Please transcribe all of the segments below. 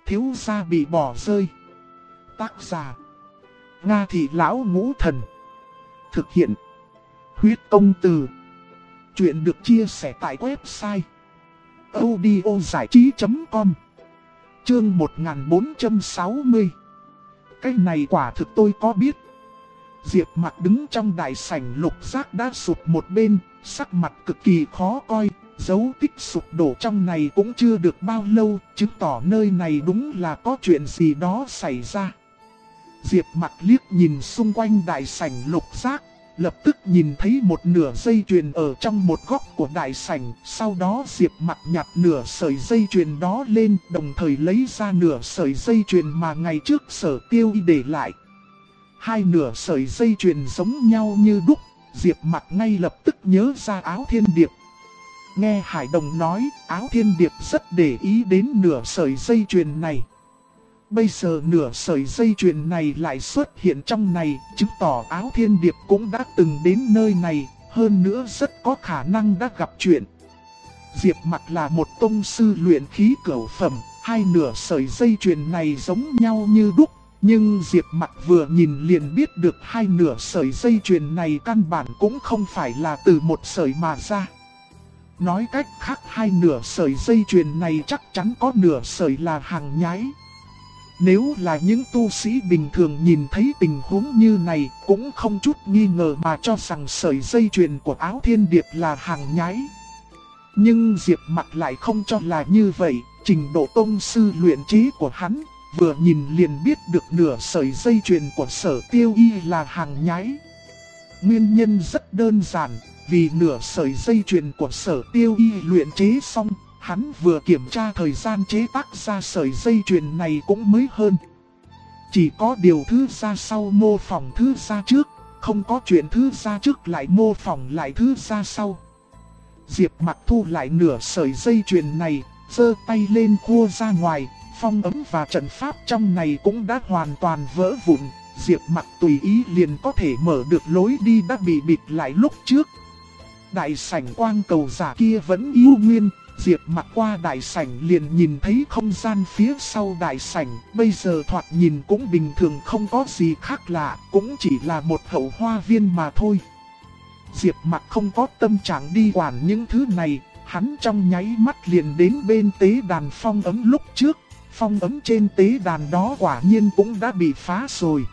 thiếu gia bị bỏ rơi. Tác giả Nga Thị Lão Ngũ Thần. Thực hiện Huyết Công Từ. Chuyện được chia sẻ tại website audiozảichí.com. Chương 1460. Cái này quả thực tôi có biết. Diệp Mặc đứng trong đại sảnh lục giác đã sụp một bên, sắc mặt cực kỳ khó coi. Dấu tích sụp đổ trong này cũng chưa được bao lâu, chứng tỏ nơi này đúng là có chuyện gì đó xảy ra. Diệp Mặc liếc nhìn xung quanh đại sảnh lục giác, lập tức nhìn thấy một nửa dây chuyền ở trong một góc của đại sảnh. Sau đó Diệp Mặc nhặt nửa sợi dây chuyền đó lên, đồng thời lấy ra nửa sợi dây chuyền mà ngày trước Sở Tiêu Y để lại. Hai nửa sợi dây chuyền giống nhau như đúc, Diệp Mặc ngay lập tức nhớ ra Áo Thiên Điệp. Nghe Hải Đồng nói, Áo Thiên Điệp rất để ý đến nửa sợi dây chuyền này. Bây giờ nửa sợi dây chuyền này lại xuất hiện trong này, chứng tỏ Áo Thiên Điệp cũng đã từng đến nơi này, hơn nữa rất có khả năng đã gặp chuyện. Diệp Mặc là một tông sư luyện khí cửu phẩm, hai nửa sợi dây chuyền này giống nhau như đúc, nhưng Diệp Mặc vừa nhìn liền biết được hai nửa sợi dây chuyền này căn bản cũng không phải là từ một sợi mà ra. Nói cách khác, hai nửa sợi dây chuyền này chắc chắn có nửa sợi là hàng nhái. Nếu là những tu sĩ bình thường nhìn thấy tình huống như này, cũng không chút nghi ngờ mà cho rằng sợi dây chuyền của Áo Thiên Điệp là hàng nhái. Nhưng Diệp Mặc lại không cho là như vậy, trình độ tông sư luyện chế của hắn, vừa nhìn liền biết được nửa sợi dây chuyền của Sở Tiêu Y là hàng nhái. Nguyên nhân rất đơn giản, vì nửa sợi dây chuyền của Sở Tiêu Y luyện chế xong, hắn vừa kiểm tra thời gian chế tác ra sợi dây chuyền này cũng mới hơn. Chỉ có điều thứ ra sau mô phỏng thứ ra trước, không có chuyện thứ ra trước lại mô phỏng lại thứ ra sau. Diệp Mặc thu lại nửa sợi dây chuyền này, giơ tay lên khua ra ngoài, phong ấm và trận pháp trong này cũng đã hoàn toàn vỡ vụn. Diệp Mặc tùy ý liền có thể mở được lối đi đã bị bịt lại lúc trước. Đại sảnh quang cầu giả kia vẫn yêu nguyên, Diệp Mặc qua đại sảnh liền nhìn thấy không gian phía sau đại sảnh, bây giờ thoạt nhìn cũng bình thường không có gì khác lạ, cũng chỉ là một hậu hoa viên mà thôi. Diệp Mặc không có tâm trạng đi quản những thứ này, hắn trong nháy mắt liền đến bên tế đàn phong ấm lúc trước, phong ấm trên tế đàn đó quả nhiên cũng đã bị phá rồi.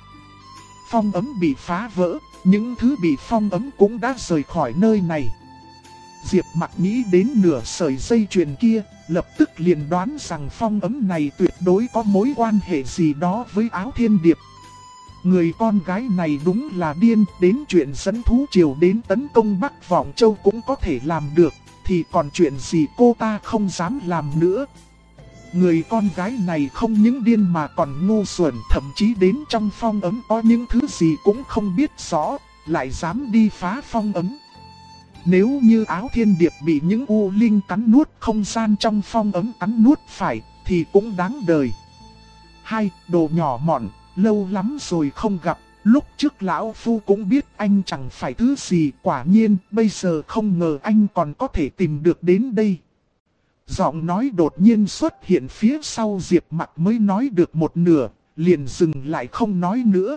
Phong ấm bị phá vỡ, những thứ bị phong ấm cũng đã rời khỏi nơi này. Diệp Mặc nghĩ đến nửa sợi dây chuyền kia, lập tức liền đoán rằng phong ấm này tuyệt đối có mối quan hệ gì đó với Áo Thiên Điệp. Người con gái này đúng là điên, đến chuyện dẫn thú triều đến tấn công Bắc Vọng Châu cũng có thể làm được, thì còn chuyện gì cô ta không dám làm nữa. Người con gái này không những điên mà còn ngu xuẩn, thậm chí đến trong phong ấm có những thứ gì cũng không biết rõ, lại dám đi phá phong ấm. Nếu như Áo Thiên Điệp bị những u linh cắn nuốt không gian trong phong ấm cắn nuốt phải, thì cũng đáng đời. Hai, đồ nhỏ mọn, lâu lắm rồi không gặp, lúc trước lão phu cũng biết anh chẳng phải thứ gì, quả nhiên bây giờ không ngờ anh còn có thể tìm được đến đây. Giọng nói đột nhiên xuất hiện phía sau Diệp Mặc mới nói được một nửa, liền dừng lại không nói nữa.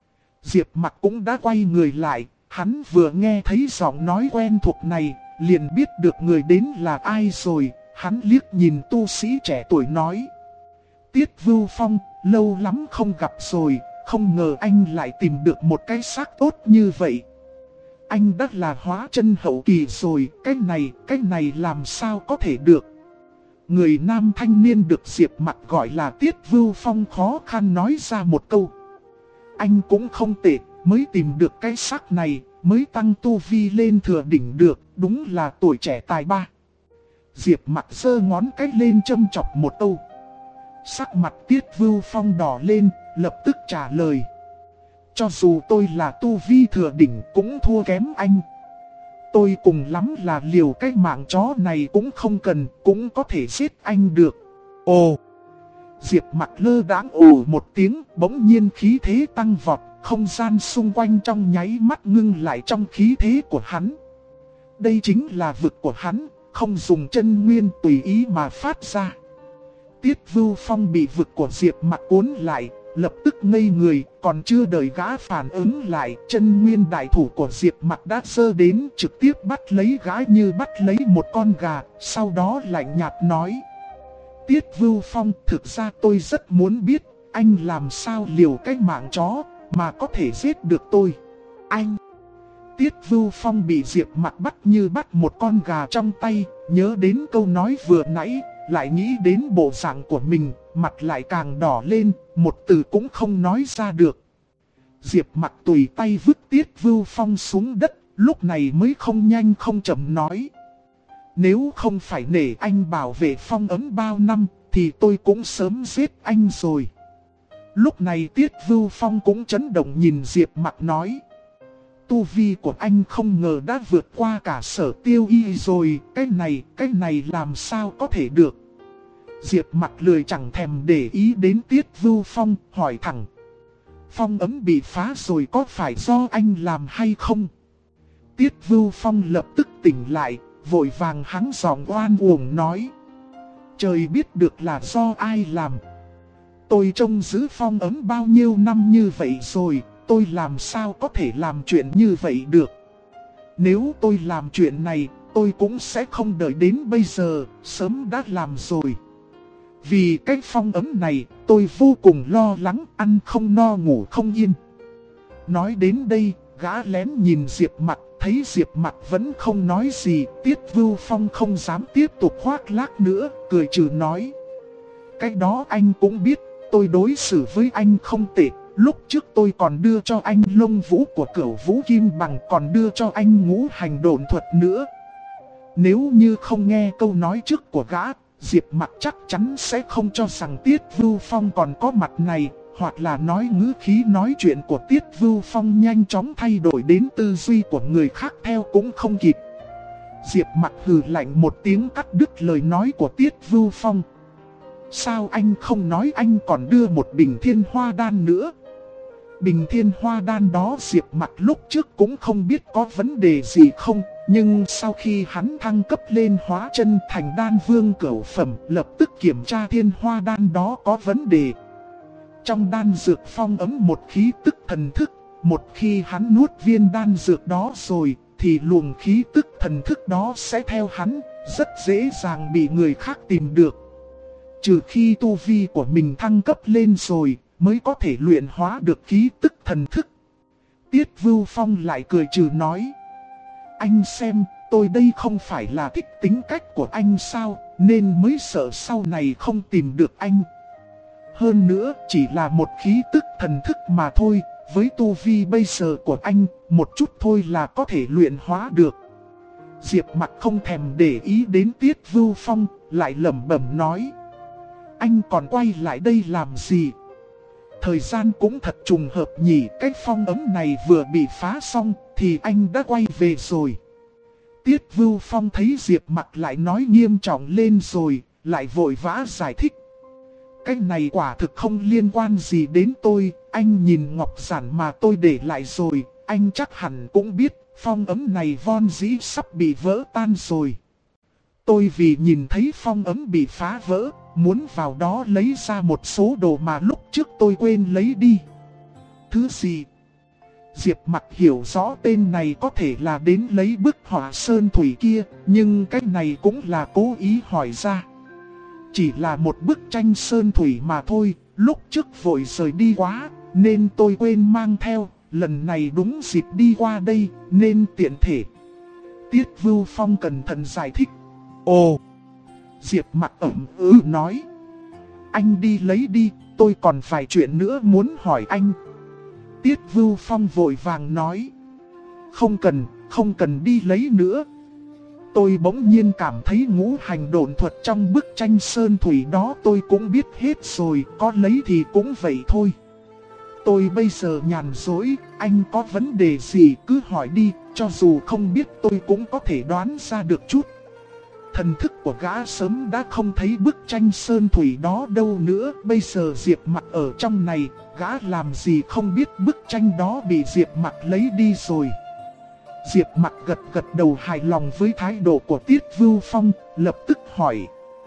Diệp Mặc cũng đã quay người lại, hắn vừa nghe thấy giọng nói quen thuộc này, liền biết được người đến là ai rồi, hắn liếc nhìn tu sĩ trẻ tuổi nói. Tiết Vưu Phong, lâu lắm không gặp rồi, không ngờ anh lại tìm được một cái xác tốt như vậy. Anh đã là hóa chân hậu kỳ rồi, cái này làm sao có thể được. Người nam thanh niên được Diệp Mặc gọi là Tiết Vưu Phong khó khăn nói ra một câu. Anh cũng không tệ, mới tìm được cái xác này, mới tăng tu vi lên thừa đỉnh được, đúng là tuổi trẻ tài ba. Diệp Mặc giơ ngón cái lên châm chọc một câu. Sắc mặt Tiết Vưu Phong đỏ lên, lập tức trả lời. Cho dù tôi là tu vi thừa đỉnh cũng thua kém anh. Tôi cùng lắm là liều cái mạng chó này cũng không cần, cũng có thể giết anh được. Ồ! Diệp Mặc lơ đãng ồ một tiếng, bỗng nhiên khí thế tăng vọt, không gian xung quanh trong nháy mắt ngưng lại trong khí thế của hắn. Đây chính là vực của hắn, không dùng chân nguyên tùy ý mà phát ra. Tiết Vưu Phong bị vực của Diệp Mặc cuốn lại, lập tức ngây người, còn chưa đợi gã phản ứng lại, chân nguyên đại thủ của Diệp Mặc đã giơ đến, trực tiếp bắt lấy gã như bắt lấy một con gà, sau đó lạnh nhạt nói. Tiết Vưu Phong, thực ra tôi rất muốn biết, anh làm sao liều cái mạng chó, mà có thể giết được tôi. Anh! Tiết Vưu Phong bị Diệp Mặc bắt như bắt một con gà trong tay, nhớ đến câu nói vừa nãy, lại nghĩ đến bộ dạng của mình, mặt lại càng đỏ lên, một từ cũng không nói ra được. Diệp Mặc tùy tay vứt Tiết Vưu Phong xuống đất, lúc này mới không nhanh không chậm nói. Nếu không phải nể anh bảo vệ phong ấn bao năm, thì tôi cũng sớm giết anh rồi. Lúc này Tiết Vưu Phong cũng chấn động nhìn Diệp Mặc nói. Tu vi của anh không ngờ đã vượt qua cả Sở Tiêu Y rồi, cái này làm sao có thể được. Diệp Mặc lười chẳng thèm để ý đến Tiết Vưu Phong, hỏi thẳng. Phong ấn bị phá rồi có phải do anh làm hay không? Tiết Vưu Phong lập tức tỉnh lại, vội vàng hắng giọng oan uổng nói. Trời biết được là do ai làm. Tôi trông giữ phong ấn bao nhiêu năm như vậy rồi, tôi làm sao có thể làm chuyện như vậy được. Nếu tôi làm chuyện này, tôi cũng sẽ không đợi đến bây giờ, sớm đã làm rồi. Vì cái phong ấn này, tôi vô cùng lo lắng, ăn không no ngủ không yên. Nói đến đây, gã lén nhìn Diệp Mặc, thấy Diệp Mặc vẫn không nói gì, Tiết Vưu Phong không dám tiếp tục khoác lác nữa, cười trừ nói. Cái đó anh cũng biết, tôi đối xử với anh không tệ, lúc trước tôi còn đưa cho anh lông vũ của Cửu Vũ Kim Bằng, còn đưa cho anh ngũ hành độn thuật nữa. Nếu như không nghe câu nói trước của gã, Diệp Mặc chắc chắn sẽ không cho rằng Tiết Vưu Phong còn có mặt này, hoặc là nói ngữ khí nói chuyện của Tiết Vưu Phong nhanh chóng thay đổi đến tư duy của người khác theo cũng không kịp. Diệp Mặc hừ lạnh một tiếng cắt đứt lời nói của Tiết Vưu Phong. Sao anh không nói anh còn đưa một bình thiên hoa đan nữa? Bình thiên hoa đan đó Diệp Mặc lúc trước cũng không biết có vấn đề gì không, nhưng sau khi hắn thăng cấp lên hóa chân thành đan vương cửu phẩm, lập tức kiểm tra thiên hoa đan đó có vấn đề. Trong đan dược phong ấm một khí tức thần thức, một khi hắn nuốt viên đan dược đó rồi, thì luồng khí tức thần thức đó sẽ theo hắn, rất dễ dàng bị người khác tìm được. Trừ khi tu vi của mình thăng cấp lên rồi, mới có thể luyện hóa được khí tức thần thức. Tiết Vưu Phong lại cười trừ nói. Anh xem, tôi đây không phải là thích tính cách của anh sao, nên mới sợ sau này không tìm được anh. Hơn nữa, chỉ là một khí tức thần thức mà thôi, với tu vi bây giờ của anh, một chút thôi là có thể luyện hóa được. Diệp Mặc không thèm để ý đến Tiết Vưu Phong, lại lẩm bẩm nói. Anh còn quay lại đây làm gì? Thời gian cũng thật trùng hợp nhỉ, cái phong ấn này vừa bị phá xong, thì anh đã quay về rồi. Tiết Vưu Phong thấy Diệp Mặc lại nói nghiêm trọng lên rồi, lại vội vã giải thích. Cái này quả thực không liên quan gì đến tôi, anh nhìn ngọc giản mà tôi để lại rồi, anh chắc hẳn cũng biết, phong ấn này von dĩ sắp bị vỡ tan rồi. Tôi vì nhìn thấy phong ấn bị phá vỡ, muốn vào đó lấy ra một số đồ mà lúc trước tôi quên lấy đi. Thứ gì? Diệp Mặc hiểu rõ tên này có thể là đến lấy bức họa sơn thủy kia, nhưng cái này cũng là cố ý hỏi ra. Chỉ là một bức tranh sơn thủy mà thôi, lúc trước vội rời đi quá, nên tôi quên mang theo, lần này đúng dịp đi qua đây, nên tiện thể. Tiết Vưu Phong cẩn thận giải thích. Ồ! Diệp Mặc ẩm nói. Anh đi lấy đi, tôi còn vài chuyện nữa muốn hỏi anh. Tiết Vưu Phong vội vàng nói. Không cần đi lấy nữa. Tôi bỗng nhiên cảm thấy ngũ hành độn thuật trong bức tranh sơn thủy đó tôi cũng biết hết rồi, có lấy thì cũng vậy thôi. Tôi bây giờ nhàn rỗi, anh có vấn đề gì cứ hỏi đi, cho dù không biết tôi cũng có thể đoán ra được chút. Thần thức của gã sớm đã không thấy bức tranh sơn thủy đó đâu nữa, bây giờ Diệp Mặc ở trong này, gã làm gì không biết bức tranh đó bị Diệp Mặc lấy đi rồi. Diệp Mặc gật đầu hài lòng với thái độ của Tiết Vưu Phong, lập tức hỏi.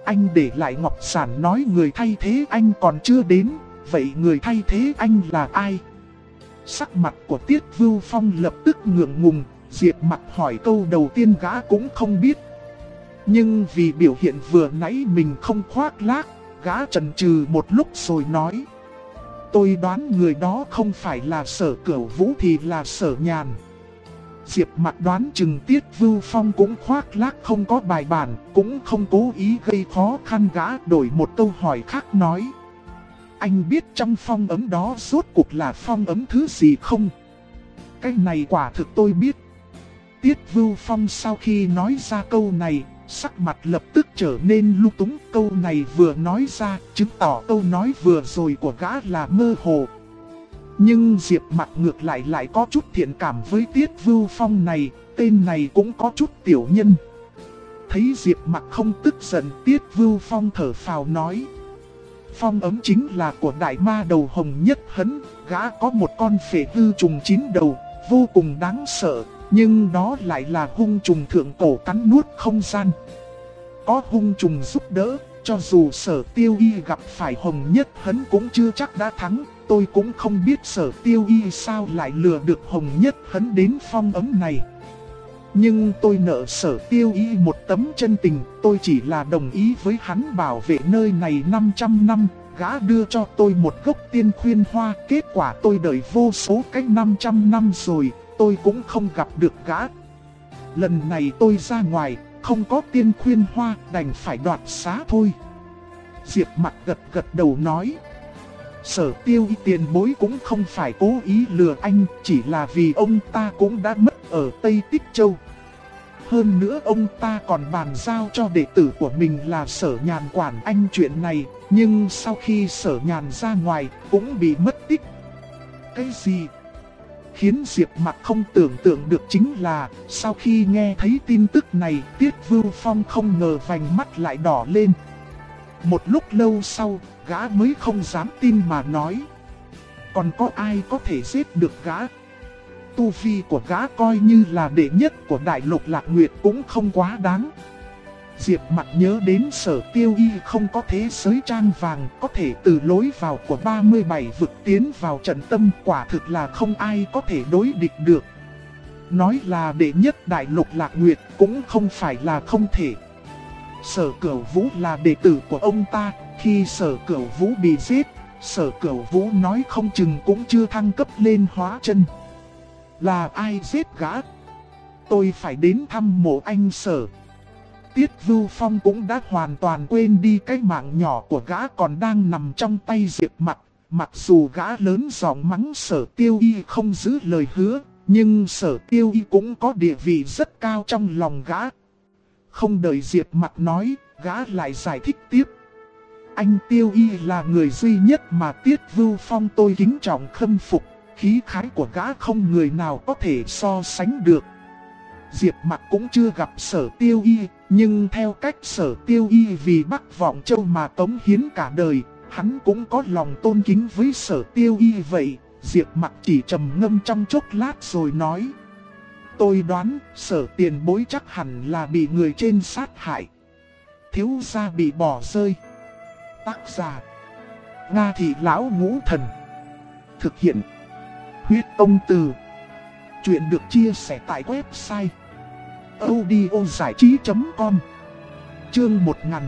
anh để lại ngọc giản nói người thay thế anh còn chưa đến, vậy người thay thế anh là ai? Sắc mặt của Tiết Vưu Phong lập tức ngượng ngùng, Diệp Mặc hỏi câu đầu tiên gã cũng không biết. Nhưng vì biểu hiện vừa nãy mình không khoác lác, gã chần chừ một lúc rồi nói. Tôi đoán người đó không phải là Sở Cửu Vũ thì là Sở Nhàn. Diệp Mặc đoán chừng Tiết Vưu Phong cũng khoác lác không có bài bản, cũng không cố ý gây khó khăn, gã đổi một câu hỏi khác nói. Anh biết trong phong ấm đó rốt cuộc là phong ấm thứ gì không? Cái này quả thực tôi biết. Tiết Vưu Phong sau khi nói ra câu này, sắc mặt lập tức trở nên lung túng. Câu này vừa nói ra, chứng tỏ câu nói vừa rồi của gã là mơ hồ. Nhưng Diệp Mặc ngược lại có chút thiện cảm với Tiết Vưu Phong này, tên này cũng có chút tiểu nhân. Thấy Diệp Mặc không tức giận, Tiết Vưu Phong thở phào nói. Phong ấm chính là của đại ma đầu Hồng Nhất Hấn, gã có một con phệ hư trùng 9 đầu, vô cùng đáng sợ, nhưng đó lại là hung trùng thượng cổ cắn nuốt không gian. Có hung trùng giúp đỡ, cho dù Sở Tiêu Y gặp phải Hồng Nhất Hấn cũng chưa chắc đã thắng. Tôi cũng không biết Sở Tiêu Y sao lại lừa được Hồng Nhất Hấn đến phong ấm này. Nhưng tôi nợ Sở Tiêu Y một tấm chân tình, tôi chỉ là đồng ý với hắn bảo vệ nơi này 500 năm, gã đưa cho tôi một gốc tiên khuyên hoa, kết quả tôi đợi vô số cách 500 năm rồi, tôi cũng không gặp được gã. Lần này tôi ra ngoài, không có tiên khuyên hoa, đành phải đoạt xá thôi. Diệp Mặc gật đầu nói. Sở Tiêu Y tiền bối cũng không phải cố ý lừa anh, chỉ là vì ông ta cũng đã mất ở Tây Tích Châu. Hơn nữa ông ta còn bàn giao cho đệ tử của mình là Sở Nhàn quản anh chuyện này, nhưng sau khi Sở Nhàn ra ngoài cũng bị mất tích. Cái gì? Khiến Diệp Mặc không tưởng tượng được chính là, sau khi nghe thấy tin tức này, Tiết Vưu Phong không ngờ vành mắt lại đỏ lên. Một lúc lâu sau, gã mới không dám tin mà nói. Còn có ai có thể giết được gã? Tu vi của gã coi như là đệ nhất của Đại Lục Lạc Nguyệt cũng không quá đáng. Diệp Mặc nhớ đến Sở Tiêu Y không có thế giới trang vàng, có thể từ lối vào của 37 vực tiến vào trận tâm, quả thực là không ai có thể đối địch được. Nói là đệ nhất Đại Lục Lạc Nguyệt cũng không phải là không thể. Sở Cửu Vũ là đệ tử của ông ta, khi Sở Cửu Vũ bị giết, Sở Cửu Vũ nói không chừng cũng chưa thăng cấp lên hóa chân. Là ai giết gã? Tôi phải đến thăm mộ anh Sở. Tiết Vưu Phong cũng đã hoàn toàn quên đi cái mạng nhỏ của gã còn đang nằm trong tay Diệp Mặc. Mặc dù gã lớn giọng mắng Sở Tiêu Y không giữ lời hứa, nhưng Sở Tiêu Y cũng có địa vị rất cao trong lòng gã. Không đợi Diệp Mặc nói, gã lại giải thích tiếp. Anh Tiêu Y là người duy nhất mà Tiết Vưu Phong tôi kính trọng khâm phục, khí khái của gã không người nào có thể so sánh được. Diệp Mặc cũng chưa gặp Sở Tiêu Y, nhưng theo cách Sở Tiêu Y vì Bắc Vọng Châu mà cống hiến cả đời, hắn cũng có lòng tôn kính với Sở Tiêu Y vậy. Diệp Mặc chỉ trầm ngâm trong chốc lát rồi nói. Tôi đoán Sở tiền bối chắc hẳn là bị người trên sát hại. Thiếu gia bị bỏ rơi. Tác giả Nga Thị Lão Ngũ Thần. Thực hiện Huyết Tông Từ. Chuyện được chia sẻ tại website audiozảichí.com. Chương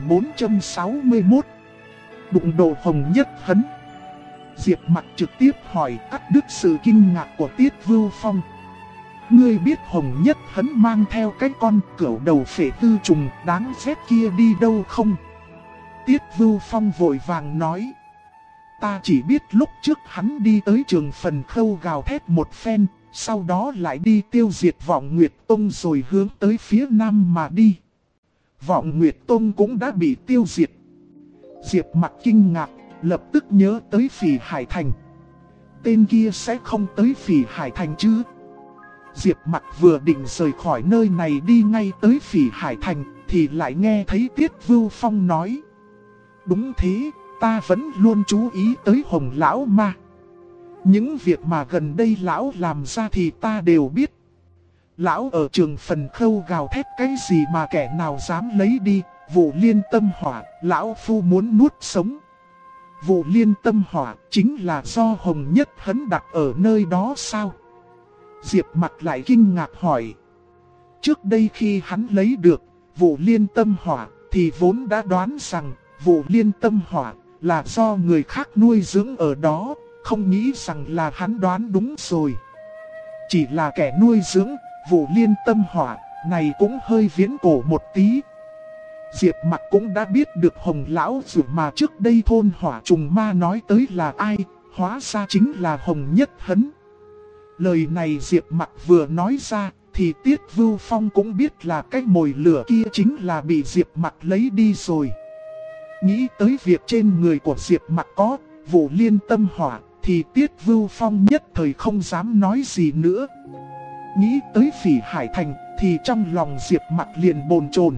1461. Đụng độ Hồng Nhất Hấn. Diệp Mặc trực tiếp hỏi, cắt đứt sự kinh ngạc của Tiết Vưu Phong. Ngươi biết Hồng Nhất Hấn mang theo cái con cẩu đầu phệ tư trùng đáng ghét kia đi đâu không? Tiết Vưu Phong vội vàng nói. Ta chỉ biết lúc trước hắn đi tới Trường Phần Khâu gào thét một phen, sau đó lại đi tiêu diệt Vọng Nguyệt Tông rồi hướng tới phía nam mà đi. Vọng Nguyệt Tông cũng đã bị tiêu diệt. Diệp Mặc kinh ngạc, lập tức nhớ tới Phỉ Hải Thành. Tên kia sẽ không tới Phỉ Hải Thành chứ? Diệp Mặc vừa định rời khỏi nơi này đi ngay tới Phỉ Hải Thành, thì lại nghe thấy Tiết Vưu Phong nói. Đúng thế, ta vẫn luôn chú ý tới Hồng Lão Ma. Những việc mà gần đây Lão làm ra thì ta đều biết. Lão ở Trường Phần Khâu gào thét cái gì mà kẻ nào dám lấy đi, Vụ liên tâm hỏa, lão phu muốn nuốt sống. Vụ liên tâm hỏa chính là do Hồng Nhất Hấn đặt ở nơi đó sao? Diệp Mặc lại kinh ngạc hỏi. Trước đây khi hắn lấy được vụ liên tâm hỏa thì vốn đã đoán rằng vụ liên tâm hỏa là do người khác nuôi dưỡng ở đó, không nghĩ rằng là hắn đoán đúng rồi. Chỉ là kẻ nuôi dưỡng vụ liên tâm hỏa này cũng hơi viễn cổ một tí. Diệp Mặc cũng đã biết được Hồng Lão Dụ mà trước đây thôn hỏa trùng ma nói tới là ai, hóa ra chính là Hồng Nhất Hấn. Lời này Diệp Mặc vừa nói ra thì Tiết Vưu Phong cũng biết là cái mồi lửa kia chính là bị Diệp Mặc lấy đi rồi. Nghĩ tới việc trên người của Diệp Mặc có vụ liên tâm hỏa thì Tiết Vưu Phong nhất thời không dám nói gì nữa. Nghĩ tới Phỉ Hải Thành thì trong lòng Diệp Mặc liền bồn chồn.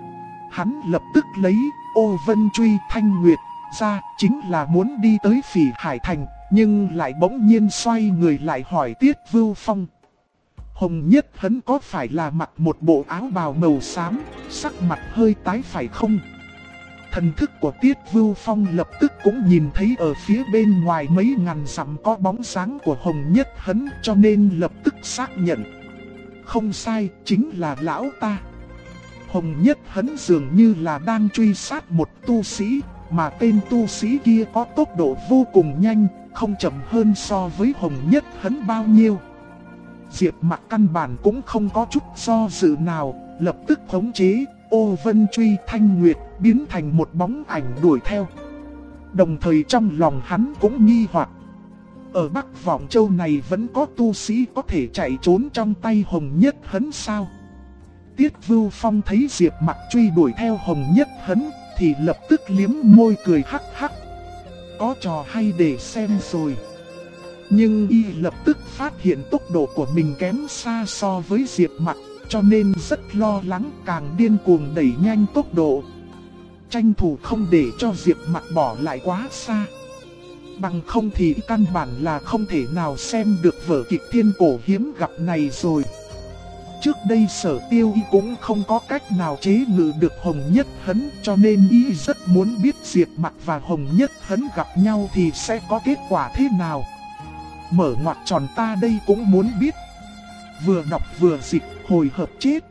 Hắn lập tức lấy Ô Vân Truy Thanh Nguyệt ra, chính là muốn đi tới Phỉ Hải Thành, nhưng lại bỗng nhiên xoay người lại hỏi Tiết Vưu Phong. Hồng Nhất Hấn có phải là mặc một bộ áo bào màu xám, sắc mặt hơi tái phải không? Thần thức của Tiết Vưu Phong lập tức cũng nhìn thấy ở phía bên ngoài mấy ngàn dặm có bóng dáng của Hồng Nhất Hấn, cho nên lập tức xác nhận. Không sai, chính là lão ta. Hồng Nhất Hấn dường như là đang truy sát một tu sĩ, mà tên tu sĩ kia có tốc độ vô cùng nhanh, không chậm hơn so với Hồng Nhất Hấn bao nhiêu. Diệp Mặc căn bản cũng không có chút do dự nào, lập tức khống chế Ô Vân Truy Thanh Nguyệt biến thành một bóng ảnh đuổi theo. Đồng thời trong lòng hắn cũng nghi hoặc, ở Bắc Vọng Châu này vẫn có tu sĩ có thể chạy trốn trong tay Hồng Nhất Hấn sao? Tiết Vưu Phong thấy Diệp Mặc truy đuổi theo Hồng Nhất Hấn thì lập tức liếm môi cười hắc hắc. Có trò hay để xem rồi. Nhưng y lập tức phát hiện tốc độ của mình kém xa so với Diệp Mặc, cho nên rất lo lắng, càng điên cuồng đẩy nhanh tốc độ. Tranh thủ không để cho Diệp Mặc bỏ lại quá xa. Bằng không thì căn bản là không thể nào xem được vở kịch thiên cổ hiếm gặp này rồi. Trước đây Sở Tiêu y cũng không có cách nào chế ngự được Hồng Nhất Hấn, cho nên y rất muốn biết Diệp Mặc và Hồng Nhất Hấn gặp nhau thì sẽ có kết quả thế nào. Mở ngoặc tròn ta đây cũng muốn biết. Vừa đọc vừa dịch, hồi hộp chết.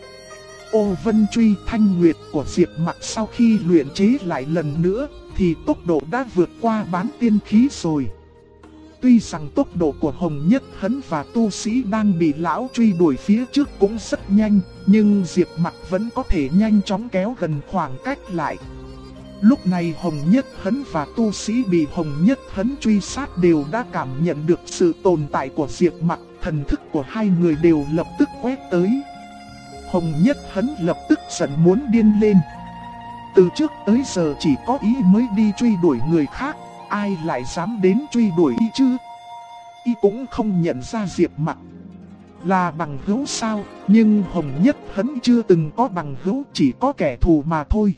Ô Vân Truy Thanh Nguyệt của Diệp Mặc sau khi luyện chế lại lần nữa thì tốc độ đã vượt qua bán tiên khí rồi. Tuy rằng tốc độ của Hồng Nhất Hấn và tu sĩ đang bị lão truy đuổi phía trước cũng rất nhanh, nhưng Diệp Mặc vẫn có thể nhanh chóng kéo gần khoảng cách lại. Lúc này Hồng Nhất Hấn và tu sĩ bị Hồng Nhất Hấn truy sát đều đã cảm nhận được sự tồn tại của Diệp Mặc, thần thức của hai người đều lập tức quét tới. Hồng Nhất Hấn lập tức giận muốn điên lên. Từ trước tới giờ chỉ có ý mới đi truy đuổi người khác, ai lại dám đến truy đuổi y chứ? Y cũng không nhận ra Diệp Mặc là bằng hữu sao, nhưng Hồng Nhất Hấn chưa từng có bằng hữu, chỉ có kẻ thù mà thôi.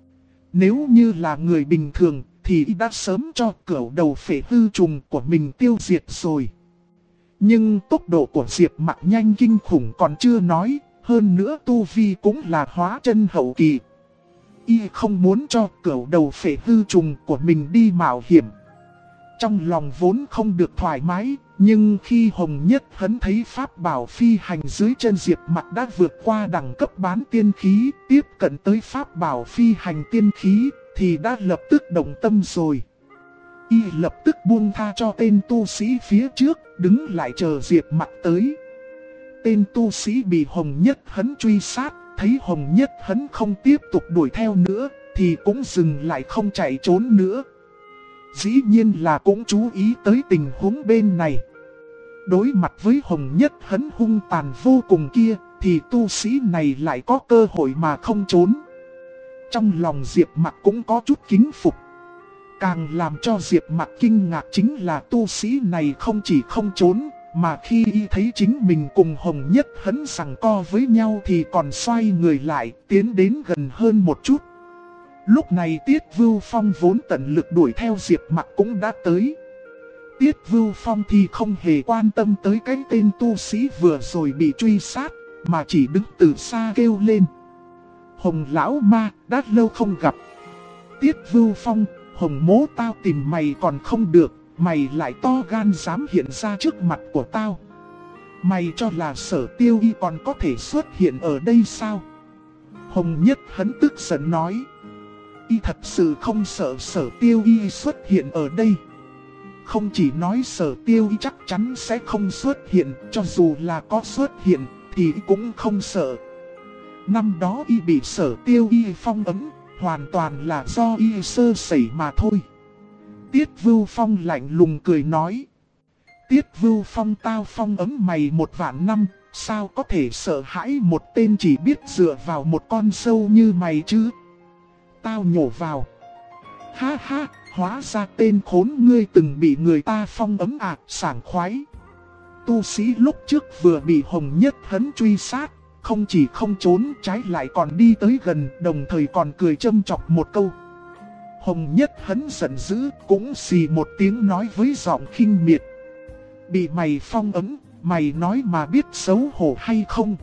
Nếu như là người bình thường thì y đã sớm cho cửu đầu phệ hư trùng của mình tiêu diệt rồi. Nhưng tốc độ của Diệp Mặc nhanh kinh khủng còn chưa nói, hơn nữa tu vi cũng là hóa chân hậu kỳ. Y không muốn cho cửu đầu phệ hư trùng của mình đi mạo hiểm. Trong lòng vốn không được thoải mái, nhưng khi Hồng Nhất Hấn thấy pháp bảo phi hành dưới chân Diệp Mặc đã vượt qua đẳng cấp bán tiên khí, tiếp cận tới pháp bảo phi hành tiên khí, thì đã lập tức động tâm rồi. Y lập tức buông tha cho tên tu sĩ phía trước, đứng lại chờ Diệp Mặc tới. Tên tu sĩ bị Hồng Nhất Hấn truy sát, thấy Hồng Nhất Hấn không tiếp tục đuổi theo nữa, thì cũng dừng lại không chạy trốn nữa. Dĩ nhiên là cũng chú ý tới tình huống bên này. Đối mặt với Hồng Nhất Hấn hung tàn vô cùng kia, thì tu sĩ này lại có cơ hội mà không trốn. Trong lòng Diệp Mặc cũng có chút kính phục. Càng làm cho Diệp Mặc kinh ngạc chính là tu sĩ này không chỉ không trốn, mà khi y thấy chính mình cùng Hồng Nhất Hấn giằng co với nhau thì còn xoay người lại, tiến đến gần hơn một chút. Lúc này Tiết Vưu Phong vốn tận lực đuổi theo Diệp Mặc cũng đã tới. Tiết Vưu Phong thì không hề quan tâm tới cái tên tu sĩ vừa rồi bị truy sát, mà chỉ đứng từ xa kêu lên. Hồng lão ma, đã lâu không gặp. Tiết Vưu Phong, Hồng mố tao tìm mày còn không được, mày lại to gan dám hiện ra trước mặt của tao. Mày cho là Sở Tiêu Y còn có thể xuất hiện ở đây sao? Hồng Nhất Hấn tức giận nói. Y thật sự không sợ Sở Tiêu Y xuất hiện ở đây. Không chỉ nói Sở Tiêu Y chắc chắn sẽ không xuất hiện, cho dù là có xuất hiện thì cũng không sợ. Năm đó Y bị Sở Tiêu Y phong ấn, hoàn toàn là do Y sơ sẩy mà thôi. Tiết Vưu Phong lạnh lùng cười nói. Tiết Vưu Phong, tao phong ấn mày 1 vạn năm, sao có thể sợ hãi một tên chỉ biết dựa vào một con sâu như mày chứ? Tao nhổ vào. Ha ha, hóa ra tên khốn ngươi từng bị người ta phong ấn à, sảng khoái. Tu sĩ lúc trước vừa bị Hồng Nhất Hấn truy sát, không chỉ không trốn, trái lại còn đi tới gần, đồng thời còn cười châm chọc một câu. Hồng Nhất Hấn giận dữ, cũng xì một tiếng nói với giọng khinh miệt. Bị mày phong ấn, mày nói mà biết xấu hổ hay không?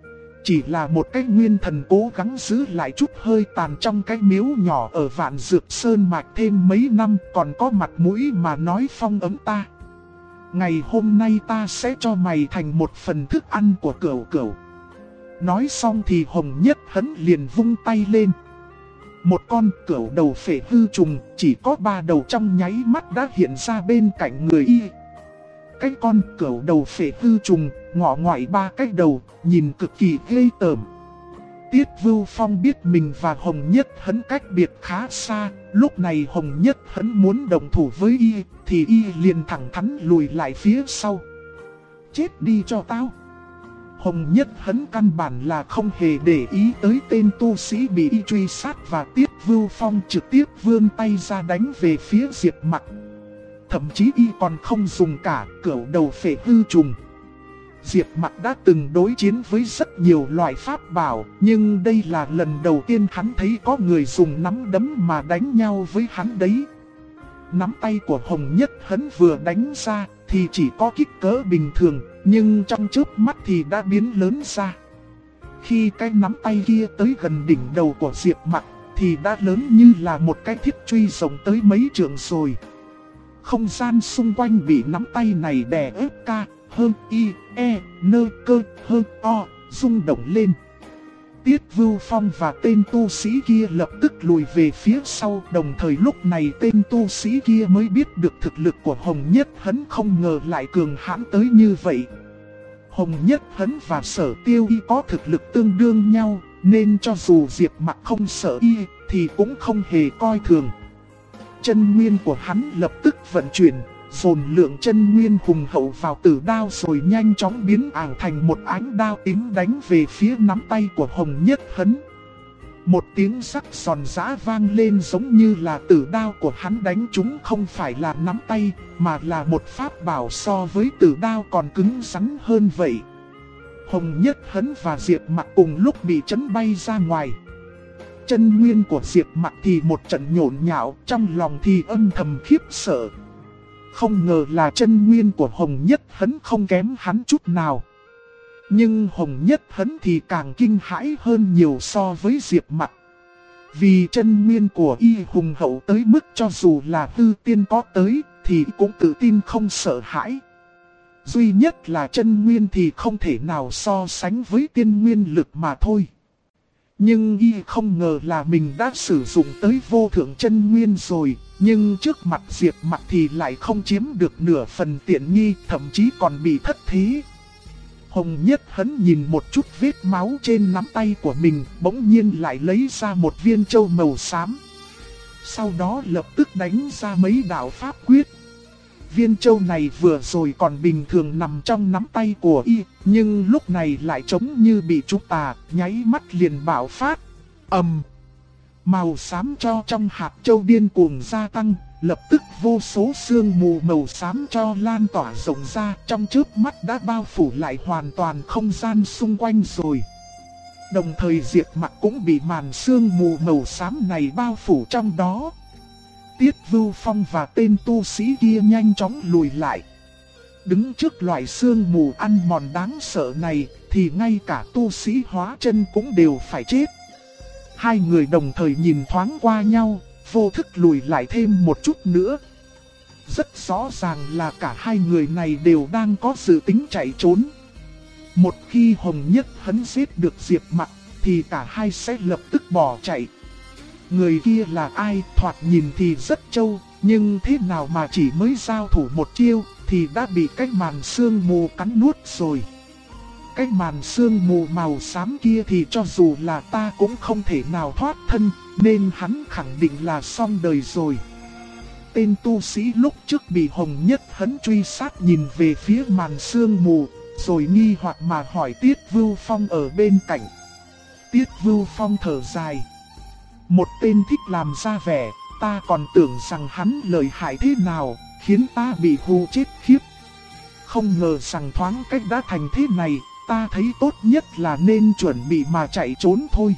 Chỉ là một cái nguyên thần cố gắng giữ lại chút hơi tàn trong cái miếu nhỏ ở Vạn Dược Sơn Mạch thêm mấy năm, còn có mặt mũi mà nói phong ấn ta. Ngày hôm nay ta sẽ cho mày thành một phần thức ăn của cửu cửu. Nói xong thì Hồng Nhất Hấn liền vung tay lên. Một con cửu đầu phệ hư trùng, chỉ có 3 đầu trong nháy mắt đã hiện ra bên cạnh người y. Cái con cửu đầu phệ hư trùng, ngọ ngoại 3 cái đầu, nhìn cực kỳ ghê tởm. Tiết Vưu Phong biết mình và Hồng Nhất Hấn cách biệt khá xa, lúc này Hồng Nhất Hấn muốn đồng thủ với y, thì y liền thẳng thắn lùi lại phía sau. Chết đi cho tao! Hồng Nhất Hấn căn bản là không hề để ý tới tên tu sĩ bị y truy sát, và Tiết Vưu Phong trực tiếp vươn tay ra đánh về phía Diệp Mặc. Thậm chí y còn không dùng cả cửu đầu phệ hư trùng. Diệp Mặc đã từng đối chiến với rất nhiều loại pháp bảo, nhưng đây là lần đầu tiên hắn thấy có người dùng nắm đấm mà đánh nhau với hắn đấy. Nắm tay của Hồng Nhất Hấn vừa đánh ra thì chỉ có kích cỡ bình thường, nhưng trong chớp mắt thì đã biến lớn ra. Khi cái nắm tay kia tới gần đỉnh đầu của Diệp Mặc thì đã lớn như là một cái thiết truy rộng tới mấy trượng rồi. Không gian xung quanh bị nắm tay này đè ép ca, hơn y, e, nơ cơ, hơn o, rung động lên. Tiết Vưu Phong và tên tu sĩ kia lập tức lùi về phía sau, đồng thời lúc này tên tu sĩ kia mới biết được thực lực của Hồng Nhất Hấn không ngờ lại cường hãn tới như vậy. Hồng Nhất Hấn và Sở Tiêu Y có thực lực tương đương nhau, nên cho dù Diệp Mặc không sợ y, thì cũng không hề coi thường. Chân nguyên của hắn lập tức vận chuyển, dồn lượng chân nguyên hùng hậu vào tử đao rồi nhanh chóng biến ảo thành một ánh đao tím đánh về phía nắm tay của Hồng Nhất Hấn. Một tiếng sắc giòn giã vang lên, giống như là tử đao của hắn đánh trúng không phải là nắm tay, mà là một pháp bảo so với tử đao còn cứng rắn hơn vậy. Hồng Nhất Hấn và Diệp Mặc cùng lúc bị chấn bay ra ngoài. Chân nguyên của Diệp Mặc thì một trận nhộn nhạo, trong lòng thì âm thầm khiếp sợ. Không ngờ là chân nguyên của Hồng Nhất Hấn không kém hắn chút nào. Nhưng Hồng Nhất Hấn thì càng kinh hãi hơn nhiều so với Diệp Mặc. Vì chân nguyên của y hùng hậu tới mức cho dù là hư tiên có tới thì cũng tự tin không sợ hãi. Duy nhất là chân nguyên thì không thể nào so sánh với tiên nguyên lực mà thôi. Nhưng y không ngờ là mình đã sử dụng tới vô thượng chân nguyên rồi, nhưng trước mặt Diệp Mặc thì lại không chiếm được nửa phần tiện nghi, thậm chí còn bị thất thế. Hồng Nhất Hấn nhìn một chút vết máu trên nắm tay của mình, bỗng nhiên lại lấy ra một viên châu màu xám. Sau đó lập tức đánh ra mấy đạo pháp quyết. Viên châu này vừa rồi còn bình thường nằm trong nắm tay của y, nhưng lúc này lại giống như bị trúng tà, nháy mắt liền bạo phát. Màu xám cho trong hạt châu điên cuồng gia tăng, lập tức vô số sương mù màu xám cho lan tỏa rộng ra, trong chớp mắt đã bao phủ lại hoàn toàn không gian xung quanh rồi. Đồng thời Diệp Mặc cũng bị màn sương mù màu xám này bao phủ trong đó. Tiết Vưu Phong và tên tu sĩ kia nhanh chóng lùi lại. Đứng trước loại sương mù ăn mòn đáng sợ này thì ngay cả tu sĩ hóa chân cũng đều phải chết. Hai người đồng thời nhìn thoáng qua nhau, vô thức lùi lại thêm một chút nữa. Rất rõ ràng là cả hai người này đều đang có dự tính chạy trốn. Một khi Hồng Nhất Hấn giết được Diệp Mặc thì cả hai sẽ lập tức bỏ chạy. Người kia là ai, thoạt nhìn thì rất trâu, nhưng thế nào mà chỉ mới giao thủ một chiêu thì đã bị cái màn sương mù cắn nuốt rồi. Cái màn sương mù màu xám kia thì cho dù là ta cũng không thể nào thoát thân, nên hắn khẳng định là xong đời rồi. Tên tu sĩ lúc trước bị Hồng Nhất Hấn truy sát nhìn về phía màn sương mù, rồi nghi hoặc mà hỏi Tiết Vưu Phong ở bên cạnh. Tiết Vưu Phong thở dài. Một tên thích làm ra vẻ, ta còn tưởng rằng hắn lợi hại thế nào, khiến ta bị hù chết khiếp. Không ngờ rằng thoáng cách đã thành thế này, ta thấy tốt nhất là nên chuẩn bị mà chạy trốn thôi.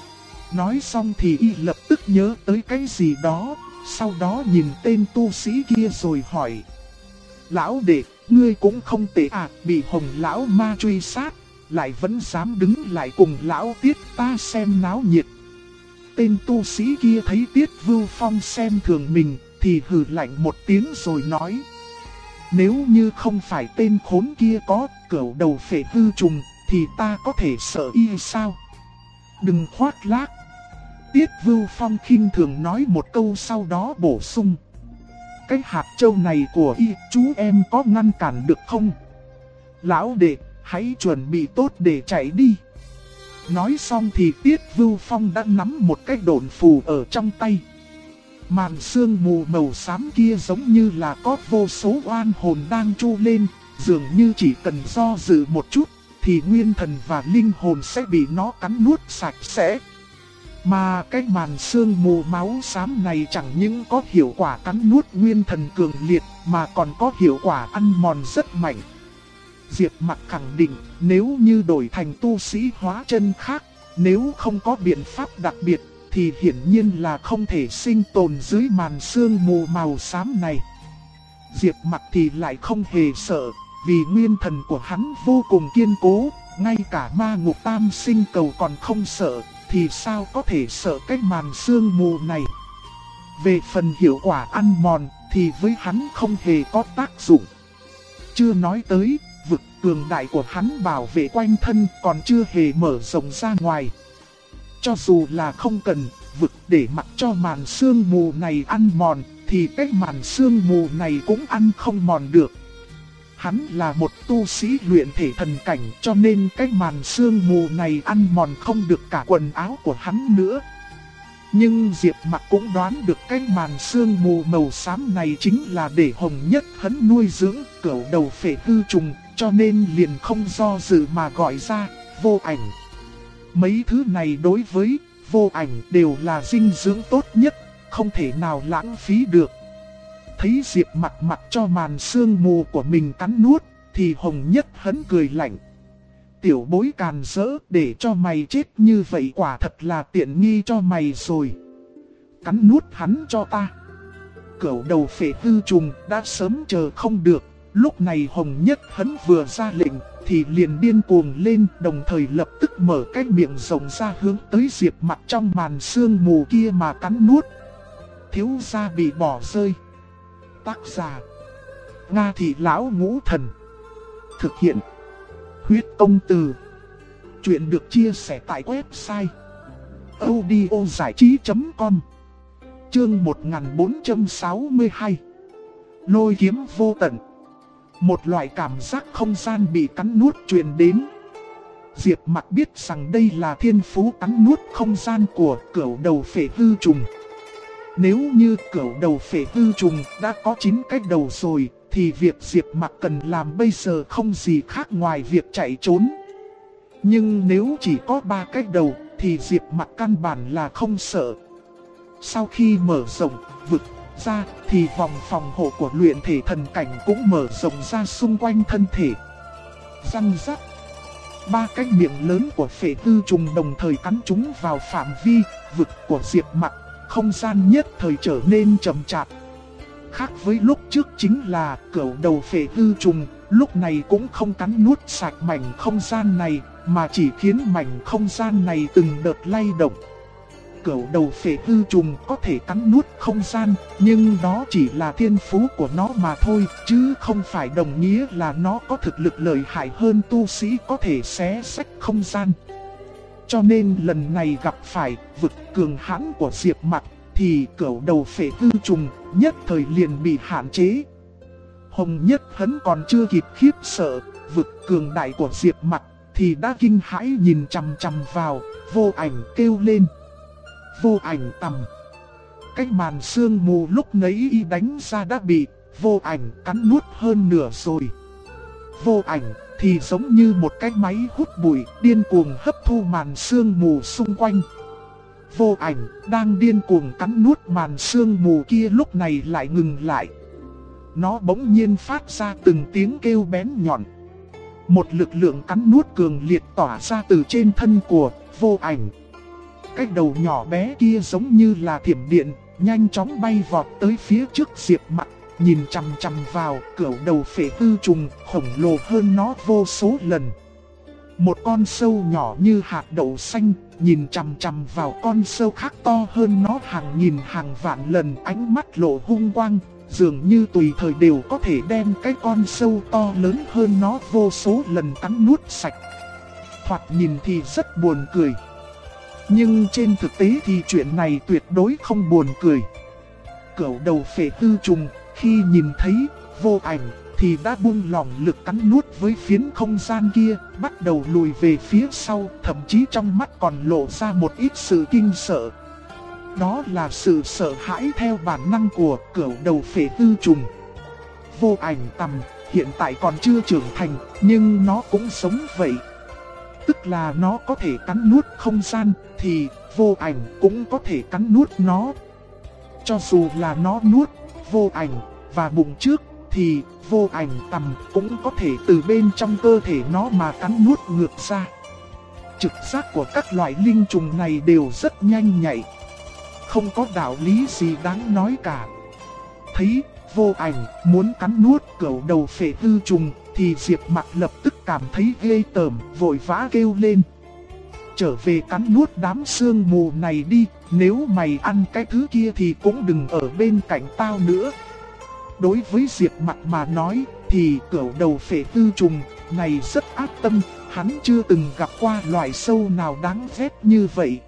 Nói xong thì y lập tức nhớ tới cái gì đó, sau đó nhìn tên tu sĩ kia rồi hỏi. Lão đệ, ngươi cũng không tệ à, bị Hồng lão ma truy sát, lại vẫn dám đứng lại cùng lão Tiết ta xem náo nhiệt. Tên tu sĩ kia thấy Tiết Vưu Phong xem thường mình, thì hừ lạnh một tiếng rồi nói. Nếu như không phải tên khốn kia có cửu đầu phệ hư trùng, thì ta có thể sợ y sao? Đừng khoác lác. Tiết Vưu Phong khinh thường nói một câu, sau đó bổ sung. Cái hạt châu này của y, chú em có ngăn cản được không? Lão đệ, hãy chuẩn bị tốt để chạy đi. Nói xong thì Tiết Vưu Phong đã nắm một cái độn phù ở trong tay. Màn sương mù màu xám kia giống như là có vô số oan hồn đang tru lên, dường như chỉ cần do dự một chút, thì nguyên thần và linh hồn sẽ bị nó cắn nuốt sạch sẽ. Mà cái màn sương mù máu xám này chẳng những có hiệu quả cắn nuốt nguyên thần cường liệt, mà còn có hiệu quả ăn mòn rất mạnh. Diệp Mặc khẳng định, nếu như đổi thành tu sĩ hóa chân khác, nếu không có biện pháp đặc biệt, thì hiển nhiên là không thể sinh tồn dưới màn sương mù màu xám này. Diệp Mặc thì lại không hề sợ, vì nguyên thần của hắn vô cùng kiên cố, ngay cả ma ngục tam sinh cầu còn không sợ, thì sao có thể sợ cái màn sương mù này. Về phần hiệu quả ăn mòn, thì với hắn không hề có tác dụng. Chưa nói tới, vực cường đại của hắn bảo vệ quanh thân còn chưa hề mở rộng ra ngoài. Cho dù là không cần vực để mặc cho màn sương mù này ăn mòn, thì cái màn sương mù này cũng ăn không mòn được. Hắn là một tu sĩ luyện thể thần cảnh, cho nên cái màn sương mù này ăn mòn không được cả quần áo của hắn nữa. Nhưng Diệp Mặc cũng đoán được cái màn sương mù màu xám này chính là để Hồng Nhất Hấn nuôi dưỡng cửu đầu phệ hư trùng, cho nên liền không do dự mà gọi ra vô ảnh. Mấy thứ này đối với vô ảnh đều là dinh dưỡng tốt nhất, không thể nào lãng phí được. Thấy Diệp Mặc mặc cho màn sương mù của mình cắn nuốt, thì Hồng Nhất Hấn cười lạnh. Tiểu bối càn rỡ, để cho mày chết như vậy quả thật là tiện nghi cho mày rồi. Cắn nuốt hắn cho ta. Cửu đầu phệ hư trùng đã sớm chờ không được. Lúc này Hồng Nhất Hấn vừa ra lệnh thì liền điên cuồng lên, đồng thời lập tức mở cái miệng rộng ra hướng tới Diệp Mặc trong màn sương mù kia mà cắn nuốt. Thiếu gia bị bỏ rơi. Tác giả: Nga Thị Lão Ngũ Thần. Thực hiện: Huyết Công Từ. Chuyện được chia sẻ tại website audiozảichí.com. Chương 1462. Lôi kiếm vô tận. Một loại cảm giác không gian bị cắn nuốt truyền đến. Diệp Mặc biết rằng đây là thiên phú cắn nuốt không gian của cửu đầu phệ hư trùng. Nếu như cửu đầu phệ hư trùng đã có 9 cái đầu rồi, thì việc Diệp Mặc cần làm bây giờ không gì khác ngoài việc chạy trốn. Nhưng nếu chỉ có 3 cái đầu, thì Diệp Mặc căn bản là không sợ. Sau khi mở rộng vực ra, thì vòng phòng hộ của luyện thể thần cảnh cũng mở rộng ra xung quanh thân thể. Răng rắc. 3 cái miệng lớn của phệ hư trùng đồng thời cắn chúng vào phạm vi vực của Diệp Mặc, không gian nhất thời trở nên chậm chạp. Khác với lúc trước chính là cửu đầu phệ hư trùng, lúc này cũng không cắn nuốt sạch mảnh không gian này, mà chỉ khiến mảnh không gian này từng đợt lay động. cẩu đầu phệ hư trùng có thể cắn nuốt không gian, nhưng đó chỉ là thiên phú của nó mà thôi, chứ không phải đồng nghĩa là nó có thực lực lợi hại hơn tu sĩ có thể xé xách không gian. Cho nên lần này gặp phải vực cường hãn của Diệp Mặc, thì cẩu đầu phệ hư trùng nhất thời liền bị hạn chế. Hồng Nhất Hấn còn chưa kịp khiếp sợ vực cường đại của Diệp Mặc, thì đã kinh hãi nhìn chằm chằm vào, Vô Ảnh kêu lên. Vô Ảnh tầm. Cái màn sương mù lúc nãy y đánh ra đã bị Vô Ảnh cắn nuốt hơn nửa rồi. Vô Ảnh thì giống như một cái máy hút bụi điên cuồng hấp thu màn sương mù xung quanh. Vô Ảnh đang điên cuồng cắn nuốt màn sương mù kia lúc này lại ngừng lại. Nó bỗng nhiên phát ra từng tiếng kêu bén nhọn. Một lực lượng cắn nuốt cường liệt tỏa ra từ trên thân của Vô Ảnh. Cái đầu nhỏ bé kia giống như là thiểm điện, nhanh chóng bay vọt tới phía trước Diệp Mặc, nhìn chằm chằm vào cẩu đầu phệ hư trùng khổng lồ hơn nó vô số lần. Một con sâu nhỏ như hạt đậu xanh, nhìn chằm chằm vào con sâu khác to hơn nó hàng nghìn hàng vạn lần, ánh mắt lộ hung quang, dường như tùy thời đều có thể đem cái con sâu to lớn hơn nó vô số lần cắn nuốt sạch. Thoạt nhìn thì rất buồn cười. Nhưng trên thực tế thì chuyện này tuyệt đối không buồn cười. Cẩu đầu phệ hư trùng khi nhìn thấy Vô Ảnh thì đã buông lỏng lực cắn nuốt với phiến không gian kia, bắt đầu lùi về phía sau, thậm chí trong mắt còn lộ ra một ít sự kinh sợ. Đó là sự sợ hãi theo bản năng của cẩu đầu phệ hư trùng. Vô Ảnh tầm hiện tại còn chưa trưởng thành, nhưng nó cũng sống vậy. Tức là nó có thể cắn nuốt không gian, thì Vô Ảnh cũng có thể cắn nuốt nó. Cho dù là nó nuốt Vô Ảnh và bụng trước, thì Vô Ảnh tầm cũng có thể từ bên trong cơ thể nó mà cắn nuốt ngược ra. Trực giác của các loại linh trùng này đều rất nhanh nhạy. Không có đạo lý gì đáng nói cả. Thấy Vô Ảnh muốn cắn nuốt cẩu đầu phệ hư trùng, thì Diệp Mặc lập tức cảm thấy ghê tởm, vội vã kêu lên. Trở về cắn nuốt đám sương mù này đi, nếu mày ăn cái thứ kia thì cũng đừng ở bên cạnh tao nữa. Đối với Diệp Mặc mà nói, thì cẩu đầu phệ hư trùng này rất ác tâm, hắn chưa từng gặp qua loại sâu nào đáng ghét như vậy.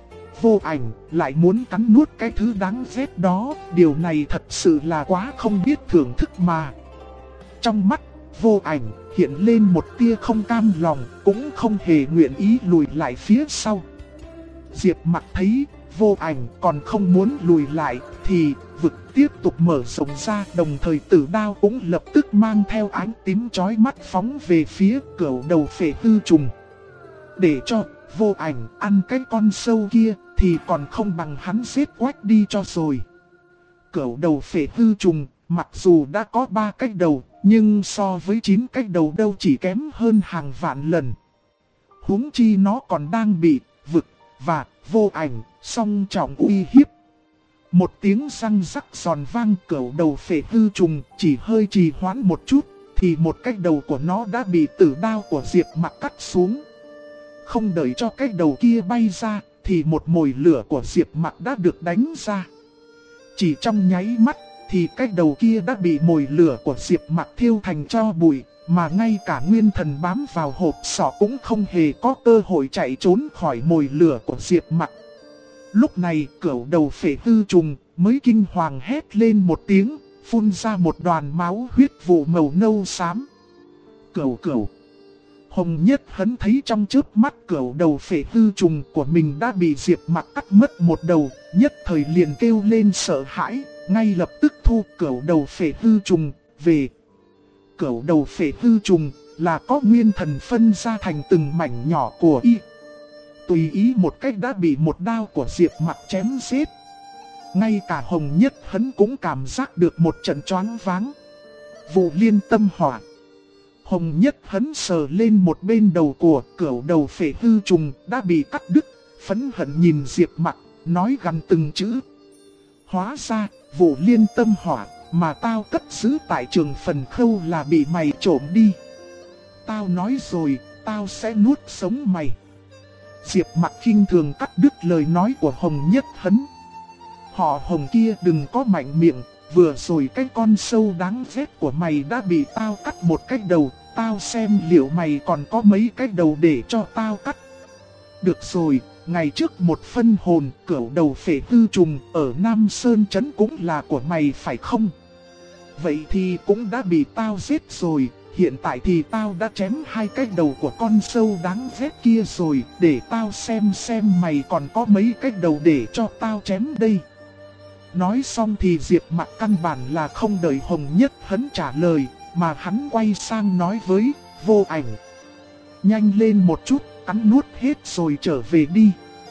Vô Ảnh lại muốn cắn nuốt cái thứ đáng ghét đó, điều này thật sự là quá không biết thưởng thức mà. Trong mắt Vô Ảnh hiện lên một tia không cam lòng, cũng không hề nguyện ý lùi lại phía sau. Diệp Mặc thấy Vô Ảnh còn không muốn lùi lại, thì vực tiếp tục mở rộng ra, đồng thời tử đao cũng lập tức mang theo ánh tím chói mắt phóng về phía cẩu đầu phệ hư trùng. Để cho Vô Ảnh ăn cái con sâu kia, thì còn không bằng hắn giết quách đi cho rồi. Cẩu đầu phệ hư trùng mặc dù đã có 3 cái đầu, nhưng so với 9 cái đầu đâu chỉ kém hơn hàng vạn lần. Huống chi nó còn đang bị vực và Vô Ảnh song trọng uy hiếp. Một tiếng răng rắc giòn vang, cẩu đầu phệ hư trùng chỉ hơi trì hoãn một chút, thì một cái đầu của nó đã bị tử đao của Diệp Mặc cắt xuống. Không đợi cho cái đầu kia bay ra, thì một mồi lửa của Diệp Mặc đã được đánh ra. Chỉ trong nháy mắt, thì cái đầu kia đã bị mồi lửa của Diệp Mặc thiêu thành tro bụi, mà ngay cả nguyên thần bám vào hộp sọ cũng không hề có cơ hội chạy trốn khỏi mồi lửa của Diệp Mặc. Lúc này cẩu đầu phệ hư trùng mới kinh hoàng hét lên một tiếng, phun ra một đoàn máu huyết vụ màu nâu xám. Cẩu. Hồng Nhất Hấn thấy trong chớp mắt cẩu đầu phệ hư trùng của mình đã bị Diệp Mặc cắt mất một đầu, nhất thời liền kêu lên sợ hãi, ngay lập tức thu cẩu đầu phệ hư trùng về. Cẩu đầu phệ hư trùng là có nguyên thần phân ra thành từng mảnh nhỏ của y. Tùy ý một cách đã bị một đao của Diệp Mặc chém giết. Ngay cả Hồng Nhất Hấn cũng cảm giác được một trận choáng váng. Vụ liên tâm hỏa. Hồng Nhất Hấn sờ lên một bên đầu của cẩu đầu phệ hư trùng đã bị cắt đứt, phẫn hận nhìn Diệp Mặc, nói gằn từng chữ. Hóa ra, vụ liên tâm hỏa mà tao cất giữ tại trường phần khâu là bị mày trộm đi. Tao nói rồi, tao sẽ nuốt sống mày. Diệp Mặc khinh thường cắt đứt lời nói của Hồng Nhất Hấn. Họ Hồng kia đừng có mạnh miệng, vừa rồi cái con sâu đáng ghét của mày đã bị tao cắt một cái đầu, tao xem liệu mày còn có mấy cái đầu để cho tao cắt. Được rồi, ngày trước một phân hồn cửu đầu phệ tư trùng ở Nam Sơn Trấn cũng là của mày phải không? Vậy thì cũng đã bị tao giết rồi, hiện tại thì tao đã chém hai cái đầu của con sâu đáng ghét kia rồi, để tao xem mày còn có mấy cái đầu để cho tao chém đây. Nói xong thì Diệp Mặc căn bản là không đợi Hồng Nhất Hấn trả lời, mà hắn quay sang nói với Vô Ảnh. Nhanh lên một chút, cắn nuốt hết rồi trở về đi.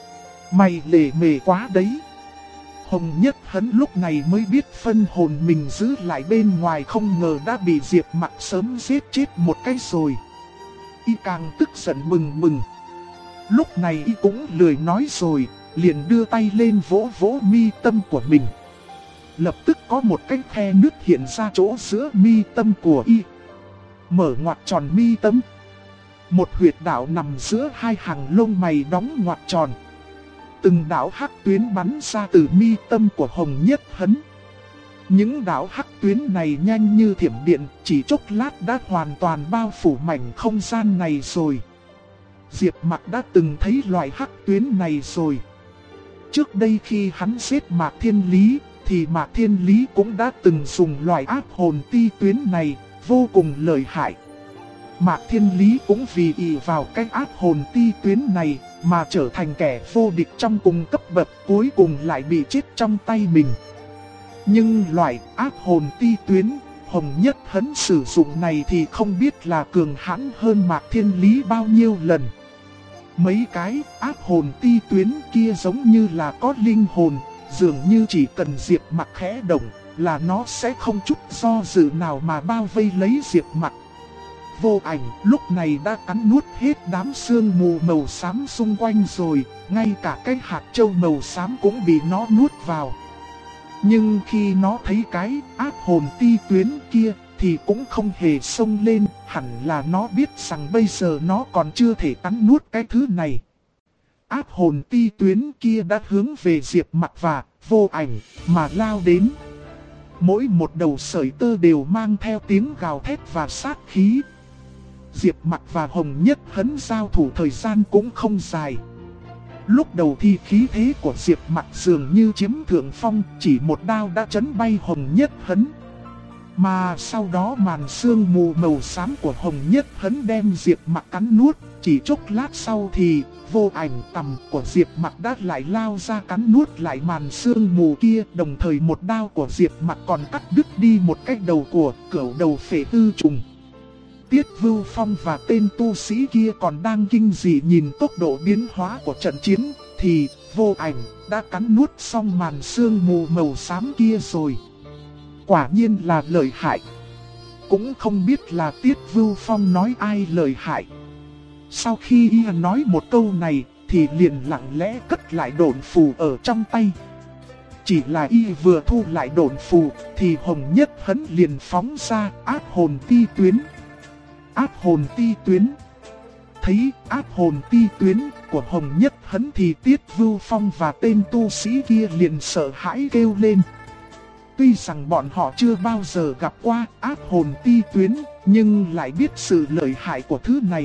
Mày lề mề quá đấy. Hồng Nhất Hấn lúc này mới biết phân hồn mình giữ lại bên ngoài không ngờ đã bị Diệp Mặc sớm giết chết một cái rồi. Y càng tức giận bừng bừng. Lúc này y cũng lười nói rồi, liền đưa tay lên vỗ vỗ mi tâm của mình. Lập tức có một cái khe nước hiện ra chỗ giữa mi tâm của y. Mở ngoặt tròn mi tâm. Một huyệt đạo nằm giữa hai hàng lông mày đóng ngoặt tròn. Từng đạo hắc tuyến bắn ra từ mi tâm của Hồng Nhất Hấn. Những đạo hắc tuyến này nhanh như thiểm điện, chỉ chốc lát đã hoàn toàn bao phủ mảnh không gian này rồi. Diệp Mặc đã từng thấy loại hắc tuyến này rồi. Trước đây khi hắn giết Mạc Thiên Lý, thì Mạc Thiên Lý cũng đã từng dùng loại áp hồn ti tuyến này, vô cùng lợi hại. Mạc Thiên Lý cũng vì ỷ vào cái áp hồn ti tuyến này, mà trở thành kẻ vô địch trong cùng cấp bậc, cuối cùng lại bị chết trong tay mình. Nhưng loại áp hồn ti tuyến, Hồng Nhất Hấn sử dụng này thì không biết là cường hãn hơn Mạc Thiên Lý bao nhiêu lần. Mấy cái áp hồn ti tuyến kia giống như là có linh hồn, dường như chỉ cần Diệp Mặc khẽ động là nó sẽ không chút do dự nào mà bao vây lấy Diệp Mặc. Vô Ảnh lúc này đã cắn nuốt hết đám sương mù màu xám xung quanh rồi, ngay cả cái hạt châu màu xám cũng bị nó nuốt vào. Nhưng khi nó thấy cái áp hồn ti tuyến kia thì cũng không hề xông lên, hẳn là nó biết rằng bây giờ nó còn chưa thể cắn nuốt cái thứ này. Áp hồn ti tuyến kia đã hướng về Diệp Mặc và Vô Ảnh mà lao đến. Mỗi một đầu sợi tơ đều mang theo tiếng gào thét và sát khí. Diệp Mặc và Hồng Nhất Hấn giao thủ thời gian cũng không dài. Lúc đầu thì khí thế của Diệp Mặc dường như chiếm thượng phong, chỉ một đao đã chấn bay Hồng Nhất Hấn. Mà sau đó màn sương mù màu xám của Hồng Nhất Hấn đem Diệp Mặc cắn nuốt, chỉ chốc lát sau thì Vô Ảnh tầm của Diệp Mặc đã lại lao ra cắn nuốt lại màn sương mù kia, đồng thời một đao của Diệp Mặc còn cắt đứt đi một cái đầu của cửu đầu phệ tư trùng. Tiết Vưu Phong và tên tu sĩ kia còn đang kinh dị nhìn tốc độ biến hóa của trận chiến, thì Vô Ảnh đã cắn nuốt xong màn sương mù màu xám kia rồi. Quả nhiên là lợi hại. Cũng không biết là Tiết Vưu Phong nói ai lợi hại. Sau khi y nói một câu này thì liền lặng lẽ cất lại độn phù ở trong tay. Chỉ là y vừa thu lại độn phù thì Hồng Nhất Hấn liền phóng ra áp hồn ti tuyến. Áp hồn ti tuyến. Thấy áp hồn ti tuyến của Hồng Nhất Hấn thì Tiết Vưu Phong và tên tu sĩ kia liền sợ hãi kêu lên. Tuy rằng bọn họ chưa bao giờ gặp qua áp hồn ti tuyến, nhưng lại biết sự lợi hại của thứ này.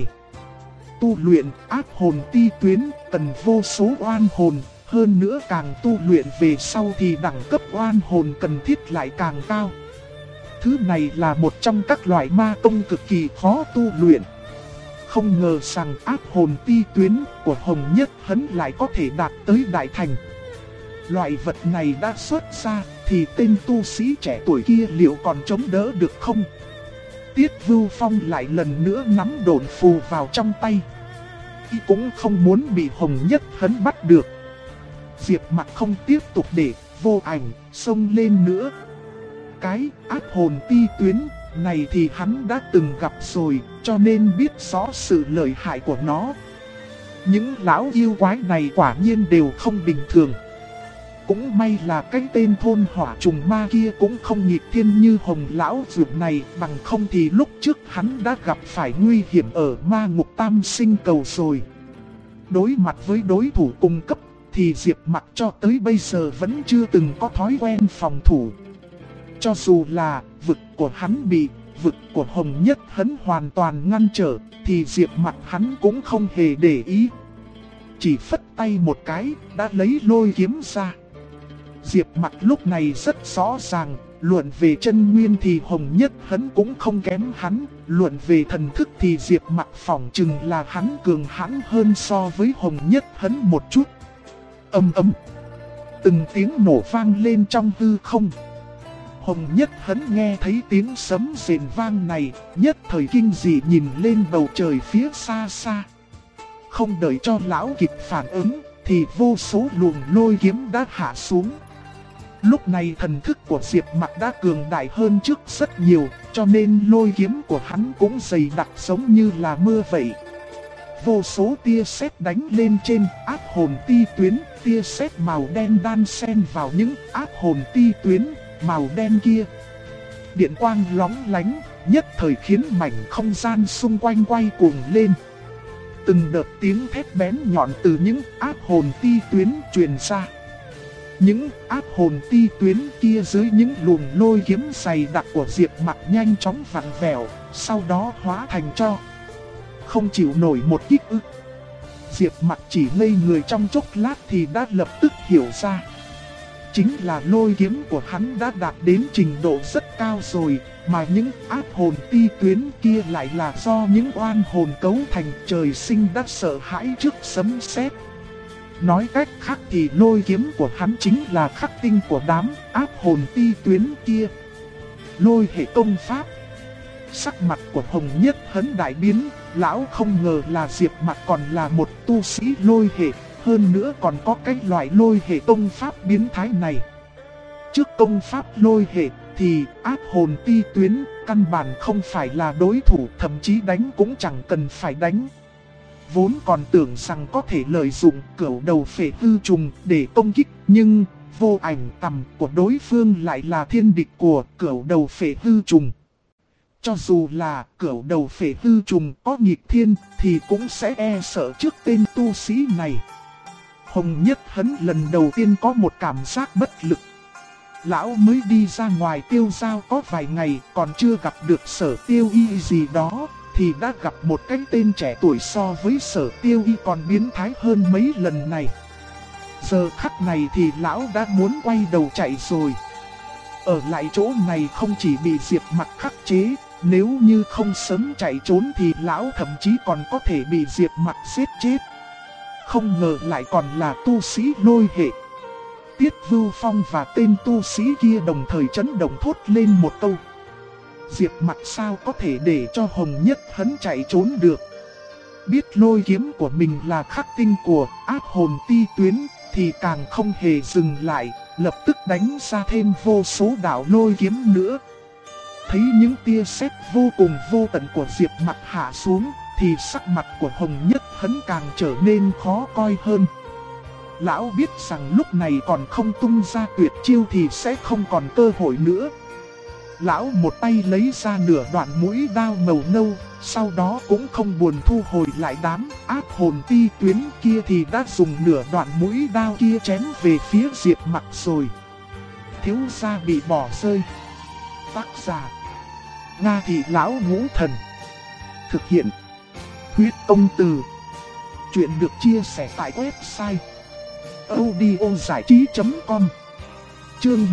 Tu luyện áp hồn ti tuyến cần vô số oan hồn, hơn nữa càng tu luyện về sau thì đẳng cấp oan hồn cần thiết lại càng cao. Thứ này là một trong các loại ma công cực kỳ khó tu luyện. Không ngờ rằng áp hồn ti tuyến của Hồng Nhất Hấn lại có thể đạt tới đại thành. Loại vật này đã xuất ra thì tên tu sĩ trẻ tuổi kia liệu còn chống đỡ được không? Tiết Vưu Phong lại lần nữa nắm độn phù vào trong tay. Y cũng không muốn bị Hồng Nhất Hấn bắt được. Diệp Mặc không tiếp tục để Vô Ảnh xông lên nữa. Cái áp hồn ti tuyến này thì hắn đã từng gặp rồi, cho nên biết rõ sự lợi hại của nó. Những lão yêu quái này quả nhiên đều không bình thường. Cũng may là cái tên thôn hỏa trùng ma kia cũng không nghịch thiên như Hồng lão dược này, bằng không thì lúc trước hắn đã gặp phải nguy hiểm ở ma ngục tam sinh cầu rồi. đối mặt với đối thủ cùng cấp thì Diệp Mặc cho tới bây giờ vẫn chưa từng có thói quen phòng thủ. Cho dù là vực của hắn bị vực của Hồng Nhất Hấn hoàn toàn ngăn trở thì Diệp Mặc hắn cũng không hề để ý. Chỉ phất tay một cái đã lấy lôi kiếm ra. Diệp Mặc lúc này rất rõ ràng, luận về chân nguyên thì Hồng Nhất Hấn cũng không kém hắn, luận về thần thức thì Diệp Mặc phỏng chừng là hắn cường hãn hơn so với Hồng Nhất Hấn một chút. Ầm ầm, từng tiếng nổ vang lên trong hư không. Hồng Nhất Hấn nghe thấy tiếng sấm rền vang này, nhất thời kinh dị nhìn lên bầu trời phía xa xa. Không đợi cho lão kịp phản ứng, thì vô số luồng lôi kiếm đã hạ xuống. Lúc này thần thức của Diệp Mặc đã cường đại hơn trước rất nhiều, cho nên lôi kiếm của hắn cũng dày đặc giống như là mưa vậy. Vô số tia sét đánh lên trên áp hồn ti tuyến, tia sét màu đen đan xen vào những áp hồn ti tuyến màu đen kia. Điện quang lóng lánh, nhất thời khiến mảnh không gian xung quanh quay cuồng lên. Từng đợt tiếng thét bén nhọn từ những áp hồn ti tuyến truyền ra. Những áp hồn ti tuyến kia dưới những luồng lôi kiếm dày đặc của Diệp Mặc nhanh chóng vặn vẹo, sau đó hóa thành tro. Không chịu nổi một kích ức. Diệp Mặc chỉ ngây người trong chốc lát thì đã lập tức hiểu ra. Chính là lôi kiếm của hắn đã đạt đến trình độ rất cao rồi, mà những áp hồn ti tuyến kia lại là do những oan hồn cấu thành, trời sinh đã sợ hãi trước sấm sét. Nói cách khác thì lôi kiếm của hắn chính là khắc tinh của đám áp hồn ti tuyến kia. Lôi hệ công pháp. Sắc mặt của Hồng Nhất Hấn đại biến, lão không ngờ là Diệp Mặc còn là một tu sĩ lôi hệ, hơn nữa còn có cái loại lôi hệ công pháp biến thái này. Trước công pháp lôi hệ thì áp hồn ti tuyến căn bản không phải là đối thủ, thậm chí đánh cũng chẳng cần phải đánh. Vốn còn tưởng rằng có thể lợi dụng cửu đầu phệ hư trùng để công kích, nhưng vô ảnh tầm của đối phương lại là thiên địch của cửu đầu phệ hư trùng. Cho dù là cửu đầu phệ hư trùng có nghịch thiên thì cũng sẽ e sợ trước tên tu sĩ này. Hồng Nhất Hấn lần đầu tiên có một cảm giác bất lực. Lão mới đi ra ngoài tiêu giao có vài ngày, còn chưa gặp được Sở Tiêu Y gì đó, thì đã gặp một cái tên trẻ tuổi so với Sở Tiêu Y còn biến thái hơn mấy lần này. Giờ khắc này thì lão đã muốn quay đầu chạy rồi. Ở lại chỗ này không chỉ bị Diệp Mặc khắc chế, nếu như không sớm chạy trốn thì lão thậm chí còn có thể bị Diệp Mặc giết chết. Không ngờ lại còn là tu sĩ lôi hệ. Tiết Vưu Phong và tên tu sĩ kia đồng thời chấn động thốt lên một câu. Diệp Mặc sao có thể để cho Hồng Nhất Hấn chạy trốn được. Biết lôi kiếm của mình là khắc tinh của áp hồn ti tuyến thì càng không hề dừng lại, lập tức đánh ra thêm vô số đạo lôi kiếm nữa. Thấy những tia sét vô cùng vô tận của Diệp Mặc hạ xuống thì sắc mặt của Hồng Nhất Hấn càng trở nên khó coi hơn. Lão biết rằng lúc này còn không tung ra tuyệt chiêu thì sẽ không còn cơ hội nữa. Lão một tay lấy ra nửa đoạn mũi đao màu nâu, sau đó cũng không buồn thu hồi lại đám áp hồn ti tuyến kia thì đã dùng nửa đoạn mũi đao kia chém về phía Diệp Mặc rồi. Thiếu gia bị bỏ rơi. Tác giả Nga Thị Lão Ngũ Thần. Thực hiện Huyết Công Từ. Chuyện được chia sẻ tại website audiozảichí.com. Chương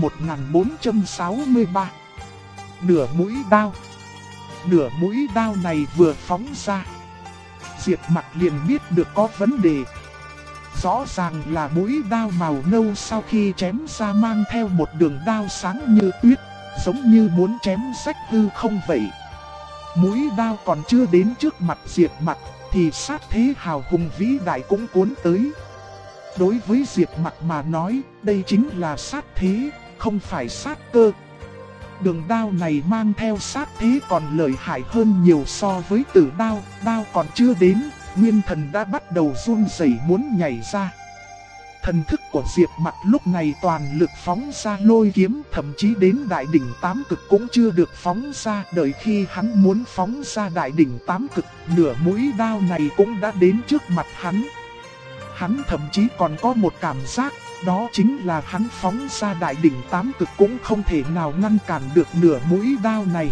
1463. Nửa mũi đao. Nửa mũi đao này vừa phóng ra, Diệp Mặc liền biết được có vấn đề. Rõ ràng là mũi đao màu nâu sau khi chém ra mang theo một đường đao sáng như tuyết, giống như muốn chém rách hư không vậy. Mũi đao còn chưa đến trước mặt Diệp Mặc thì sát thế hào hùng vĩ đại cũng cuốn tới. Đối với Diệp Mặc mà nói, đây chính là sát thế, không phải sát cơ. Đường đao này mang theo sát thế còn lợi hại hơn nhiều so với tử đao. Đao còn chưa đến, nguyên thần đã bắt đầu run rẩy muốn nhảy ra. Thần thức của Diệp Mặc lúc này toàn lực phóng ra lôi kiếm, thậm chí đến đại đỉnh tám cực cũng chưa được phóng ra. Đợi khi hắn muốn phóng ra đại đỉnh tám cực, nửa mũi đao này cũng đã đến trước mặt hắn. Hắn thậm chí còn có một cảm giác, đó chính là hắn phóng ra đại đỉnh tám cực cũng không thể nào ngăn cản được nửa mũi đao này.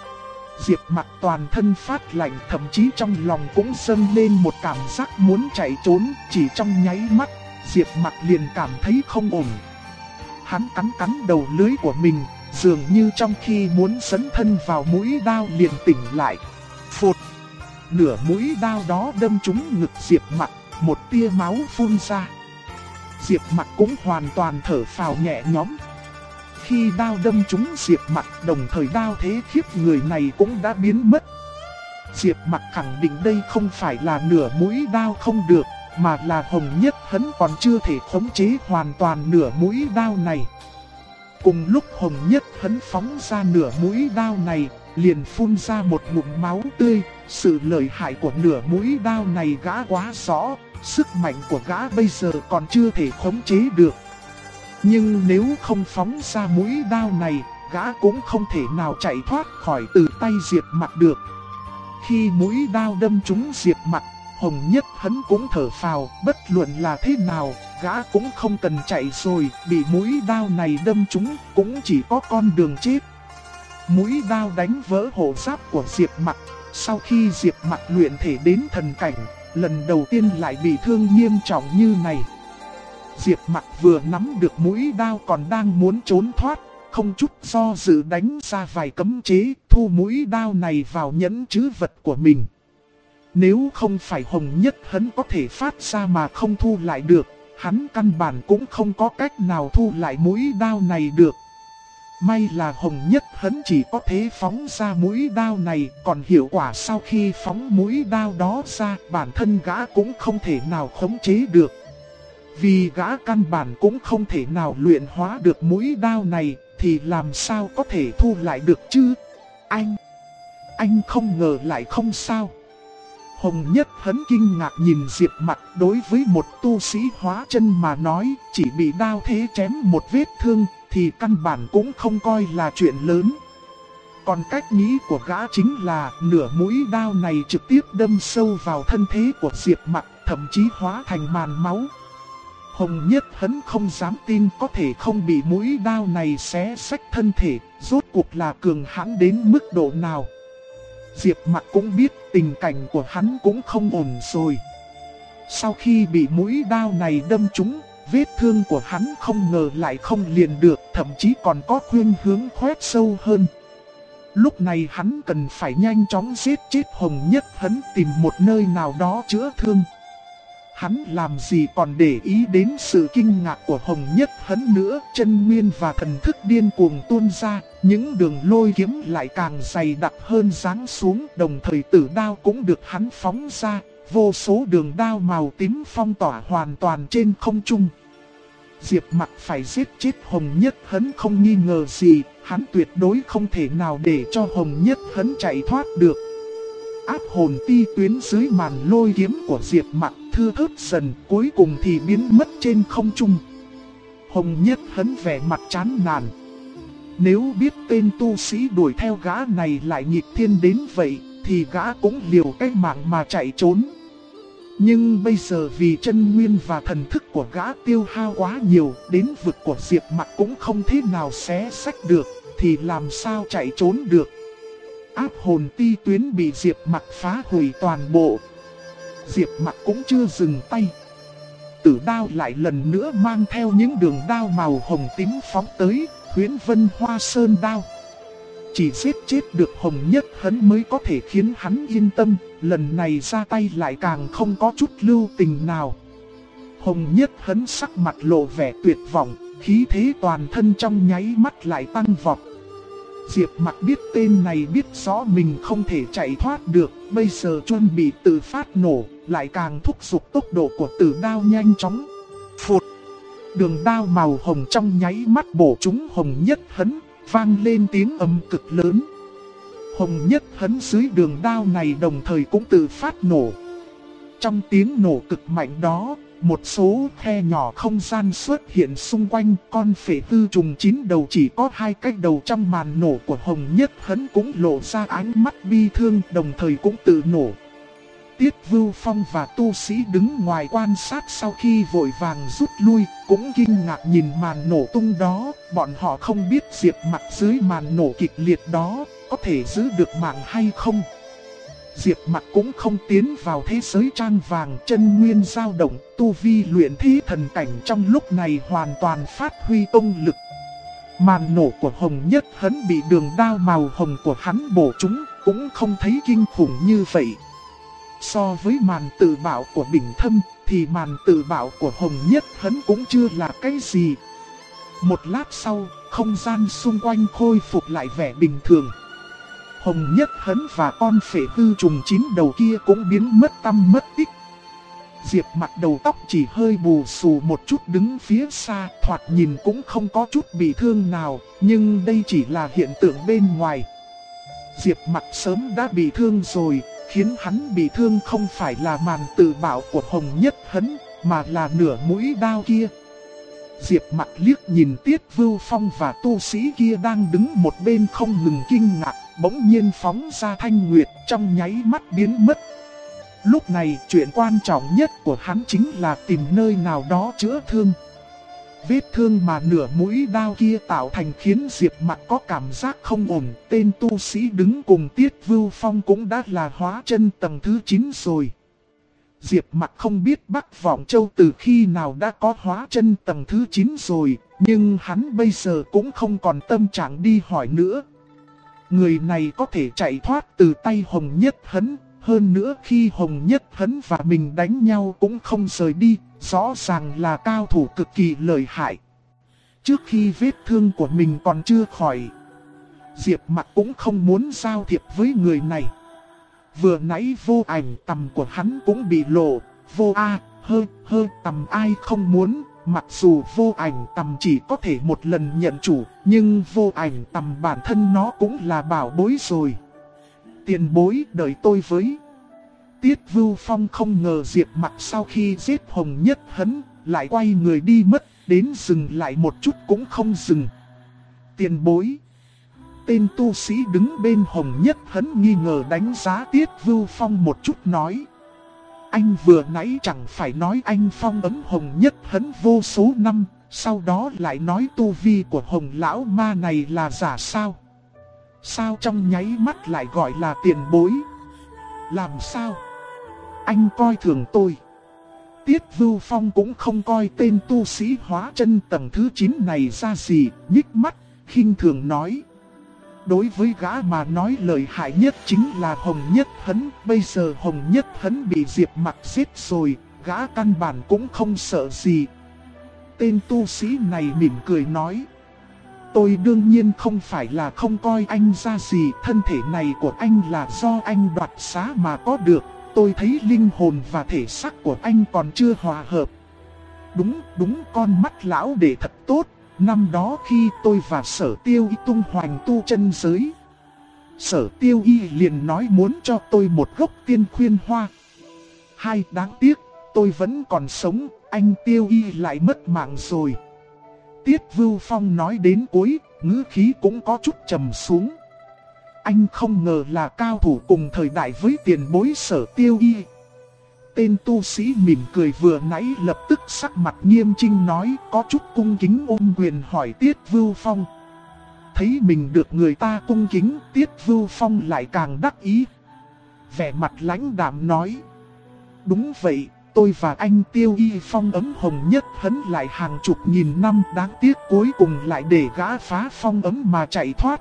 Diệp Mặc toàn thân phát lạnh, thậm chí trong lòng cũng dâng lên một cảm giác muốn chạy trốn. Chỉ trong nháy mắt, Diệp Mặc liền cảm thấy không ổn. Hắn cắn đầu lưới của mình, dường như trong khi muốn dẫn thân vào mũi đao liền tỉnh lại. Phụt! Nửa mũi đao đó đâm trúng ngực Diệp Mặc, một tia máu phun ra. Diệp Mặc cũng hoàn toàn thở phào nhẹ nhõm. Khi đao đâm trúng Diệp Mặc, đồng thời đao thế khiếp người này cũng đã biến mất. Diệp Mặc khẳng định đây không phải là nửa mũi đao không được, mà là Hồng Nhất Hấn còn chưa thể khống chế hoàn toàn nửa mũi đao này. Cùng lúc Hồng Nhất Hấn phóng ra nửa mũi đao này, liền phun ra một ngụm máu tươi. Sự lợi hại của nửa mũi đao này gã quá rõ, sức mạnh của gã bây giờ còn chưa thể khống chế được. Nhưng nếu không phóng ra mũi đao này, gã cũng không thể nào chạy thoát khỏi từ tay Diệp Mặc được. Khi mũi đao đâm trúng Diệp Mặc, Hồng Nhất Hấn cũng thở phào, bất luận là thế nào, gã cũng không cần chạy rồi, bị mũi đao này đâm trúng cũng chỉ có con đường chết. Mũi đao đánh vỡ hộ giáp của Diệp Mặc. Sau khi Diệp Mặc luyện thể đến thần cảnh, lần đầu tiên lại bị thương nghiêm trọng như này. Diệp Mặc vừa nắm được mũi đao còn đang muốn trốn thoát, không chút do dự đánh ra vài cấm chế, thu mũi đao này vào nhẫn trữ vật của mình. Nếu không phải Hồng Nhất Hấn có thể phát ra mà không thu lại được, hắn căn bản cũng không có cách nào thu lại mũi đao này được. May là Hồng Nhất Hấn chỉ có thể phóng ra mũi đao này, còn hiệu quả sau khi phóng mũi đao đó ra, bản thân gã cũng không thể nào khống chế được. Vì gã căn bản cũng không thể nào luyện hóa được mũi đao này, thì làm sao có thể thu lại được chứ? Anh không ngờ lại không sao. Hồng Nhất Hấn kinh ngạc nhìn Diệp Mặc, đối với một tu sĩ hóa chân mà nói, chỉ bị đao thế chém một vết thương thì căn bản cũng không coi là chuyện lớn. Còn cách nghĩ của gã chính là nửa mũi đao này trực tiếp đâm sâu vào thân thế của Diệp Mặc, thậm chí hóa thành màn máu. Hồng Nhất Hấn không dám tin có thể không bị mũi đao này xé xách thân thể, rốt cuộc là cường hãn đến mức độ nào. Diệp Mặc cũng biết tình cảnh của hắn cũng không ổn rồi. Sau khi bị mũi đao này đâm trúng, vết thương của hắn không ngờ lại không liền được, thậm chí còn có khuynh hướng khoét sâu hơn. Lúc này hắn cần phải nhanh chóng giết chết Hồng Nhất Hấn, tìm một nơi nào đó chữa thương. Hắn làm gì còn để ý đến sự kinh ngạc của Hồng Nhất Hấn nữa, chân nguyên và thần thức điên cuồng tuôn ra, những đường lôi kiếm lại càng dày đặc hơn giáng xuống, đồng thời tử đao cũng được hắn phóng ra, vô số đường đao màu tím phong tỏa hoàn toàn trên không trung. Diệp Mặc phải giết chết Hồng Nhất Hấn không nghi ngờ gì, hắn tuyệt đối không thể nào để cho Hồng Nhất Hấn chạy thoát được. Áp hồn ti tuyến dưới màn lôi kiếm của Diệp Mặc thưa thớt dần, cuối cùng thì biến mất trên không trung. Hồng Nhất Hấn vẻ mặt chán nản. Nếu biết tên tu sĩ đuổi theo gã này lại nghịch thiên đến vậy, thì gã cũng liều cái mạng mà chạy trốn. Nhưng bây giờ vì chân nguyên và thần thức của gã tiêu hao quá nhiều, đến vực của Diệp Mặc cũng không thể nào xé xách được, thì làm sao chạy trốn được. Áp hồn ti tuyến bị Diệp Mặc phá hủy toàn bộ. Diệp Mặc cũng chưa dừng tay. Tử đao lại lần nữa mang theo những đường đao màu hồng tím phóng tới, Huyễn Vân Hoa Sơn đao. Chỉ giết chết được Hồng Nhất Hấn mới có thể khiến hắn yên tâm, lần này ra tay lại càng không có chút lưu tình nào. Hồng Nhất Hấn sắc mặt lộ vẻ tuyệt vọng, khí thế toàn thân trong nháy mắt lại tăng vọt. Diệp Mặc biết tên này biết rõ mình không thể chạy thoát được, bây giờ chuẩn bị tự phát nổ, lại càng thúc giục tốc độ của tử đao nhanh chóng. Phụt! Đường đao màu hồng trong nháy mắt bổ trúng Hồng Nhất Hấn, vang lên tiếng ầm cực lớn. Hồng Nhất Hấn dưới đường đao này đồng thời cũng tự phát nổ. Trong tiếng nổ cực mạnh đó, một số khe nhỏ không gian xuất hiện xung quanh, con phệ tư trùng 9 đầu chỉ có 2 cái đầu trong màn nổ của Hồng Nhất Hấn cũng lộ ra ánh mắt bi thương, đồng thời cũng tự nổ. Tiết Vưu Phong và tu sĩ đứng ngoài quan sát sau khi vội vàng rút lui, cũng kinh ngạc nhìn màn nổ tung đó. Bọn họ không biết Diệp Mặc dưới màn nổ kịch liệt đó có thể giữ được mạng hay không. Diệp Mặc cũng không tiến vào thế giới trang vàng, chân nguyên dao động, tu vi luyện thi thần cảnh trong lúc này hoàn toàn phát huy công lực. Màn nổ của Hồng Nhất Hấn bị đường đao màu hồng của hắn bổ trúng, cũng không thấy kinh khủng như vậy. So với màn tự bạo của Bình Thâm thì màn tự bạo của Hồng Nhất Hấn cũng chưa là cái gì. Một lát sau, không gian xung quanh khôi phục lại vẻ bình thường. Hồng Nhất Hấn và con phệ tư trùng 9 đầu kia cũng biến mất tăm mất tích. Diệp Mặc đầu tóc chỉ hơi bù xù một chút đứng phía xa, thoạt nhìn cũng không có chút bị thương nào, nhưng đây chỉ là hiện tượng bên ngoài. Diệp Mặc sớm đã bị thương rồi, khiến hắn bị thương không phải là màn tự bạo của Hồng Nhất Hấn, mà là nửa mũi đao kia. Diệp Mặc liếc nhìn Tiết Vưu Phong và tu sĩ kia đang đứng một bên không ngừng kinh ngạc, bỗng nhiên phóng ra thanh nguyệt trong nháy mắt biến mất. Lúc này chuyện quan trọng nhất của hắn chính là tìm nơi nào đó chữa thương. Vết thương mà nửa mũi đao kia tạo thành khiến Diệp Mặc có cảm giác không ổn. Tên tu sĩ đứng cùng Tiết Vưu Phong cũng đã là hóa chân tầng thứ 9 rồi. Diệp Mặc không biết Bắc Vọng Châu từ khi nào đã có hóa chân tầng thứ 9 rồi, nhưng hắn bây giờ cũng không còn tâm trạng đi hỏi nữa. Người này có thể chạy thoát từ tay Hồng Nhất Hấn, hơn nữa khi Hồng Nhất Hấn và mình đánh nhau cũng không rời đi, rõ ràng là cao thủ cực kỳ lợi hại. Trước khi vết thương của mình còn chưa khỏi, Diệp Mặc cũng không muốn giao thiệp với người này. Vừa nãy vô ảnh tầm của hắn cũng bị lộ, tầm ai không muốn, mặc dù vô ảnh tầm chỉ có thể một lần nhận chủ, nhưng vô ảnh tầm bản thân nó cũng là bảo bối rồi. Tiền bối đợi tôi với. Tiết Vưu Phong không ngờ Diệp Mặc sau khi giết Hồng Nhất Hấn, lại quay người đi mất, đến dừng lại một chút cũng không dừng. Tiền bối. Tên tu sĩ đứng bên Hồng Nhất Hấn nghi ngờ đánh giá Tiết Vưu Phong một chút nói. Anh vừa nãy chẳng phải nói anh phong ấn Hồng Nhất Hấn vô số năm, sau đó lại nói tu vi của Hồng Lão Ma này là giả sao? Sao trong nháy mắt lại gọi là tiền bối? Làm sao? Anh coi thường tôi. Tiết Vưu Phong cũng không coi tên tu sĩ hóa chân tầng thứ 9 này ra gì, nhích mắt, khinh thường nói. Đối với gã mà nói lợi hại nhất chính là Hồng Nhất Hấn. Bây giờ Hồng Nhất Hấn bị Diệp Mặc giết rồi, gã căn bản cũng không sợ gì. Tên tu sĩ này mỉm cười nói. Tôi đương nhiên không phải là không coi anh ra gì. Thân thể này của anh là do anh đoạt xá mà có được. Tôi thấy linh hồn và thể xác của anh còn chưa hòa hợp. Đúng con mắt lão để thật tốt. Năm đó khi tôi và Sở Tiêu Y tung hoành tu chân giới, Sở Tiêu Y liền nói muốn cho tôi một gốc tiên khuyên hoa. Hay đáng tiếc, tôi vẫn còn sống, anh Tiêu Y lại mất mạng rồi. Tiết Vưu Phong nói đến cuối, ngữ khí cũng có chút trầm xuống. Anh không ngờ là cao thủ cùng thời đại với tiền bối Sở Tiêu Y. Tên tu sĩ mỉm cười vừa nãy lập tức sắc mặt nghiêm chỉnh nói, có chút cung kính ôm quyền hỏi Tiết Vưu Phong. Thấy mình được người ta cung kính, Tiết Vưu Phong lại càng đắc ý. Vẻ mặt lãnh đạm nói. Đúng vậy, tôi và anh Tiêu Y phong ấm Hồng Nhất Hấn lại hàng chục nghìn năm, đáng tiếc cuối cùng lại để gã phá phong ấm mà chạy thoát.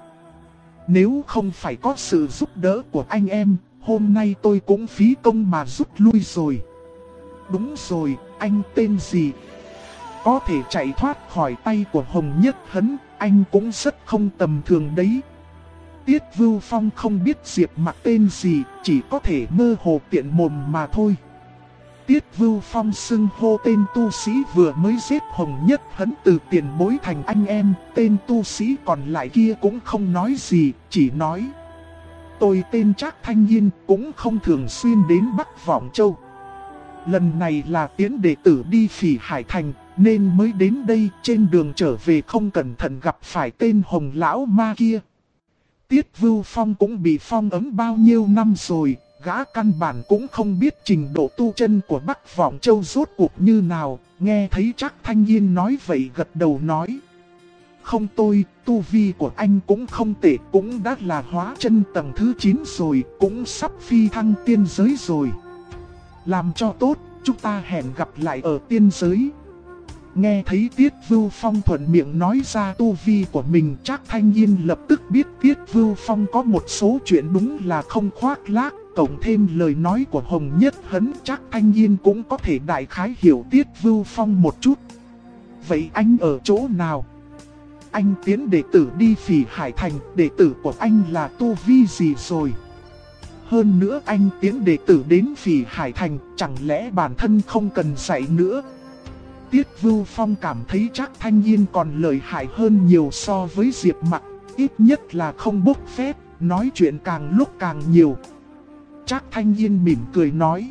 Nếu không phải có sự giúp đỡ của anh em, hôm nay tôi cũng phí công mà rút lui rồi. Đúng rồi, anh tên gì? Có thể chạy thoát khỏi tay của Hồng Nhất Hấn, anh cũng rất không tầm thường đấy. Tiết Vưu Phong không biết Diệp Mặc tên gì, chỉ có thể mơ hồ tiện mồm mà thôi. Tiết Vưu Phong xưng hô tên tu sĩ vừa mới giết Hồng Nhất Hấn từ tiền bối thành anh em. Tên tu sĩ còn lại kia cũng không nói gì, chỉ nói. Tôi tên Trác Thanh Yên, cũng không thường xuyên đến Bắc Vọng Châu. Lần này là tiễn đệ tử đi Phỉ Hải Thành, nên mới đến đây. Trên đường trở về không cẩn thận gặp phải tên Hồng Lão Ma kia. Tiết Vưu Phong cũng bị phong ấn bao nhiêu năm rồi, Gã căn bản cũng không biết trình độ tu chân của Bắc Vọng Châu rốt cuộc như nào, nghe thấy Trác Thanh Yên nói vậy gật đầu nói. Không, tu vi của anh cũng không tệ, cũng đã là hóa chân tầng thứ 9 rồi, cũng sắp phi thăng tiên giới rồi. Làm cho tốt, chúng ta hẹn gặp lại ở tiên giới. Nghe thấy Tiết Vưu Phong thuận miệng nói ra tu vi của mình, Trác Thanh Yên lập tức biết Tiết Vưu Phong có một số chuyện đúng là không khoác lác. Cộng thêm lời nói của Hồng Nhất Hấn, Trác Thanh Yên cũng có thể đại khái hiểu Tiết Vưu Phong một chút. Vậy anh ở chỗ nào? Anh tiến đệ tử đi Phỉ Hải Thành, đệ tử của anh là tu vi gì rồi? Hơn nữa anh tiến đệ tử đến Phỉ Hải Thành, chẳng lẽ bản thân không cần dạy nữa? Tiết Vưu Phong cảm thấy Trác Thanh Yên còn lợi hại hơn nhiều so với Diệp Mặc, ít nhất là không bốc phét, nói chuyện càng lúc càng nhiều. Trác Thanh Yên mỉm cười nói.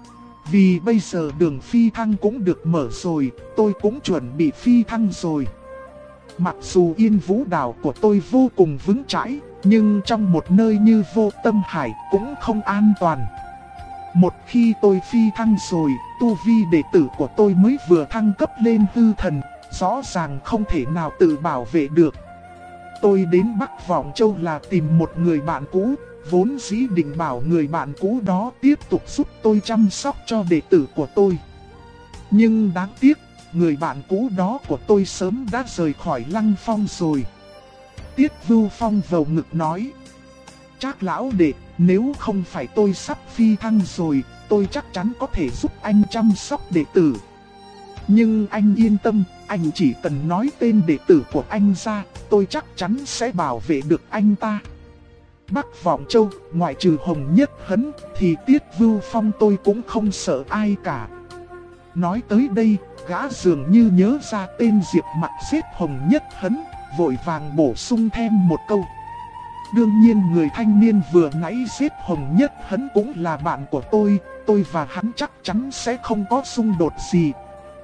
Vì bây giờ đường phi thăng cũng được mở rồi, tôi cũng chuẩn bị phi thăng rồi. Mặc dù Yên Vũ Đảo của tôi vô cùng vững chãi, nhưng trong một nơi như Vô Tâm Hải cũng không an toàn. Một khi tôi phi thăng rồi, tu vi đệ tử của tôi mới vừa thăng cấp lên hư thần, rõ ràng không thể nào tự bảo vệ được. Tôi đến Bắc Vọng Châu là tìm một người bạn cũ, vốn dĩ định bảo người bạn cũ đó tiếp tục giúp tôi chăm sóc cho đệ tử của tôi. Nhưng đáng tiếc, người bạn cũ đó của tôi sớm đã rời khỏi Lăng Phong rồi. Tiết Vưu Phong vầu ngực nói. Trác lão đệ, nếu không phải tôi sắp phi thăng rồi, tôi chắc chắn có thể giúp anh chăm sóc đệ tử. Nhưng anh yên tâm, anh chỉ cần nói tên đệ tử của anh ra, tôi chắc chắn sẽ bảo vệ được anh ta. Bắc Vọng Châu, ngoại trừ Hồng Nhất Hấn, thì Tiết Vưu Phong tôi cũng không sợ ai cả. Nói tới đây, gã dường như nhớ ra tên Diệp Mặc giết Hồng Nhất Hấn, vội vàng bổ sung thêm một câu. Đương nhiên người thanh niên vừa nãy giết Hồng Nhất Hấn cũng là bạn của tôi và hắn chắc chắn sẽ không có xung đột gì.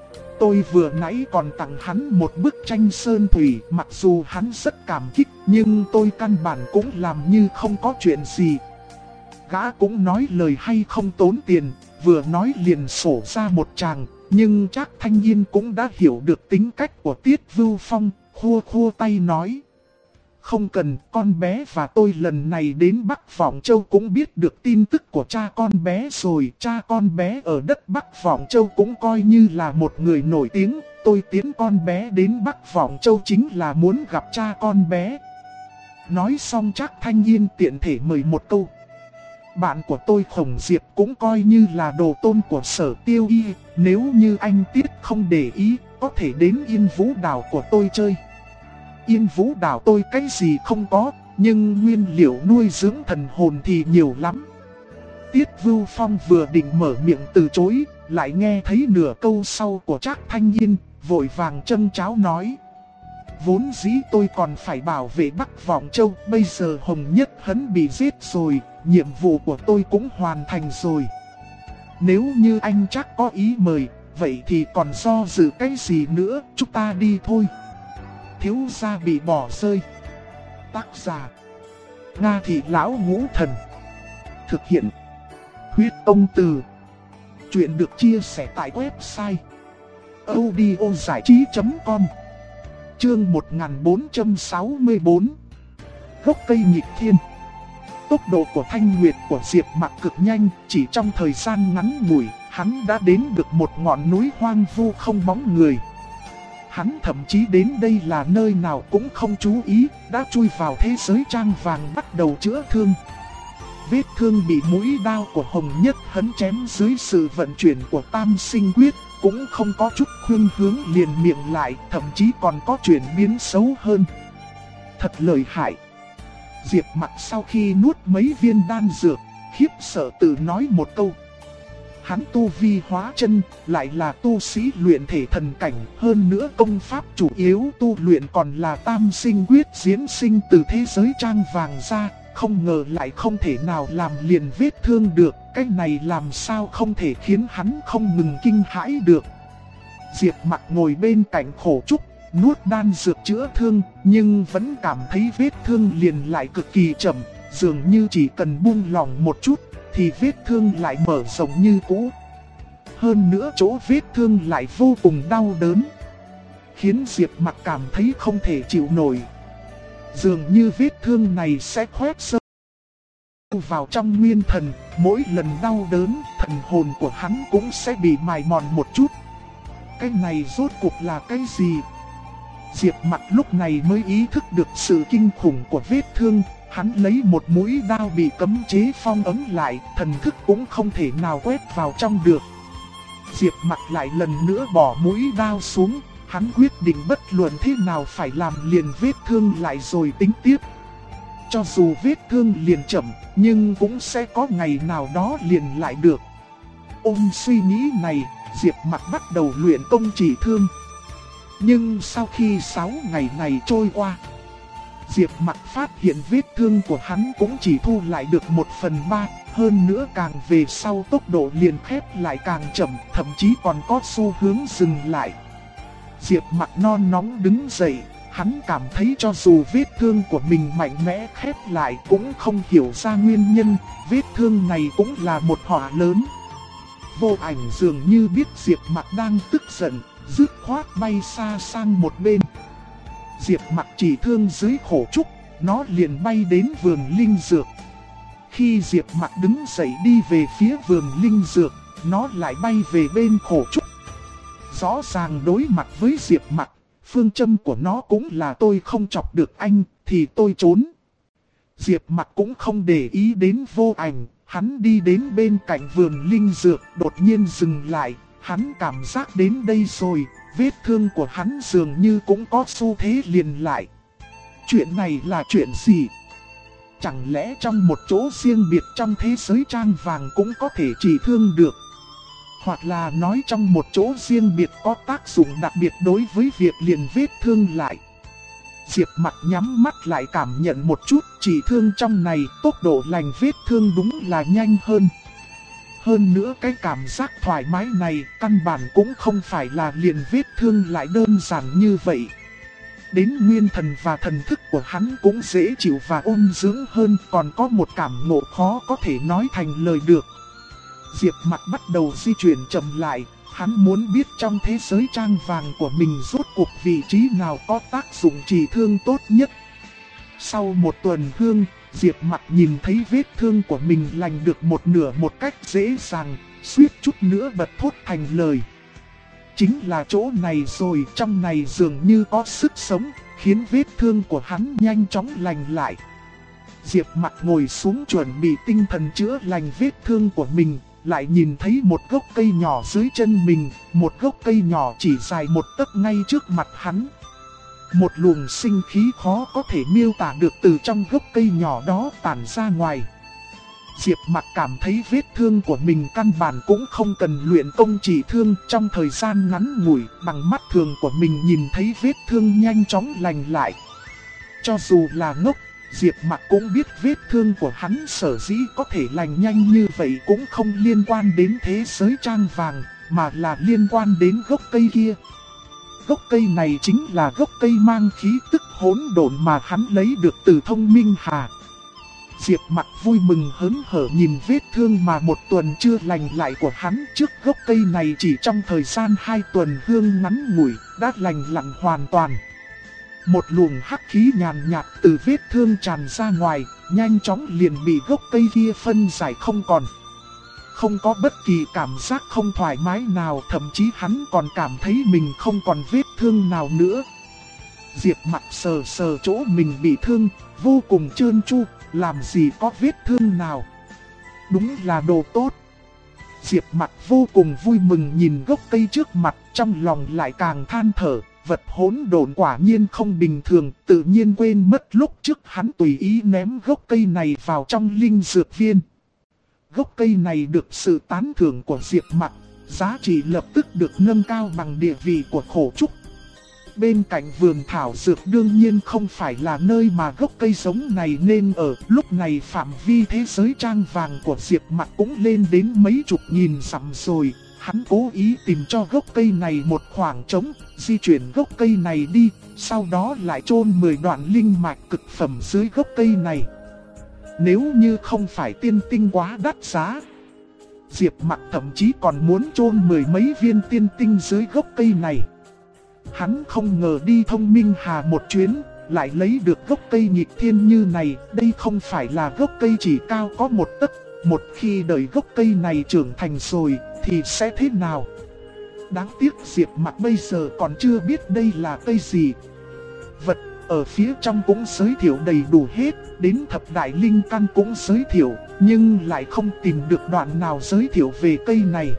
Tôi vừa nãy còn tặng hắn một bức tranh sơn thủy, mặc dù hắn rất cảm kích, nhưng tôi căn bản cũng làm như không có chuyện gì. Gã cũng nói lời hay không tốn tiền, vừa nói liền sổ ra một tràng, nhưng Trác Thanh Yên cũng đã hiểu được tính cách của Tiết Vưu Phong, khua khua tay nói. Không cần, con bé và tôi lần này đến Bắc Vọng Châu cũng biết được tin tức của cha con bé rồi. Cha con bé ở đất Bắc Vọng Châu cũng coi như là một người nổi tiếng. Tôi tiến con bé đến Bắc Vọng Châu chính là muốn gặp cha con bé. Nói xong Trác Thanh Yên tiện thể mời một câu. Bạn của tôi Khổng Diệp cũng coi như là đồ tôn của Sở Tiêu Y. Nếu như anh Tiết không để ý, có thể đến Yên Vũ Đảo của tôi chơi. Yên Vũ Đảo tôi cái gì không có, nhưng nguyên liệu nuôi dưỡng thần hồn thì nhiều lắm. Tiết Vưu Phong vừa định mở miệng từ chối, lại nghe thấy nửa câu sau của Trác Thanh Yên, vội vàng châm cháo nói. Vốn dĩ tôi còn phải bảo vệ Bắc Vọng Châu, bây giờ Hồng Nhất Hấn bị giết rồi, nhiệm vụ của tôi cũng hoàn thành rồi. Nếu như anh Trác có ý mời, vậy thì còn do dự cái gì nữa, chúng ta đi thôi. Thiếu gia bị bỏ rơi. Tác giả Nga Thị Lão Ngũ Thần. Thực hiện Huyết Ông Từ. Chuyện được chia sẻ tại website audiozảichí.com. Chương 1464. Gốc cây nghịch thiên. Tốc độ của Thanh Nguyệt của Diệp Mặc cực nhanh, chỉ trong thời gian ngắn ngủi, hắn đã đến được một ngọn núi hoang vu không bóng người. Hắn thậm chí đến đây là nơi nào cũng không chú ý, đã chui vào thế giới trang vàng bắt đầu chữa thương. Vết thương bị mũi đao của Hồng Nhất Hấn chém dưới sự vận chuyển của Tam Sinh Quyết, cũng không có chút khuynh hướng liền miệng lại, thậm chí còn có chuyển biến xấu hơn. Thật lợi hại. Diệp Mặc sau khi nuốt mấy viên đan dược, khiếp sợ tự nói một câu. Hắn tu vi hóa chân, lại là tu sĩ luyện thể thần cảnh, hơn nữa công pháp chủ yếu tu luyện còn là Tam Sinh Quyết diễn sinh từ thế giới trang vàng ra, không ngờ lại không thể nào làm liền vết thương được, cái này làm sao không thể khiến hắn không ngừng kinh hãi được. Diệp Mặc ngồi bên cạnh Khổ Trúc, nuốt đan dược chữa thương, nhưng vẫn cảm thấy vết thương liền lại cực kỳ chậm, dường như chỉ cần buông lỏng một chút thì vết thương lại mở rộng như cũ. Hơn nữa chỗ vết thương lại vô cùng đau đớn, khiến Diệp Mặc cảm thấy không thể chịu nổi. Dường như vết thương này sẽ khoét sâu vào trong nguyên thần, mỗi lần đau đớn, thần hồn của hắn cũng sẽ bị mài mòn một chút. Cái này rốt cuộc là cái gì? Diệp Mặc lúc này mới ý thức được sự kinh khủng của vết thương. Hắn lấy một mũi đao bị cấm chế phong ấn lại, thần thức cũng không thể nào quét vào trong được. Diệp Mặc lại lần nữa bỏ mũi đao xuống, hắn quyết định bất luận thế nào phải làm liền vết thương lại rồi tính tiếp. Cho dù vết thương liền chậm, nhưng cũng sẽ có ngày nào đó liền lại được. Ôm suy nghĩ này, Diệp Mặc bắt đầu luyện công chỉ thương. Nhưng sau khi 6 ngày này trôi qua, Diệp Mặc phát hiện vết thương của hắn cũng chỉ thu lại được 1/3, hơn nữa càng về sau tốc độ liền khép lại càng chậm, thậm chí còn có xu hướng dừng lại. Diệp Mặc nôn nóng đứng dậy, hắn cảm thấy cho dù vết thương của mình mạnh mẽ khép lại cũng không hiểu ra nguyên nhân, vết thương này cũng là một họa lớn. Vô Ảnh dường như biết Diệp Mặc đang tức giận, dứt khoát bay xa sang một bên. Diệp Mặc chỉ thương dưới khổ trúc, nó liền bay đến vườn linh dược. Khi Diệp Mặc đứng dậy đi về phía vườn linh dược, nó lại bay về bên khổ trúc. Rõ ràng đối mặt với Diệp Mặc, phương châm của nó cũng là tôi không chọc được anh, thì tôi trốn. Diệp Mặc cũng không để ý đến Vô Ảnh, hắn đi đến bên cạnh vườn linh dược, đột nhiên dừng lại, hắn cảm giác đến đây rồi, vết thương của hắn dường như cũng có xu thế liền lại. Chuyện này là chuyện gì? Chẳng lẽ trong một chỗ riêng biệt trong thế giới trang vàng cũng có thể chỉ thương được? Hoặc là nói trong một chỗ riêng biệt có tác dụng đặc biệt đối với việc liền vết thương lại? Diệp Mặc nhắm mắt lại cảm nhận một chút, chỉ thương trong này tốc độ lành vết thương đúng là nhanh hơn. Hơn nữa cái cảm giác thoải mái này căn bản cũng không phải là liền vết thương lại đơn giản như vậy. Đến nguyên thần và thần thức của hắn cũng dễ chịu và ôn dưỡng hơn, còn có một cảm ngộ khó có thể nói thành lời được. Diệp Mặc bắt đầu di chuyển chậm lại, hắn muốn biết trong thế giới trang vàng của mình rốt cuộc vị trí nào có tác dụng trị thương tốt nhất. Sau một tuần hương, Diệp Mặc nhìn thấy vết thương của mình lành được một nửa một cách dễ dàng, suýt chút nữa bật thốt thành lời. Chính là chỗ này rồi, trong này dường như có sức sống, khiến vết thương của hắn nhanh chóng lành lại. Diệp Mặc ngồi xuống chuẩn bị tinh thần chữa lành vết thương của mình, lại nhìn thấy một gốc cây nhỏ dưới chân mình, một gốc cây nhỏ chỉ dài 1 tấc ngay trước mặt hắn. Một luồng sinh khí khó có thể miêu tả được từ trong gốc cây nhỏ đó tản ra ngoài. Diệp Mặc cảm thấy vết thương của mình căn bản cũng không cần luyện công chỉ thương, trong thời gian ngắn ngủi, bằng mắt thường của mình nhìn thấy vết thương nhanh chóng lành lại. Cho dù là ngốc, Diệp Mặc cũng biết vết thương của hắn sở dĩ có thể lành nhanh như vậy cũng không liên quan đến thế giới trang vàng, mà là liên quan đến gốc cây kia. Gốc cây này chính là gốc cây mang khí tức hỗn độn mà hắn lấy được từ Thông Minh Hà. Diệp Mặc vui mừng hớn hở nhìn vết thương mà 1 tuần chưa lành lại của hắn, trước gốc cây này chỉ trong thời gian 2 tuần hương ngắn ngủi đã lành lặn hoàn toàn. Một luồng hắc khí nhàn nhạt từ vết thương tràn ra ngoài, nhanh chóng liền bị gốc cây kia phân giải không còn. Không có bất kỳ cảm giác không thoải mái nào, thậm chí hắn còn cảm thấy mình không còn vết thương nào nữa. Diệp Mặc sờ sờ chỗ mình bị thương, vô cùng trơn tru, làm gì có vết thương nào. Đúng là đồ tốt. Diệp Mặc vô cùng vui mừng nhìn gốc cây trước mặt, trong lòng lại càng than thở, vật hỗn độn quả nhiên không bình thường, tự nhiên quên mất lúc trước hắn tùy ý ném gốc cây này vào trong linh dược viên. Gốc cây này được sự tán thưởng của Diệp Mặc, giá trị lập tức được nâng cao bằng địa vị của khổ trúc. Bên cạnh vườn thảo dược đương nhiên không phải là nơi mà gốc cây giống này nên ở. Lúc này phạm vi thế giới trang vàng của Diệp Mặc cũng lên đến mấy chục nghìn dặm rồi. Hắn cố ý tìm cho gốc cây này một khoảng trống, di chuyển gốc cây này đi, sau đó lại chôn 10 đoạn linh mạch cực phẩm dưới gốc cây này. Nếu như không phải tiên tinh quá đắt giá, Diệp Mặc thậm chí còn muốn chôn mười mấy viên tiên tinh dưới gốc cây này. Hắn không ngờ đi Thông Minh Hà một chuyến, lại lấy được gốc cây nghịch thiên như này. Đây không phải là gốc cây chỉ cao có một tấc. Một khi đợi gốc cây này trưởng thành rồi thì sẽ thế nào? Đáng tiếc Diệp Mặc bây giờ còn chưa biết đây là cây gì. Vật ở phía trong cũng giới thiệu đầy đủ hết, đến thập đại linh căn cũng giới thiệu, nhưng lại không tìm được đoạn nào giới thiệu về cây này.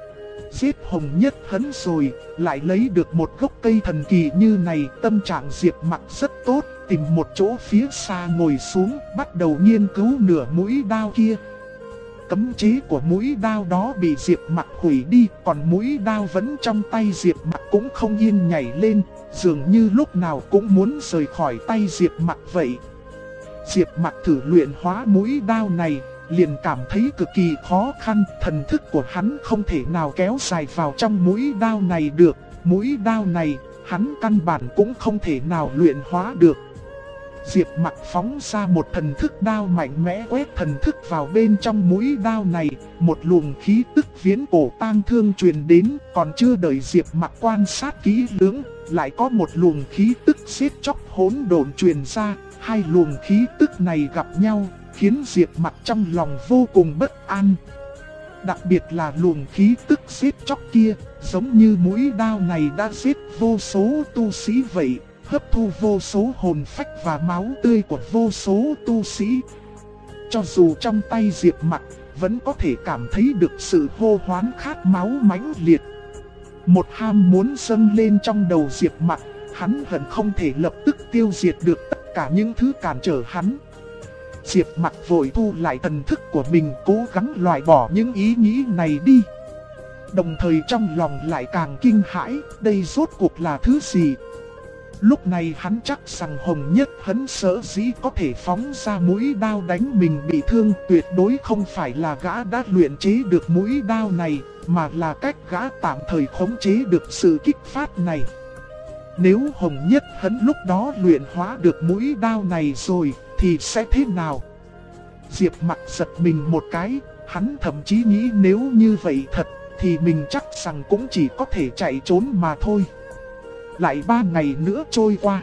Giết Hồng Nhất Hấn rồi, lại lấy được một gốc cây thần kỳ như này, tâm trạng Diệp Mặc rất tốt, tìm một chỗ phía xa ngồi xuống, bắt đầu nghiên cứu nửa mũi đao kia. Cấm chế của mũi đao đó bị Diệp Mặc hủy đi, còn mũi đao vẫn trong tay Diệp Mặc cũng không yên nhảy lên, dường như lúc nào cũng muốn rời khỏi tay Diệp Mặc vậy. Diệp Mặc thử luyện hóa mũi đao này, liền cảm thấy cực kỳ khó khăn, thần thức của hắn không thể nào kéo dài vào trong mũi đao này được. Mũi đao này, hắn căn bản cũng không thể nào luyện hóa được. Diệp Mặc phóng ra một thần thức đao mạnh mẽ quét thần thức vào bên trong mũi đao này, một luồng khí tức viễn cổ tang thương truyền đến, còn chưa đợi Diệp Mặc quan sát kỹ lưỡng, lại có một luồng khí tức giết chóc hỗn độn truyền ra, hai luồng khí tức này gặp nhau, khiến Diệp Mặc trong lòng vô cùng bất an. Đặc biệt là luồng khí tức giết chóc kia, giống như mũi đao này đã giết vô số tu sĩ vậy, hấp thu vô số hồn phách và máu tươi của vô số tu sĩ. Cho dù trong tay Diệp Mặc, vẫn có thể cảm thấy được sự hô hoán khát máu mãnh liệt. Một ham muốn dâng lên trong đầu Diệp Mặc, hắn hận không thể lập tức tiêu diệt được tất cả những thứ cản trở hắn. Diệp Mặc vội thu lại thần thức của mình, cố gắng loại bỏ những ý nghĩ này đi. Đồng thời trong lòng lại càng kinh hãi, đây rốt cuộc là thứ gì? Lúc này hắn chắc rằng Hồng Nhất Hấn sở dĩ có thể phóng ra mũi đao đánh mình bị thương, tuyệt đối không phải là gã đã luyện chế được mũi đao này, mà là cách gã tạm thời khống chế được sự kích phát này. Nếu Hồng Nhất Hấn lúc đó luyện hóa được mũi đao này rồi, thì sẽ thế nào? Diệp Mặc giật mình một cái, hắn thậm chí nghĩ nếu như vậy thật, thì mình chắc rằng cũng chỉ có thể chạy trốn mà thôi. Lại 3 ngày nữa trôi qua,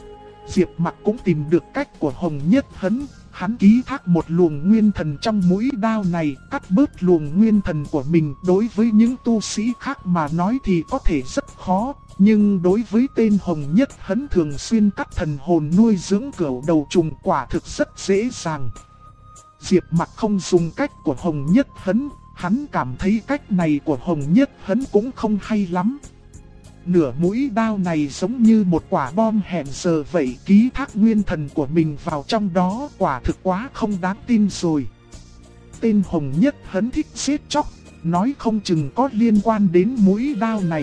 Diệp Mặc cũng tìm được cách của Hồng Nhất Hấn. Hắn ký thác một luồng nguyên thần trong mũi đao này, cắt bớt luồng nguyên thần của mình. Đối với những tu sĩ khác mà nói thì có thể rất khó, nhưng đối với tên Hồng Nhất Hấn thường xuyên cắt thần hồn nuôi dưỡng cửu đầu trùng quả thực rất dễ dàng. Diệp Mặc không dùng cách của Hồng Nhất Hấn, hắn cảm thấy cách này của Hồng Nhất Hấn cũng không hay lắm. Nửa mũi đao này giống như một quả bom hẹn giờ vậy, ký thác nguyên thần của mình vào trong đó quả thực quá không đáng tin rồi. Tên Hồng Nhất Hấn thích giết chóc, nói không chừng có liên quan đến mũi đao này.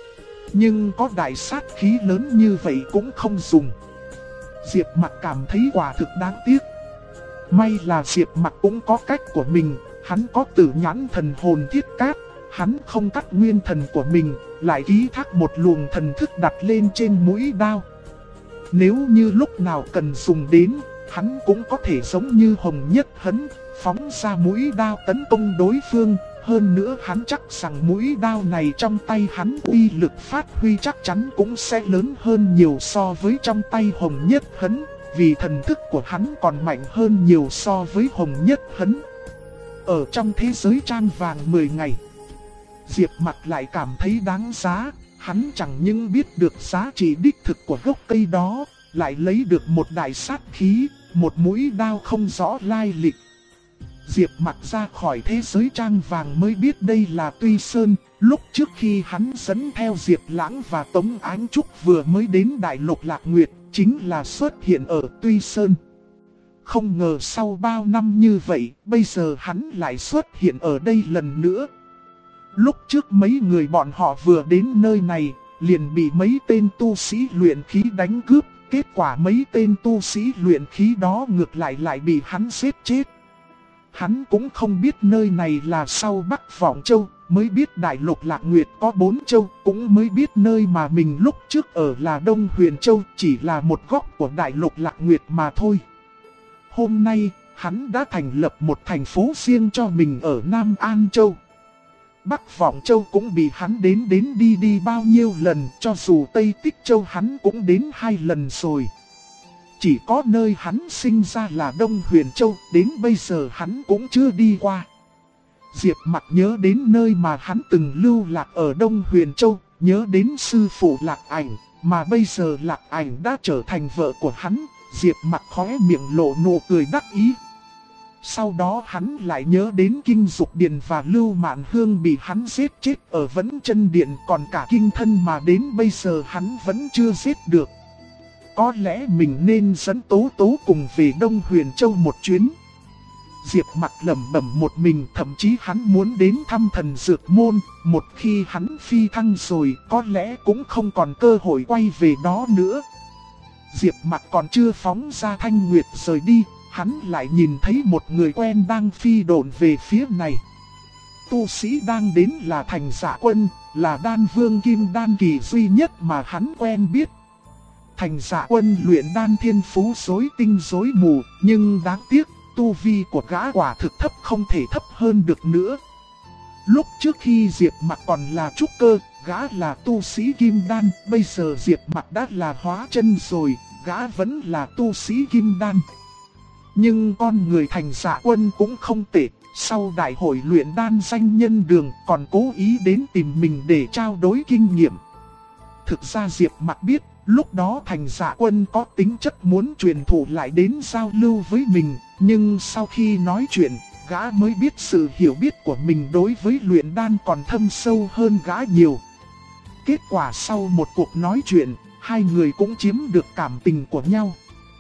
Nhưng có đại sát khí lớn như vậy cũng không dùng. Diệp Mặc cảm thấy quả thực đáng tiếc. May là Diệp Mặc cũng có cách của mình, hắn có tử nhãn thần hồn thiết cát. Hắn không cắt nguyên thần của mình, lại ký thác một luồng thần thức đặt lên trên mũi đao. Nếu như lúc nào cần dùng đến, hắn cũng có thể giống như Hồng Nhất Hấn, phóng ra mũi đao tấn công đối phương. Hơn nữa hắn chắc rằng mũi đao này trong tay hắn uy lực phát huy chắc chắn cũng sẽ lớn hơn nhiều so với trong tay Hồng Nhất Hấn, vì thần thức của hắn còn mạnh hơn nhiều so với Hồng Nhất Hấn. Ở trong thế giới trang vàng 10 ngày, Diệp Mặc lại cảm thấy đáng giá, hắn chẳng những biết được giá trị đích thực của gốc cây đó, lại lấy được một đại sát khí, một mũi đao không rõ lai lịch. Diệp Mặc ra khỏi thế giới trang vàng mới biết đây là Tuy Sơn, lúc trước khi hắn dẫn theo Diệp Lãng và Tống Ánh Trúc vừa mới đến Đại Lục Lạc Nguyệt, chính là xuất hiện ở Tuy Sơn. Không ngờ sau bao năm như vậy, bây giờ hắn lại xuất hiện ở đây lần nữa. Lúc trước mấy người bọn họ vừa đến nơi này, liền bị mấy tên tu sĩ luyện khí đánh cướp. Kết quả mấy tên tu sĩ luyện khí đó ngược lại bị hắn giết chết. Hắn cũng không biết nơi này là sau Bắc Vọng Châu, mới biết Đại Lục Lạc Nguyệt có 4 châu, cũng mới biết nơi mà mình lúc trước ở là Đông Huyền Châu, chỉ là một góc của Đại Lục Lạc Nguyệt mà thôi. Hôm nay, hắn đã thành lập một thành phố riêng cho mình ở Nam An Châu. Bắc Vọng Châu cũng bị hắn đến đi bao nhiêu lần, cho dù Tây Tích Châu hắn cũng đến 2 lần rồi. Chỉ có nơi hắn sinh ra là Đông Huyền Châu, đến bây giờ hắn cũng chưa đi qua. Diệp Mặc nhớ đến nơi mà hắn từng lưu lạc ở Đông Huyền Châu, nhớ đến sư phụ Lạc Ảnh, mà bây giờ Lạc Ảnh đã trở thành vợ của hắn. Diệp Mặc khóe miệng lộ nụ cười đắc ý. Sau đó hắn lại nhớ đến Kinh Dục Điện và Lưu Mạn Hương bị hắn giết chết ở Vẫn Chân Điện, còn cả Kinh Thân mà đến bây giờ hắn vẫn chưa giết được. Có lẽ mình nên dẫn Tố Tố cùng về Đông Huyền Châu một chuyến. Diệp Mặc lẩm bẩm một mình, thậm chí hắn muốn đến thăm Thần Dược Môn, một khi hắn phi thăng rồi có lẽ cũng không còn cơ hội quay về đó nữa. Diệp Mặc còn chưa phóng ra Thanh Nguyệt rời đi, hắn lại nhìn thấy một người quen đang phi độn về phía này. Tu sĩ đang đến là Thành Dạ Quân, là đan vương kim đan kỳ duy nhất mà hắn quen biết. Thành Dạ Quân luyện đan thiên phú rối tinh rối mù, nhưng đáng tiếc, tu vi của gã quả thực thấp không thể thấp hơn được nữa. Lúc trước khi Diệp Mặc còn là trúc cơ, gã là tu sĩ kim đan, bây giờ Diệp Mặc đã là hóa chân rồi, gã vẫn là tu sĩ kim đan. Nhưng con người Thành Dạ Quân cũng không tệ, sau đại hội luyện đan danh nhân đường còn cố ý đến tìm mình để trao đổi kinh nghiệm. Thực ra Diệp Mặc biết, lúc đó Thành Dạ Quân có tính chất muốn truyền thụ lại đến giao lưu với mình, nhưng sau khi nói chuyện, gã mới biết sự hiểu biết của mình đối với luyện đan còn thâm sâu hơn gã nhiều. Kết quả sau một cuộc nói chuyện, hai người cũng chiếm được cảm tình của nhau.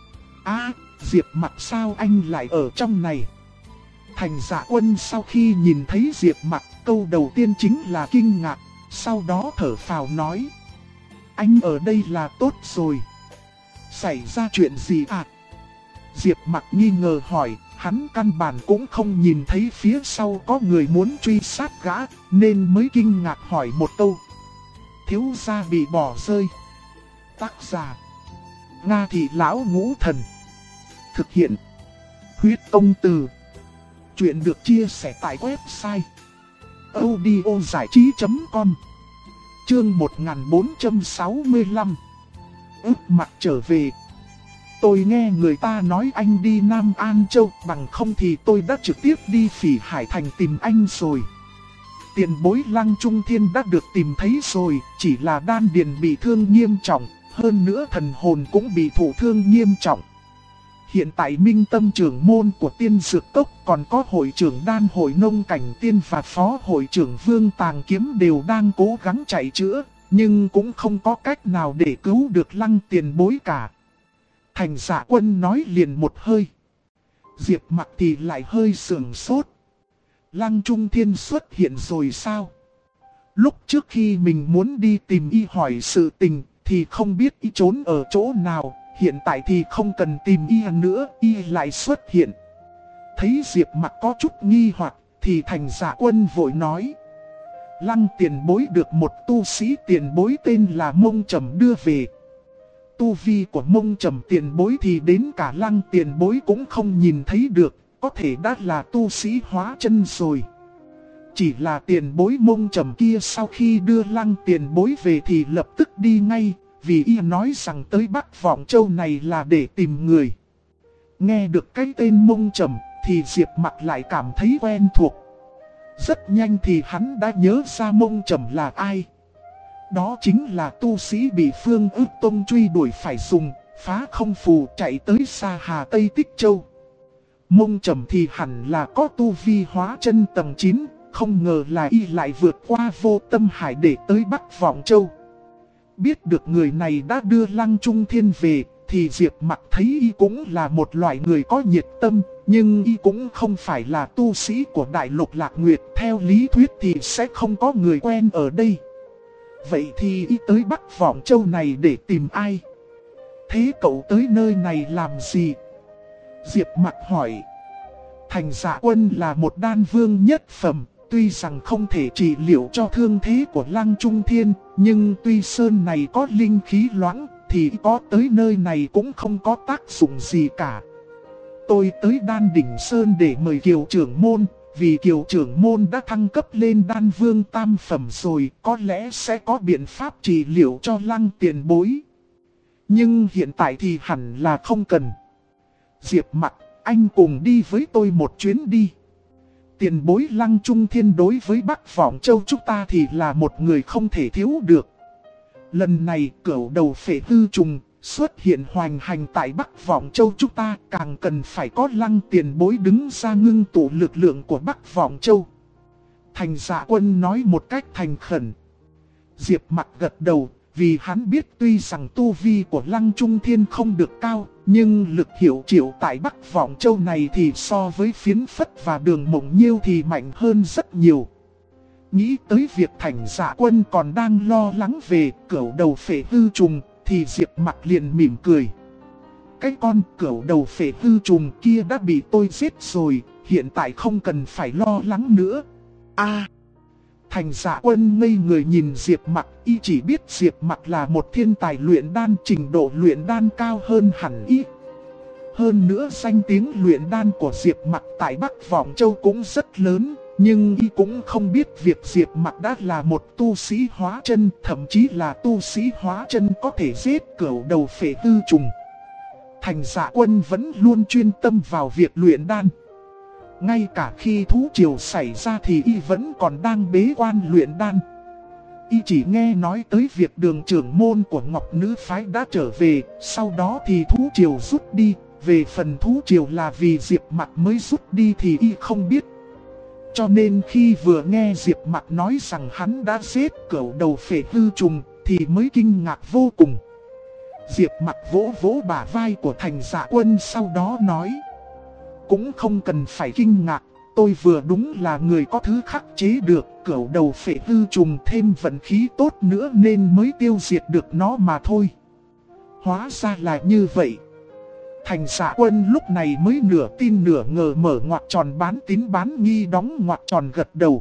Diệp Mặc, sao anh lại ở trong này? Thành Dạ Quân sau khi nhìn thấy Diệp Mặc, câu đầu tiên chính là kinh ngạc, sau đó thở phào nói: anh ở đây là tốt rồi. Xảy ra chuyện gì à? Diệp Mặc nghi ngờ hỏi, hắn căn bản cũng không nhìn thấy phía sau có người muốn truy sát gã, nên mới kinh ngạc hỏi một câu. Thiếu gia bị bỏ rơi. Tác giả: Nga Thị Lão Ngũ Thần. Thực hiện: Huyết Công Từ. Chuyện được chia sẻ tại website audiozảichí.com. Chương 1465. Ước Mặc trở về. Tôi nghe người ta nói anh đi Nam An Châu, bằng không thì tôi đã trực tiếp đi Phỉ Hải Thành tìm anh rồi. Tiền bối Lăng Trung Thiên đã được tìm thấy rồi, chỉ là đan điền bị thương nghiêm trọng, hơn nữa thần hồn cũng bị thụ thương nghiêm trọng. Hiện tại Minh Tâm trưởng môn của Tiên Dược Cốc, còn có hội trưởng Đan Hội Nông Cảnh Tiên và phó hội trưởng Vương Tàng Kiếm đều đang cố gắng chạy chữa, nhưng cũng không có cách nào để cứu được Lăng tiền bối cả. Thành Dạ Quân nói liền một hơi. Diệp Mặc thì lại hơi sườn sốt. Lăng Trung Thiên xuất hiện rồi sao? Lúc trước khi mình muốn đi tìm y hỏi sự tình thì không biết y trốn ở chỗ nào. Hiện tại thì không cần tìm y nữa, y lại xuất hiện. Thấy Diệp Mặc có chút nghi hoặc thì Thành Dạ Quân vội nói: Lăng tiền bối được một tu sĩ tiền bối tên là Mông Trầm đưa về. Tu vi của Mông Trầm tiền bối thì đến cả Lăng tiền bối cũng không nhìn thấy được, có thể đã là tu sĩ hóa chân rồi. Chỉ là tiền bối Mông Trầm kia sau khi đưa Lăng tiền bối về thì lập tức đi ngay, vì y nói rằng tới Bắc Vọng Châu này là để tìm người. Nghe được cái tên Mông Trầm thì Diệp Mặc lại cảm thấy quen thuộc. Rất nhanh thì hắn đã nhớ ra Mông Trầm là ai. Đó chính là tu sĩ bị Phương Ước Tông truy đuổi phải dùng phá không phù chạy tới Sa Hà Tây Tích Châu. Mông Trầm thì hẳn là có tu vi hóa chân tầng 9, không ngờ là y lại vượt qua Vô Tâm Hải để tới Bắc Vọng Châu. Biết được người này đã đưa Lăng Trung Thiên về, thì Diệp Mặc thấy y cũng là một loại người có nhiệt tâm, nhưng y cũng không phải là tu sĩ của Đại Lục Lạc Nguyệt. Theo lý thuyết thì sẽ không có người quen ở đây. Vậy thì y tới Bắc Vọng Châu này để tìm ai? Thế cậu tới nơi này làm gì? Diệp Mặc hỏi. Thành Dạ Quân là một đan vương nhất phẩm, tuy rằng không thể trị liệu cho thương thế của Lăng Trung Thiên, nhưng tuy sơn này có linh khí loãng thì có tới nơi này cũng không có tác dụng gì cả. Tôi tới Đan Đỉnh Sơn để mời Kiều trưởng môn, vì Kiều trưởng môn đã thăng cấp lên đan vương tam phẩm rồi, có lẽ sẽ có biện pháp trị liệu cho Lăng tiền bối. Nhưng hiện tại thì hẳn là không cần. Diệp Mặc, anh cùng đi với tôi một chuyến đi. Tiền bối Lăng Trung Thiên đối với Bắc Vọng Châu chúng ta thì là một người không thể thiếu được. Lần này cửu đầu phệ hư trùng xuất hiện hoành hành tại Bắc Vọng Châu chúng ta, càng cần phải có Lăng tiền bối đứng ra ngưng tụ lực lượng của Bắc Vọng Châu. Thành Dạ Quân nói một cách thành khẩn. Diệp Mặc gật đầu, vì hắn biết tuy rằng tu vi của Lăng Trung Thiên không được cao, nhưng lực hiệu triệu tại Bắc Vọng Châu này thì so với Phiến Phất và Đường Mộng Nhiêu thì mạnh hơn rất nhiều. Nghĩ tới việc Thành Dạ Quân còn đang lo lắng về cửu đầu phệ hư trùng, thì Diệp Mặc liền mỉm cười. Cái con cửu đầu phệ hư trùng kia đã bị tôi giết rồi, hiện tại không cần phải lo lắng nữa. Thành Dạ Quân ngây người nhìn Diệp Mặc, y chỉ biết Diệp Mặc là một thiên tài luyện đan, trình độ luyện đan cao hơn hẳn y. Hơn nữa danh tiếng luyện đan của Diệp Mặc tại Bắc Vọng Châu cũng rất lớn, nhưng y cũng không biết việc Diệp Mặc đã là một tu sĩ hóa chân, thậm chí là tu sĩ hóa chân có thể giết cửu đầu phệ hư trùng. Thành Dạ Quân vẫn luôn chuyên tâm vào việc luyện đan. Ngay cả khi thú triều xảy ra thì y vẫn còn đang bế quan luyện đan. Y chỉ nghe nói tới việc Đường trưởng môn của Ngọc Nữ Phái đã trở về, sau đó thì thú triều rút đi. Về phần thú triều là vì Diệp Mặc mới rút đi thì y không biết. Cho nên khi vừa nghe Diệp Mặc nói rằng hắn đã giết cửu đầu phệ hư trùng thì mới kinh ngạc vô cùng. Diệp Mặc vỗ vỗ bả vai của Thành Dạ Quân, sau đó nói: cũng không cần phải kinh ngạc, tôi vừa đúng là người có thứ khắc chế được cửu đầu phệ hư trùng, thêm vận khí tốt nữa nên mới tiêu diệt được nó mà thôi. Hóa ra là như vậy. Thành Dạ Quân lúc này mới nửa tin nửa ngờ mở ngoặc tròn bán tín bán nghi đóng ngoặc tròn gật đầu.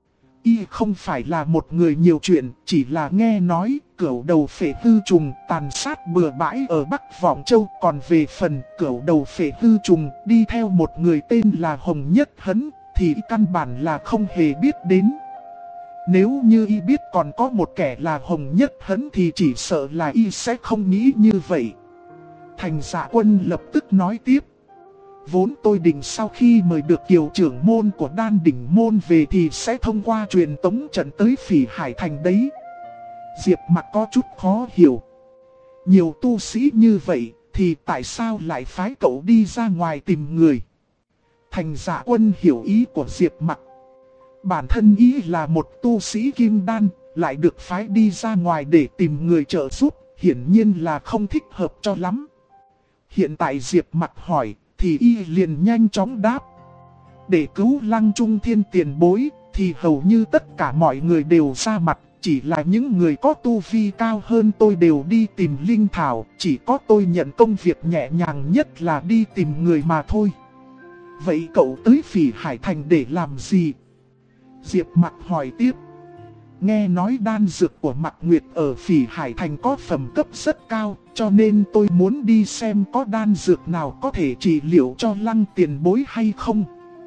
Y không phải là một người nhiều chuyện, chỉ là nghe nói cửu đầu phệ hư trùng tàn sát bừa bãi ở Bắc Vọng Châu. Còn về phần cửu đầu phệ hư trùng đi theo một người tên là Hồng Nhất Hấn thì y căn bản là không hề biết đến. Nếu như y biết còn có một kẻ là Hồng Nhất Hấn thì chỉ sợ là y sẽ không nghĩ như vậy. Thành Dạ Quân lập tức nói tiếp: vốn tôi định sau khi mời được Kiều trưởng môn của Đan Đỉnh Môn về thì sẽ thông qua truyền tống trận tới Phỉ Hải Thành đấy. Diệp Mặc có chút khó hiểu. Nhiều tu sĩ như vậy thì tại sao lại phái cậu đi ra ngoài tìm người? Thành Dạ Quân hiểu ý của Diệp Mặc. Bản thân ý là một tu sĩ kim đan, lại được phái đi ra ngoài để tìm người trợ giúp, hiển nhiên là không thích hợp cho lắm. Hiện tại Diệp Mặc hỏi thì y liền nhanh chóng đáp: để cứu Lăng Trung Thiên tiền bối thì hầu như tất cả mọi người đều ra mặt. Chỉ là những người có tu vi cao hơn tôi đều đi tìm linh thảo, chỉ có tôi nhận công việc nhẹ nhàng nhất là đi tìm người mà thôi. Vậy cậu tới Phỉ Hải Thành để làm gì? Diệp Mặc hỏi tiếp. Nghe nói đan dược của Mạc Nguyệt ở Phỉ Hải Thành có phẩm cấp rất cao, cho nên tôi muốn đi xem có đan dược nào có thể trị liệu cho Lăng tiền bối hay không.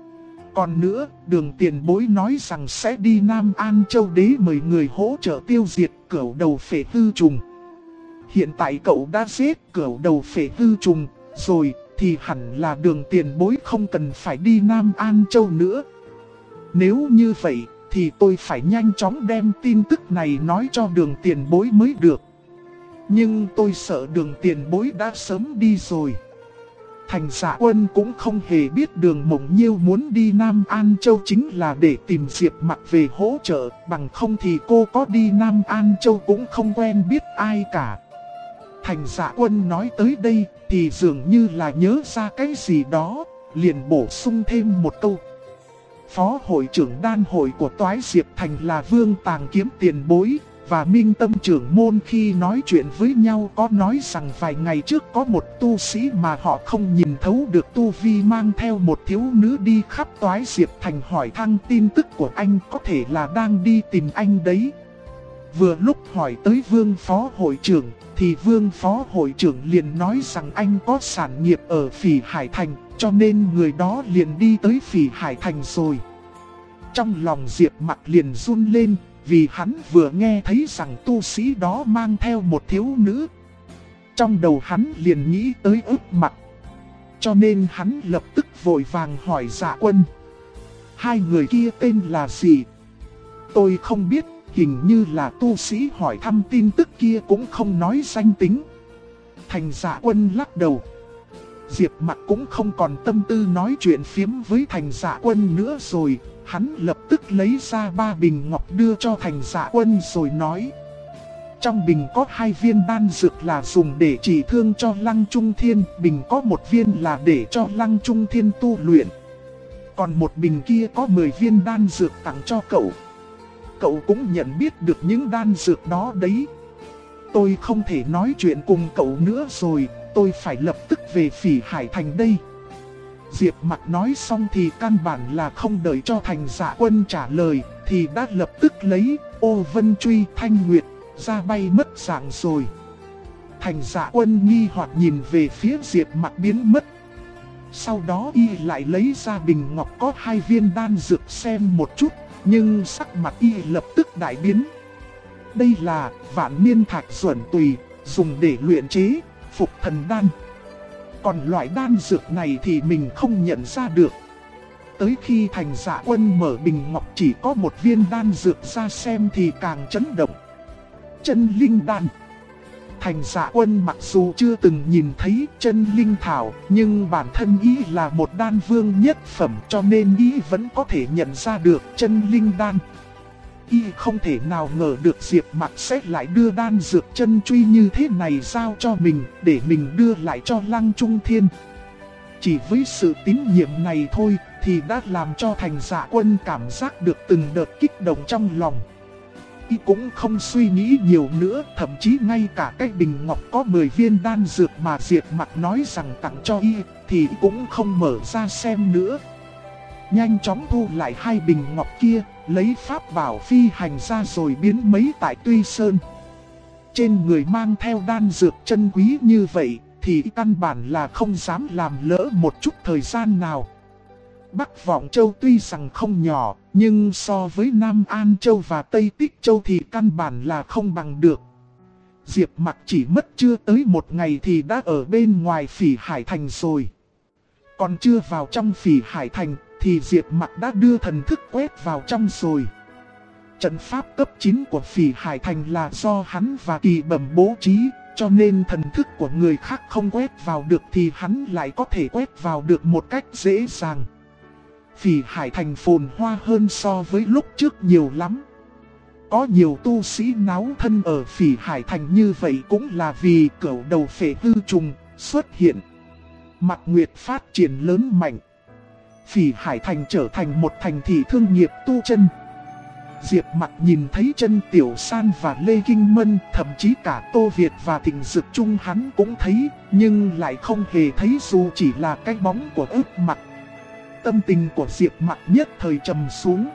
Còn nữa, Đường tiền bối nói rằng sẽ đi Nam An Châu Đế mời người hỗ trợ tiêu diệt cửu đầu phệ hư trùng. Hiện tại cậu đã giết cửu đầu phệ hư trùng rồi, thì hẳn là Đường tiền bối không cần phải đi Nam An Châu nữa. Nếu như vậy thì tôi phải nhanh chóng đem tin tức này nói cho Đường tiền bối mới được. Nhưng tôi sợ Đường tiền bối đã sớm đi rồi. Thành Dạ Quân cũng không hề biết Đường Mộng Nhiêu muốn đi Nam An Châu chính là để tìm Diệp Mặc về hỗ trợ, bằng không thì cô có đi Nam An Châu cũng không quen biết ai cả. Thành Dạ Quân nói tới đây thì dường như là nhớ ra cái gì đó, liền bổ sung thêm một câu. Phó hội trưởng đan hội của Toái Diệp Thành là Vương Tàng Kiếm tiền bối, và Minh Tâm trưởng môn khi nói chuyện với nhau có nói rằng vài ngày trước có một tu sĩ mà họ không nhìn thấu được tu vi mang theo một thiếu nữ đi khắp Toái Diệp Thành hỏi thăm tin tức của anh, có thể là đang đi tìm anh đấy. Vừa lúc hỏi tới Vương Phó hội trưởng thì Vương Phó hội trưởng liền nói rằng anh có sản nghiệp ở Phỉ Hải Thành, cho nên người đó liền đi tới Phỉ Hải Thành rồi. Trong lòng Diệp Mặc liền run lên, vì hắn vừa nghe thấy rằng tu sĩ đó mang theo một thiếu nữ. Trong đầu hắn liền nghĩ tới Ước Mặc, cho nên hắn lập tức vội vàng hỏi Dạ Quân: hai người kia tên là gì? Tôi không biết, hình như là tu sĩ hỏi thăm tin tức kia cũng không nói danh tính. Thành Dạ Quân lắc đầu. Diệp Mặc cũng không còn tâm tư nói chuyện phiếm với Thành Dạ Quân nữa rồi. Hắn lập tức lấy ra 3 bình ngọc đưa cho Thành Dạ Quân rồi nói: trong bình có 2 viên đan dược là dùng để trị thương cho Lăng Trung Thiên, bình có 1 viên là để cho Lăng Trung Thiên tu luyện. Còn một bình kia có 10 viên đan dược tặng cho cậu. Cậu cũng nhận biết được những đan dược đó đấy. Tôi không thể nói chuyện cùng cậu nữa rồi, tôi phải lập tức về Phỉ Hải Thành đây. Diệp Mặc nói xong thì căn bản là không đợi cho Thành Dạ Quân trả lời, thì đã lập tức lấy Ô Vân Truy Thanh Nguyệt ra bay mất dạng rồi. Thành Dạ Quân nghi hoặc nhìn về phía Diệp Mặc biến mất. Sau đó y lại lấy ra bình ngọc có 2 viên đan dược xem một chút, nhưng sắc mặt y lập tức đại biến. Đây là Vạn Niên Thạch Duẩn Tùy, dùng để luyện chế Phục Thần Đan. Còn loại đan dược này thì mình không nhận ra được. Tới khi Thành Dạ Quân mở bình ngọc chỉ có 1 viên đan dược ra xem thì càng chấn động. Chân Linh Đan. Thành Dạ Quân mặc dù chưa từng nhìn thấy chân linh thảo, nhưng bản thân y là một đan vương nhất phẩm, cho nên y vẫn có thể nhận ra được chân linh đan. Y không thể nào ngờ được Diệp Mặc sẽ lại đưa đan dược chân truy như thế này giao cho mình, để mình đưa lại cho Lăng Trung Thiên. Chỉ với sự tín nhiệm này thôi thì đã làm cho Thành Dạ Quân cảm giác được từng đợt kích động trong lòng. Y cũng không suy nghĩ nhiều nữa, thậm chí ngay cả cái bình ngọc có 10 viên đan dược mà Diệp Mặc nói rằng tặng cho y thì cũng không mở ra xem nữa. Nhanh chóng thu lại 2 bình ngọc kia, lấy pháp bảo phi hành ra rồi biến mấy tại Tuy Sơn. Trên người mang theo đan dược chân quý như vậy thì căn bản là không dám làm lỡ một chút thời gian nào. Bắc Vọng Châu tuy rằng không nhỏ, nhưng so với Nam An Châu và Tây Tích Châu thì căn bản là không bằng được. Diệp Mặc chỉ mất chưa tới 1 ngày thì đã ở bên ngoài Phỉ Hải Thành rồi. Còn chưa vào trong Phỉ Hải Thành thì Diệp Mặc đã đưa thần thức quét vào trong rồi. Trận pháp cấp 9 của Phỉ Hải Thành là do hắn và Kỳ Bẩm bố trí, cho nên thần thức của người khác không quét vào được thì hắn lại có thể quét vào được một cách dễ dàng. Phỉ Hải Thành phồn hoa hơn so với lúc trước nhiều lắm. Có nhiều tu sĩ náo thân ở Phỉ Hải Thành như vậy cũng là vì cửu đầu phệ hư trùng xuất hiện. Mạc Nguyệt phát triển lớn mạnh. Phỉ Hải Thành trở thành một thành thị thương nghiệp tu chân. Diệp Mặc nhìn thấy Chân Tiểu San và Lê Kinh Mân, thậm chí cả Tô Việt và Thịnh Dực Trung hắn cũng thấy, nhưng lại không hề thấy dù chỉ là cái bóng của Ước Mặc. Tâm tình của Diệp Mặc nhất thời trầm xuống.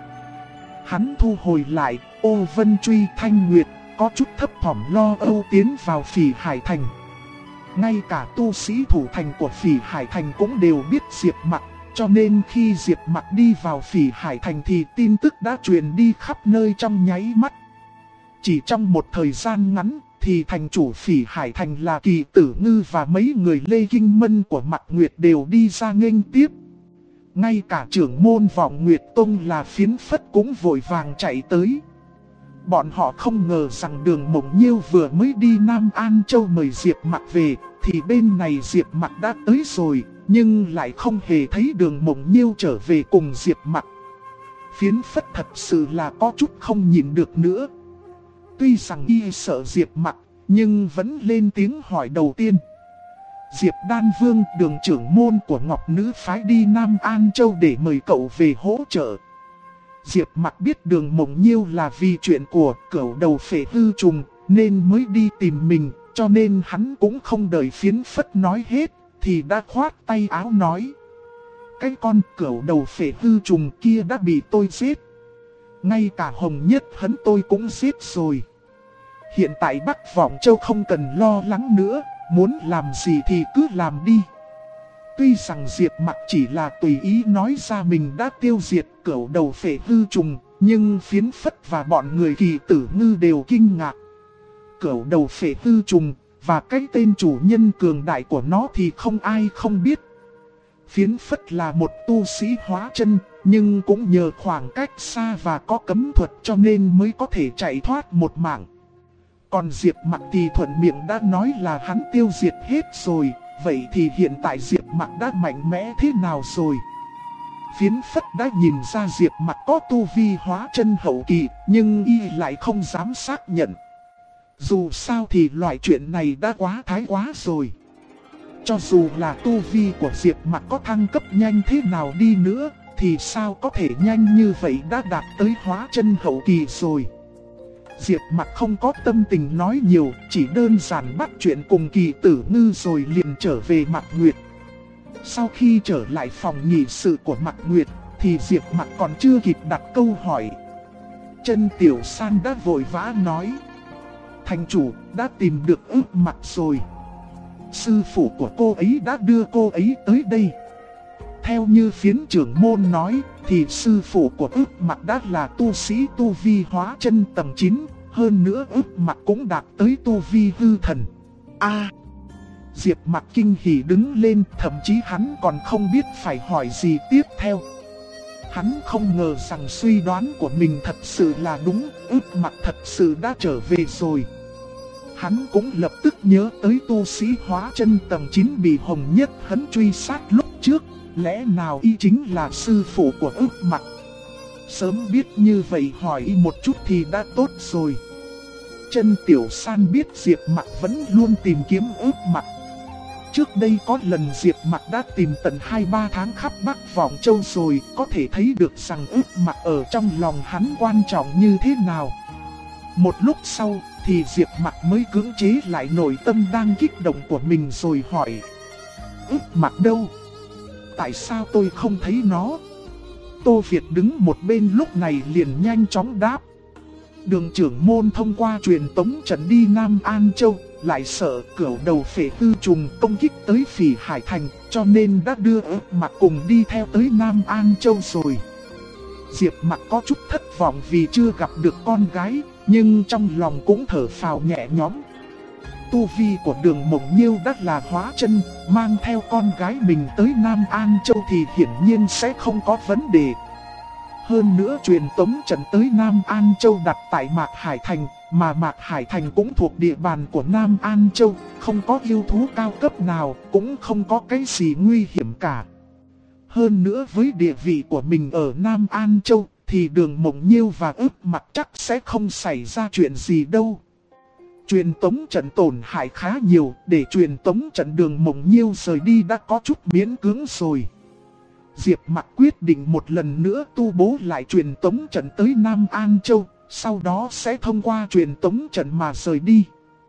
Hắn thu hồi lại Ô Vân Truy Thanh Nguyệt, có chút thấp thỏm lo âu tiến vào Phỉ Hải Thành. Ngay cả tu sĩ thủ thành của Phỉ Hải Thành cũng đều biết Diệp Mặc, cho nên khi Diệp Mặc đi vào Phỉ Hải Thành thì tin tức đã truyền đi khắp nơi trong nháy mắt. Chỉ trong một thời gian ngắn thì thành chủ Phỉ Hải Thành là Kỳ Tử Ngư và mấy người Lê Kinh Mân của Mạc Nguyệt đều đi ra nghênh tiếp. Ngay cả trưởng môn Vọng Nguyệt Tông là Phiến Phất cũng vội vàng chạy tới. Bọn họ không ngờ rằng Đường Mộng Nhiêu vừa mới đi Nam An Châu mời Diệp Mặc về, thì bên này Diệp Mặc đã tới rồi, nhưng lại không hề thấy Đường Mộng Nhiêu trở về cùng Diệp Mặc. Phiến Phất thật sự là có chút không nhìn được nữa. Tuy rằng y sợ Diệp Mặc, nhưng vẫn lên tiếng hỏi đầu tiên. Diệp Đan Vương, Đường trưởng môn của Ngọc Nữ phái đi Nam An Châu để mời cậu về hỗ trợ. Diệp Mặc biết Đường Mộng Nhiêu là vì chuyện của cửu đầu phệ hư trùng nên mới đi tìm mình, cho nên hắn cũng không đợi Phiến Phất nói hết thì đã khoát tay áo nói: cái con cửu đầu phệ hư trùng kia đã bị tôi giết. Ngay cả Hồng Nhất Hấn tôi cũng giết rồi. Hiện tại Bắc Vọng Châu không cần lo lắng nữa, muốn làm gì thì cứ làm đi. Tuy rằng Diệp Mặc chỉ là tùy ý nói ra mình đã tiêu diệt cửu đầu phệ hư trùng, nhưng Phiến Phất và bọn người Kỳ Tử Ngư đều kinh ngạc. Cửu đầu phệ hư trùng và cái tên chủ nhân cường đại của nó thì không ai không biết. Phiến Phất là một tu sĩ hóa chân, nhưng cũng nhờ khoảng cách xa và có cấm thuật cho nên mới có thể chạy thoát một mạng. Còn Diệp Mặc thì thuận miệng đã nói là hắn tiêu diệt hết rồi, vậy thì hiện tại Diệp Mặc đã mạnh mẽ thế nào rồi? Phiến Phất đã nhìn ra Diệp Mặc có tu vi hóa chân hậu kỳ, nhưng y lại không dám xác nhận. Dù sao thì loại chuyện này đã quá thái quá rồi. Cho dù là tu vi của Diệp Mặc có thăng cấp nhanh thế nào đi nữa, thì sao có thể nhanh như vậy đã đạt tới hóa chân hậu kỳ rồi. Diệp Mặc không có tâm tình nói nhiều, chỉ đơn giản bắt chuyện cùng Kỳ Tử Ngư rồi liền trở về Mạc Nguyệt. Sau khi trở lại phòng nghị sự của Mạc Nguyệt, thì Diệp Mặc còn chưa kịp đặt câu hỏi. Chân Tiểu San đã vội vã nói: thành chủ đã tìm được Ước Mặc rồi. Sư phụ của cô ấy đã đưa cô ấy tới đây. Theo như Phiến trưởng môn nói, thì sư phụ của Ước Mặc đã là tu sĩ tu vi hóa chân tầng 9, hơn nữa Ước Mặc cũng đạt tới tu vi hư thần. Diệp Mặc kinh hỉ đứng lên, thậm chí hắn còn không biết phải hỏi gì tiếp theo. Hắn không ngờ rằng suy đoán của mình thật sự là đúng, Ước Mặc thật sự đã trở về rồi. Hắn cũng lập tức nhớ tới tu sĩ hóa chân tầng 9 bị Hồng Nhất Hấn truy sát lúc trước, lẽ nào y chính là sư phụ của Ước Mặc? Sớm biết như vậy hỏi y một chút thì đã tốt rồi. Chân Tiểu San biết Diệp Mặc vẫn luôn tìm kiếm Ước Mặc. Trước đây có lần Diệp Mặc đã tìm tận 2-3 tháng khắp Bắc Vọng Châu rồi, có thể thấy được rằng Ước Mặc ở trong lòng hắn quan trọng như thế nào. Một lúc sau thì Diệp Mặc mới cưỡng chế lại nội tâm đang kích động của mình rồi hỏi: Ước Mặc đâu? Tại sao tôi không thấy nó? Tô Việt đứng một bên lúc này liền nhanh chóng đáp: Đường trưởng môn thông qua truyền tống trận đi Nam An Châu, lại sợ cửu đầu phệ hư trùng công kích tới Phỉ Hải Thành, cho nên đã đưa Ước Mặc cùng đi theo tới Nam An Châu rồi. Diệp Mặc có chút thất vọng vì chưa gặp được con gái, nhưng trong lòng cũng thở phào nhẹ nhõm. Tu vi của Đường Mộng Nhiêu đã là hóa chân, mang theo con gái mình tới Nam An Châu thì hiển nhiên sẽ không có vấn đề. Hơn nữa truyền tống trận tới Nam An Châu đặt tại Mạc Hải Thành, mà Mạc Hải Thành cũng thuộc địa bàn của Nam An Châu, không có yêu thú cao cấp nào, cũng không có cái gì nguy hiểm cả. Hơn nữa với địa vị của mình ở Nam An Châu, thì Đường Mộng Nhiêu và Ước Mặc chắc sẽ không xảy ra chuyện gì đâu. Truyền tống trận tổn hại khá nhiều, để truyền tống trận Đường Mộng Nhiêu rời đi đã có chút miễn cưỡng rồi. Diệp Mặc quyết định một lần nữa tu bố lại truyền tống trận tới Nam An Châu, sau đó sẽ thông qua truyền tống trận mà rời đi.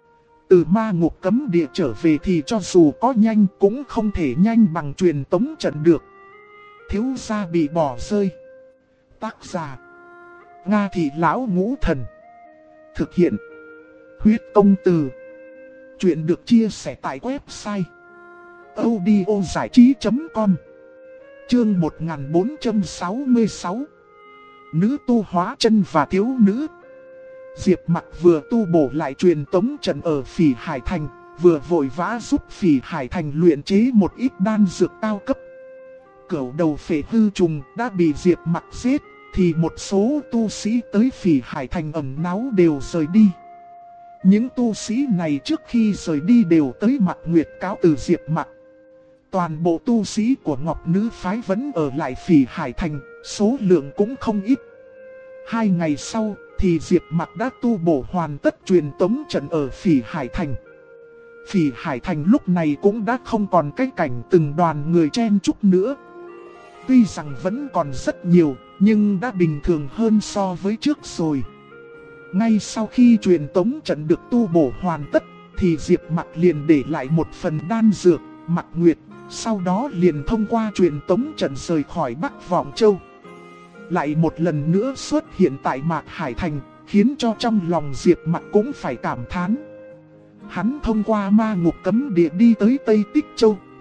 Từ ma ngục cấm địa trở về thì cho dù có nhanh cũng không thể nhanh bằng truyền tống trận được. Thiếu gia bị bỏ rơi. Tác giả: Nga Thị Lão Ngũ Thần. Thực hiện: Huyết Công Từ. Chuyện được chia sẻ tại website audiozảichí.com. Chương 1466. Nữ tu hóa chân và thiếu nữ. Diệp Mặc vừa tu bổ lại truyền tống trận ở Phỉ Hải Thành, vừa vội vã giúp Phỉ Hải Thành luyện chế một ít đan dược cao cấp. Cửu đầu phệ hư trùng đã bị Diệp Mặc giết, thì một số tu sĩ tới Phỉ Hải Thành ẩn náu đều rời đi. Những tu sĩ này trước khi rời đi đều tới Mạc Nguyệt cáo từ Diệp Mặc. Toàn bộ tu sĩ của Ngọc Nữ Phái vẫn ở lại Phỉ Hải Thành, số lượng cũng không ít. 2 ngày sau thì Diệp Mặc đã tu bổ hoàn tất truyền tống trận ở Phỉ Hải Thành. Phỉ Hải Thành lúc này cũng đã không còn cái cảnh từng đoàn người chen chúc nữa. Tuy rằng vẫn còn rất nhiều, nhưng đã bình thường hơn so với trước rồi. Ngay sau khi truyền tống trận được tu bổ hoàn tất, thì Diệp Mặc liền để lại một phần đan dược, Mạc Nguyệt, sau đó liền thông qua truyền tống trận rời khỏi Bắc Vọng Châu. Lại một lần nữa xuất hiện tại Mạc Hải Thành, khiến cho trong lòng Diệp Mặc cũng phải cảm thán. Hắn thông qua ma ngục cấm địa đi tới Tây Tích Châu,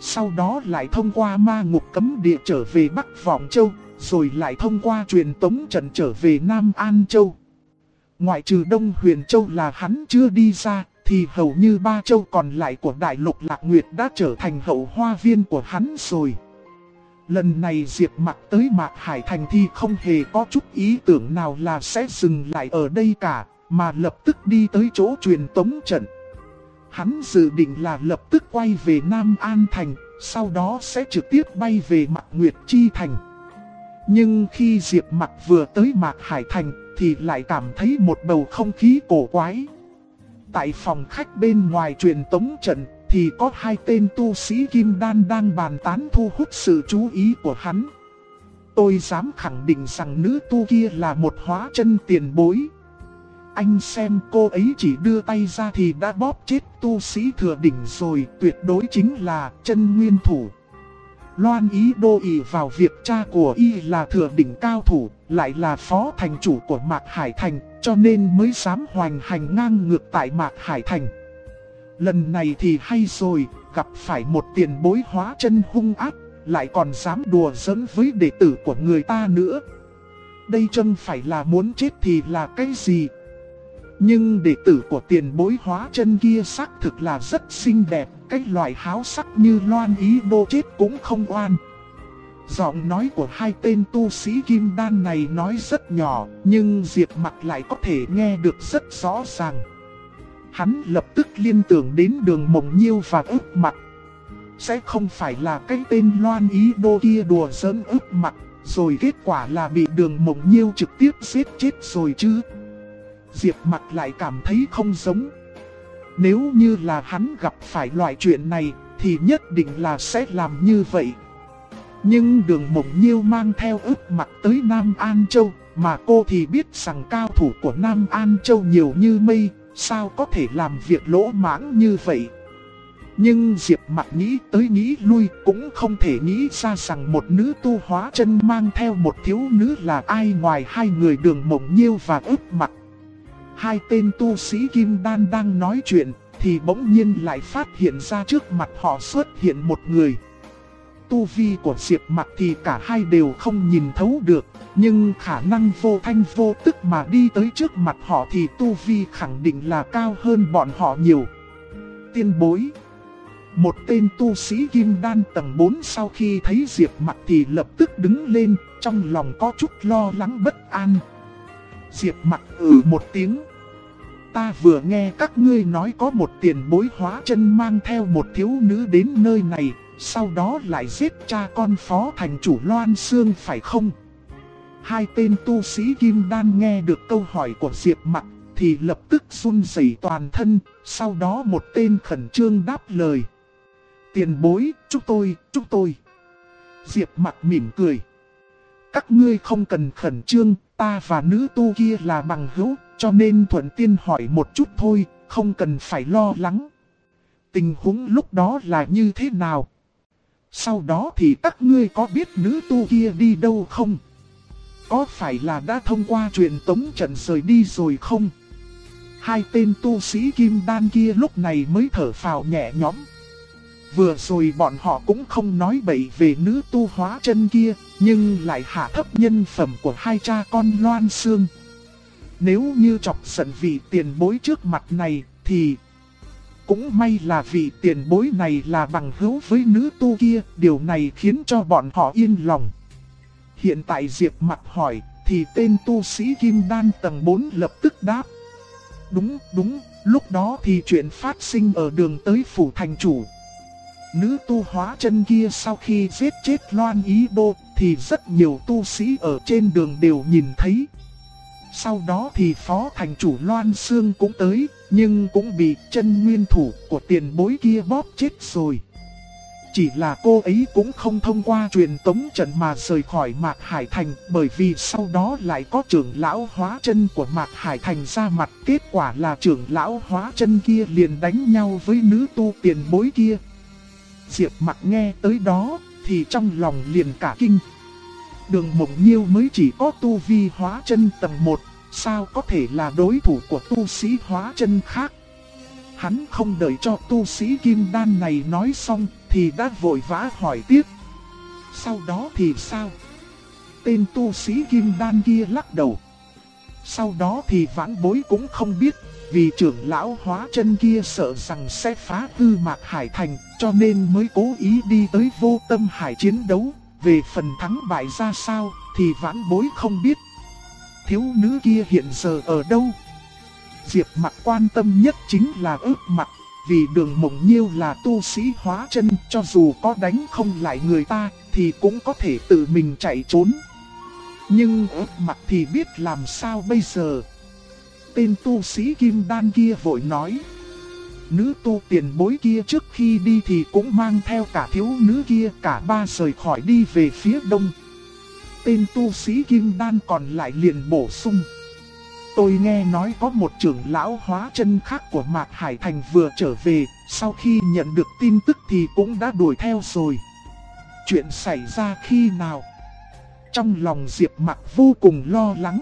sau đó lại thông qua ma ngục cấm địa trở về Bắc Vọng Châu, rồi lại thông qua truyền tống trận trở về Nam An Châu. Ngoại trừ Đông Huyền Châu là hắn chưa đi ra, thì hầu như 3 châu còn lại của đại lục Lạc Nguyệt đã trở thành hậu hoa viên của hắn rồi. Lần này Diệp Mặc tới Mạc Hải Thành thì không hề có chút ý tưởng nào là sẽ dừng lại ở đây cả, mà lập tức đi tới chỗ truyền tống trận. Hắn dự định là lập tức quay về Nam An Thành, sau đó sẽ trực tiếp bay về Mạc Nguyệt Chi Thành. Nhưng khi Diệp Mặc vừa tới Mạc Hải Thành thì lại cảm thấy một bầu không khí cổ quái. Tại phòng khách bên ngoài truyền tống trận thì có 2 tên tu sĩ kim đan đang bàn tán thu hút sự chú ý của hắn. Tôi dám khẳng định rằng nữ tu kia là một hóa chân tiền bối. Anh xem, cô ấy chỉ đưa tay ra thì đã bóp chết tu sĩ thừa đỉnh rồi, tuyệt đối chính là chân nguyên thủ. Loan Ý Đô ỷ vào việc cha của y là thừa đỉnh cao thủ, lại là phó thành chủ của Mạc Hải Thành, cho nên mới dám hoành hành ngang ngược tại Mạc Hải Thành. Lần này thì hay rồi, gặp phải một tiền bối hóa chân hung ác, lại còn dám đùa giỡn với đệ tử của người ta nữa. Đây chẳng phải là muốn chết thì là cái gì? Nhưng đệ tử của tiền bối hóa chân kia xác thực là rất xinh đẹp, cái loại háo sắc như Loan Ý Đô chết cũng không oan. Giọng nói của 2 tên tu sĩ kim đan này nói rất nhỏ, nhưng Diệp Mặc lại có thể nghe được rất rõ ràng. Hắn lập tức liên tưởng đến Đường Mộng Nhiêu và Ức Mặc. Sẽ không phải là cái tên Loan Ý Đô kia đùa giỡn Ức Mặc, rồi kết quả là bị Đường Mộng Nhiêu trực tiếp giết chết rồi chứ. Diệp Mặc lại cảm thấy không giống. Nếu như là hắn gặp phải loại chuyện này thì nhất định là sẽ làm như vậy. Nhưng Đường Mộng Nhiêu mang theo Ức Mặc tới Nam An Châu, mà cô thì biết rằng cao thủ của Nam An Châu nhiều như mây, sao có thể làm việc lỗ mãng như vậy. Nhưng Diệp Mặc nghĩ tới nghĩ lui cũng không thể nghĩ ra rằng một nữ tu hóa chân mang theo một thiếu nữ là ai ngoài 2 người Đường Mộng Nhiêu và Ức Mặc. 2 tên tu sĩ kim đan đang nói chuyện thì bỗng nhiên lại phát hiện ra trước mặt họ xuất hiện một người. Tu vi của Diệp Mặc thì cả hai đều không nhìn thấu được, nhưng khả năng vô thanh vô tức mà đi tới trước mặt họ thì tu vi khẳng định là cao hơn bọn họ nhiều. Tiên bối. Một tên tu sĩ kim đan tầng 4 sau khi thấy Diệp Mặc thì lập tức đứng lên, trong lòng có chút lo lắng bất an. Diệp Mặc một tiếng. Ta vừa nghe các ngươi nói có một tiền bối hóa chân mang theo một thiếu nữ đến nơi này, sau đó lại giết cha con phó thành chủ Loan Sương phải không? 2 tên tu sĩ kim đan nghe được câu hỏi của Diệp Mặc thì lập tức run rẩy toàn thân, sau đó một tên khẩn trương đáp lời. Tiền bối, chúng tôi. Diệp Mặc mỉm cười. Các ngươi không cần khẩn trương, ta và nữ tu kia là bằng hữu, cho nên thuận tiên hỏi một chút thôi, không cần phải lo lắng. Tình huống lúc đó là như thế nào? Sau đó thì các ngươi có biết nữ tu kia đi đâu không? Có phải là đã thông qua truyền tống trận rời đi rồi không? 2 tên tu sĩ kim đan kia lúc này mới thở phào nhẹ nhõm. Vừa rồi bọn họ cũng không nói bậy về nữ tu hóa chân kia, nhưng lại hạ thấp nhân phẩm của 2 cha con Loan Sương. Nếu như chọc giận vị tiền bối trước mặt này thì cũng may là vị tiền bối này là bằng hữu với nữ tu kia, điều này khiến cho bọn họ yên lòng. Hiện tại Diệp Mặc hỏi thì tên tu sĩ kim đan tầng 4 lập tức đáp. Đúng, lúc đó thì chuyện phát sinh ở đường tới phủ thành chủ. Nữ tu hóa chân kia sau khi giết chết Loan Ý Đô thì rất nhiều tu sĩ ở trên đường đều nhìn thấy. Sau đó thì phó thành chủ Loan Sương cũng tới, nhưng cũng bị chân nguyên thủ của tiền bối kia bóp chết rồi. Chỉ là cô ấy cũng không thông qua truyền tống trận mà rời khỏi Mạc Hải Thành, bởi vì sau đó lại có trưởng lão hóa chân của Mạc Hải Thành ra mặt. Kết quả là trưởng lão hóa chân kia liền đánh nhau với nữ tu tiền bối kia. Diệp Mặc nghe tới đó thì trong lòng liền cả kinh. Đường Mộng Nhiêu mới chỉ có tu vi hóa chân tầng 1, sao có thể là đối thủ của tu sĩ hóa chân khác. Hắn không đợi cho tu sĩ kim đan này nói xong thì đã vội vã hỏi tiếp. Sau đó thì sao? Tên tu sĩ kim đan kia lắc đầu. Sau đó thì vãn bối cũng không biết, vì trưởng lão hóa chân kia sợ rằng sẽ phá hư Mạc Hải Thành, cho nên mới cố ý đi tới Vô Tâm Hải chiến đấu. Về phần thắng bại ra sao thì vãn bối không biết. Thiếu nữ kia hiện giờ ở đâu? Diệp Mặc quan tâm nhất chính là Ước Mặc, vì Đường Mộng Nhiêu là tu sĩ hóa chân, cho dù có đánh không lại người ta thì cũng có thể tự mình chạy trốn. Nhưng Ước Mặc thì biết làm sao bây giờ? Tên tu sĩ kim đan kia vội nói. Nữ tu tiền bối kia trước khi đi thì cũng mang theo cả thiếu nữ kia, cả ba rời khỏi đi về phía đông. Tên tu sĩ kim đan còn lại liền bổ sung. Tôi nghe nói có một trưởng lão hóa chân khác của Mạc Hải Thành vừa trở về, sau khi nhận được tin tức thì cũng đã đuổi theo rồi. Chuyện xảy ra khi nào? Trong lòng Diệp Mặc vô cùng lo lắng.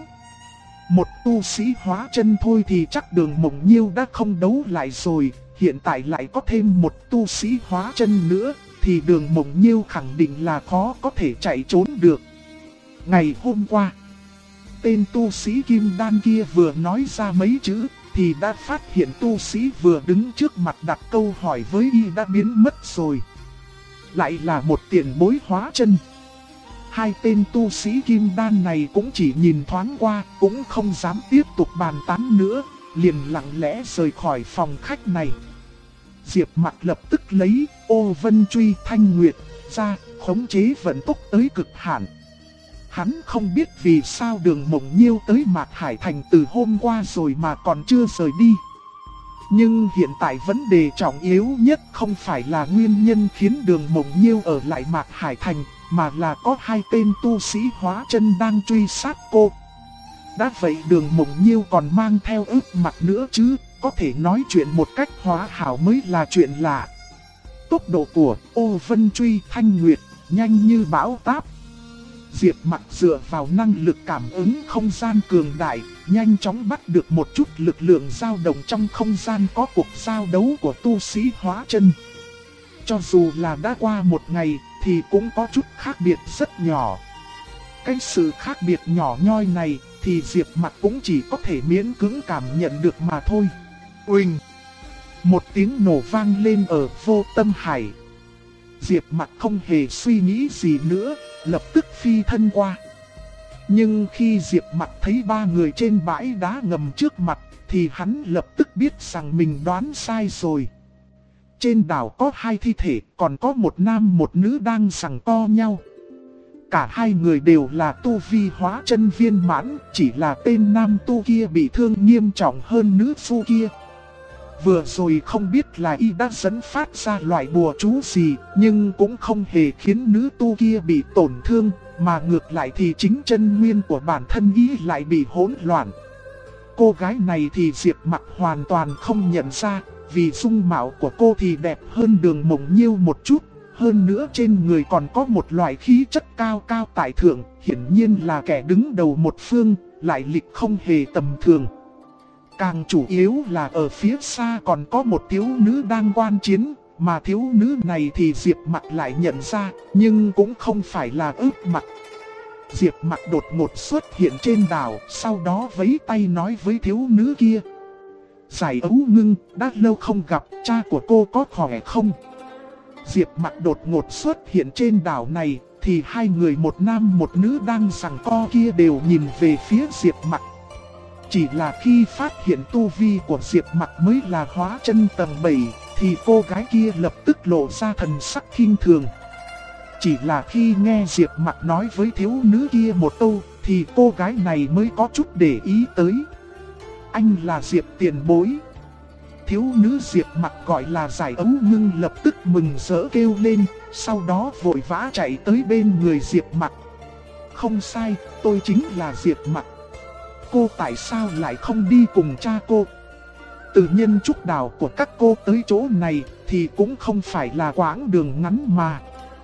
Một tu sĩ hóa chân thôi thì chắc Đường Mộng Nhiêu đã không đấu lại rồi, hiện tại lại có thêm một tu sĩ hóa chân nữa, thì Đường Mộng Nhiêu khẳng định là khó có thể chạy trốn được. Ngày hôm qua, tên tu sĩ kim đan kia vừa nói ra mấy chữ, thì đã phát hiện tu sĩ vừa đứng trước mặt đặt câu hỏi với y đã biến mất rồi. Lại là một tiền bối hóa chân. Hai tên tu sĩ kim đan này cũng chỉ nhìn thoáng qua, cũng không dám tiếp tục bàn tán nữa, liền lặng lẽ rời khỏi phòng khách này. Diệp Mặc lập tức lấy Ô Vân Truy Thanh Nguyệt ra, khống chế vận tốc tới cực hạn. Hắn không biết vì sao Đường Mộng Nhiêu tới Mạc Hải Thành từ hôm qua rồi mà còn chưa rời đi. Nhưng hiện tại vấn đề trọng yếu nhất không phải là nguyên nhân khiến Đường Mộng Nhiêu ở lại Mạc Hải Thành, mà là có hai tên tu sĩ hóa chân đang truy sát cô. Đã vậy Đường Mộng Nhiêu còn mang theo Ước Mặc nữa chứ, có thể nói chuyện một cách hóa hảo mới là chuyện lạ. Tốc độ của Ô Vân Truy Thanh Nguyệt nhanh như bão táp. Diệp Mặc dựa vào năng lực cảm ứng không gian cường đại, nhanh chóng bắt được một chút lực lượng dao động trong không gian có cuộc giao đấu của tu sĩ hóa chân. Cho dù là đã qua một ngày thì cũng có chút khác biệt rất nhỏ. Cái sự khác biệt nhỏ nhoi này thì Diệp Mặc cũng chỉ có thể miễn cưỡng cảm nhận được mà thôi. Uỳnh! Một tiếng nổ vang lên ở Vô Tâm Hải. Diệp Mặc không hề suy nghĩ gì nữa, lập tức phi thân qua. Nhưng khi Diệp Mặc thấy ba người trên bãi đá ngầm trước mặt thì hắn lập tức biết rằng mình đoán sai rồi. Trên đảo có hai thi thể, còn có một nam một nữ đang giằng co nhau. Cả hai người đều là tu vi hóa chân viên mãn, chỉ là tên nam tu kia bị thương nghiêm trọng hơn nữ tu kia. Vừa rồi không biết là y đã dẫn phát ra loại bùa chú gì, nhưng cũng không hề khiến nữ tu kia bị tổn thương, mà ngược lại thì chính chân nguyên của bản thân y lại bị hỗn loạn. Cô gái này thì Diệp Mặc hoàn toàn không nhận ra, vì dung mạo của cô thì đẹp hơn Đường Mộng Nhiêu một chút, hơn nữa trên người còn có một loại khí chất cao cao tại thượng, hiển nhiên là kẻ đứng đầu một phương, lại lịch không hề tầm thường. Càng chủ yếu là ở phía xa còn có một thiếu nữ đang quan chiến, mà thiếu nữ này thì Diệp Mặc lại nhận ra, nhưng cũng không phải là Ước Mặc. Diệp Mặc đột ngột xuất hiện trên đảo, sau đó vẫy tay nói với thiếu nữ kia. Giải Ấu Ngưng, đã lâu không gặp, cha của cô có khỏe không? Diệp Mặc đột ngột xuất hiện trên đảo này, thì hai người một nam một nữ đang giằng co kia đều nhìn về phía Diệp Mặc. Chỉ là khi phát hiện tu vi của Diệp Mặc mới là hóa chân tầng 7, thì cô gái kia lập tức lộ ra thần sắc khinh thường. Chỉ là khi nghe Diệp Mặc nói với thiếu nữ kia một câu, thì cô gái này mới có chút để ý tới. Anh là Diệp tiền bối. Thiếu nữ Diệp Mặc gọi là Giải Ấu Ngưng lập tức mừng rỡ kêu lên, sau đó vội vã chạy tới bên người Diệp Mặc. Không sai, tôi chính là Diệp Mặc. Cô tại sao lại không đi cùng cha cô? Từ nhân trúc đảo của các cô tới chỗ này thì cũng không phải là quãng đường ngắn mà.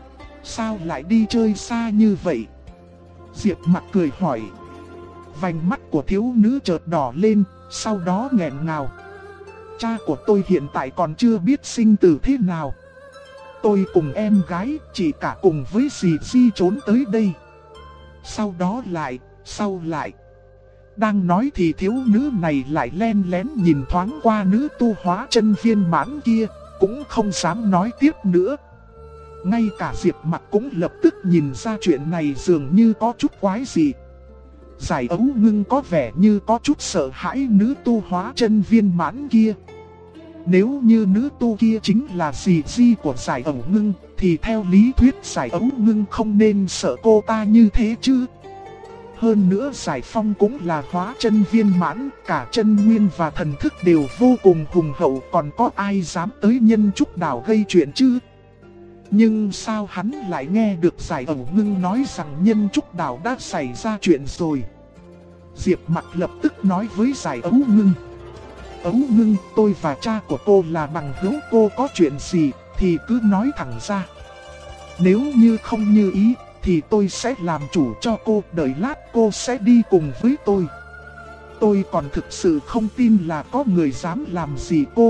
Sao lại đi chơi xa như vậy? Diệp Mặc cười hỏi. Vành mắt của thiếu nữ chợt đỏ lên, sau đó nghẹn ngào. Cha của tôi hiện tại còn chưa biết sinh tử thế nào. Tôi cùng em gái, chị cả cùng với dì Di trốn tới đây. Sau đó sau lại. Đang nói thì thiếu nữ này lại len lén nhìn thoáng qua nữ tu hóa chân viên mãn kia, cũng không dám nói tiếp nữa. Ngay cả Diệp Mặc cũng lập tức nhìn ra chuyện này dường như có chút quái gì. Giải Ấu Ngưng có vẻ như có chút sợ hãi nữ tu hóa chân viên mãn kia. Nếu như nữ tu kia chính là dì Di của Giải Ấu Ngưng, thì theo lý thuyết Giải Ấu Ngưng không nên sợ cô ta như thế chứ. Hơn nữa Giải Phong cũng là hóa chân viên mãn, cả chân nguyên và thần thức đều vô cùng hùng hậu, còn có ai dám tới Nhân Trúc Đảo gây chuyện chứ. Nhưng sao hắn lại nghe được Giải Ấu Ngưng nói rằng Nhân Trúc Đảo đã xảy ra chuyện rồi. Diệp Mặc lập tức nói với Giải Ấu Ngưng: Ấu Ngưng, tôi và cha của cô là bằng hữu, cô có chuyện gì thì cứ nói thẳng ra. Nếu như không như ý thì tôi sẽ làm chủ cho cô, đợi lát cô sẽ đi cùng với tôi. Tôi còn thực sự không tin là có người dám làm gì cô.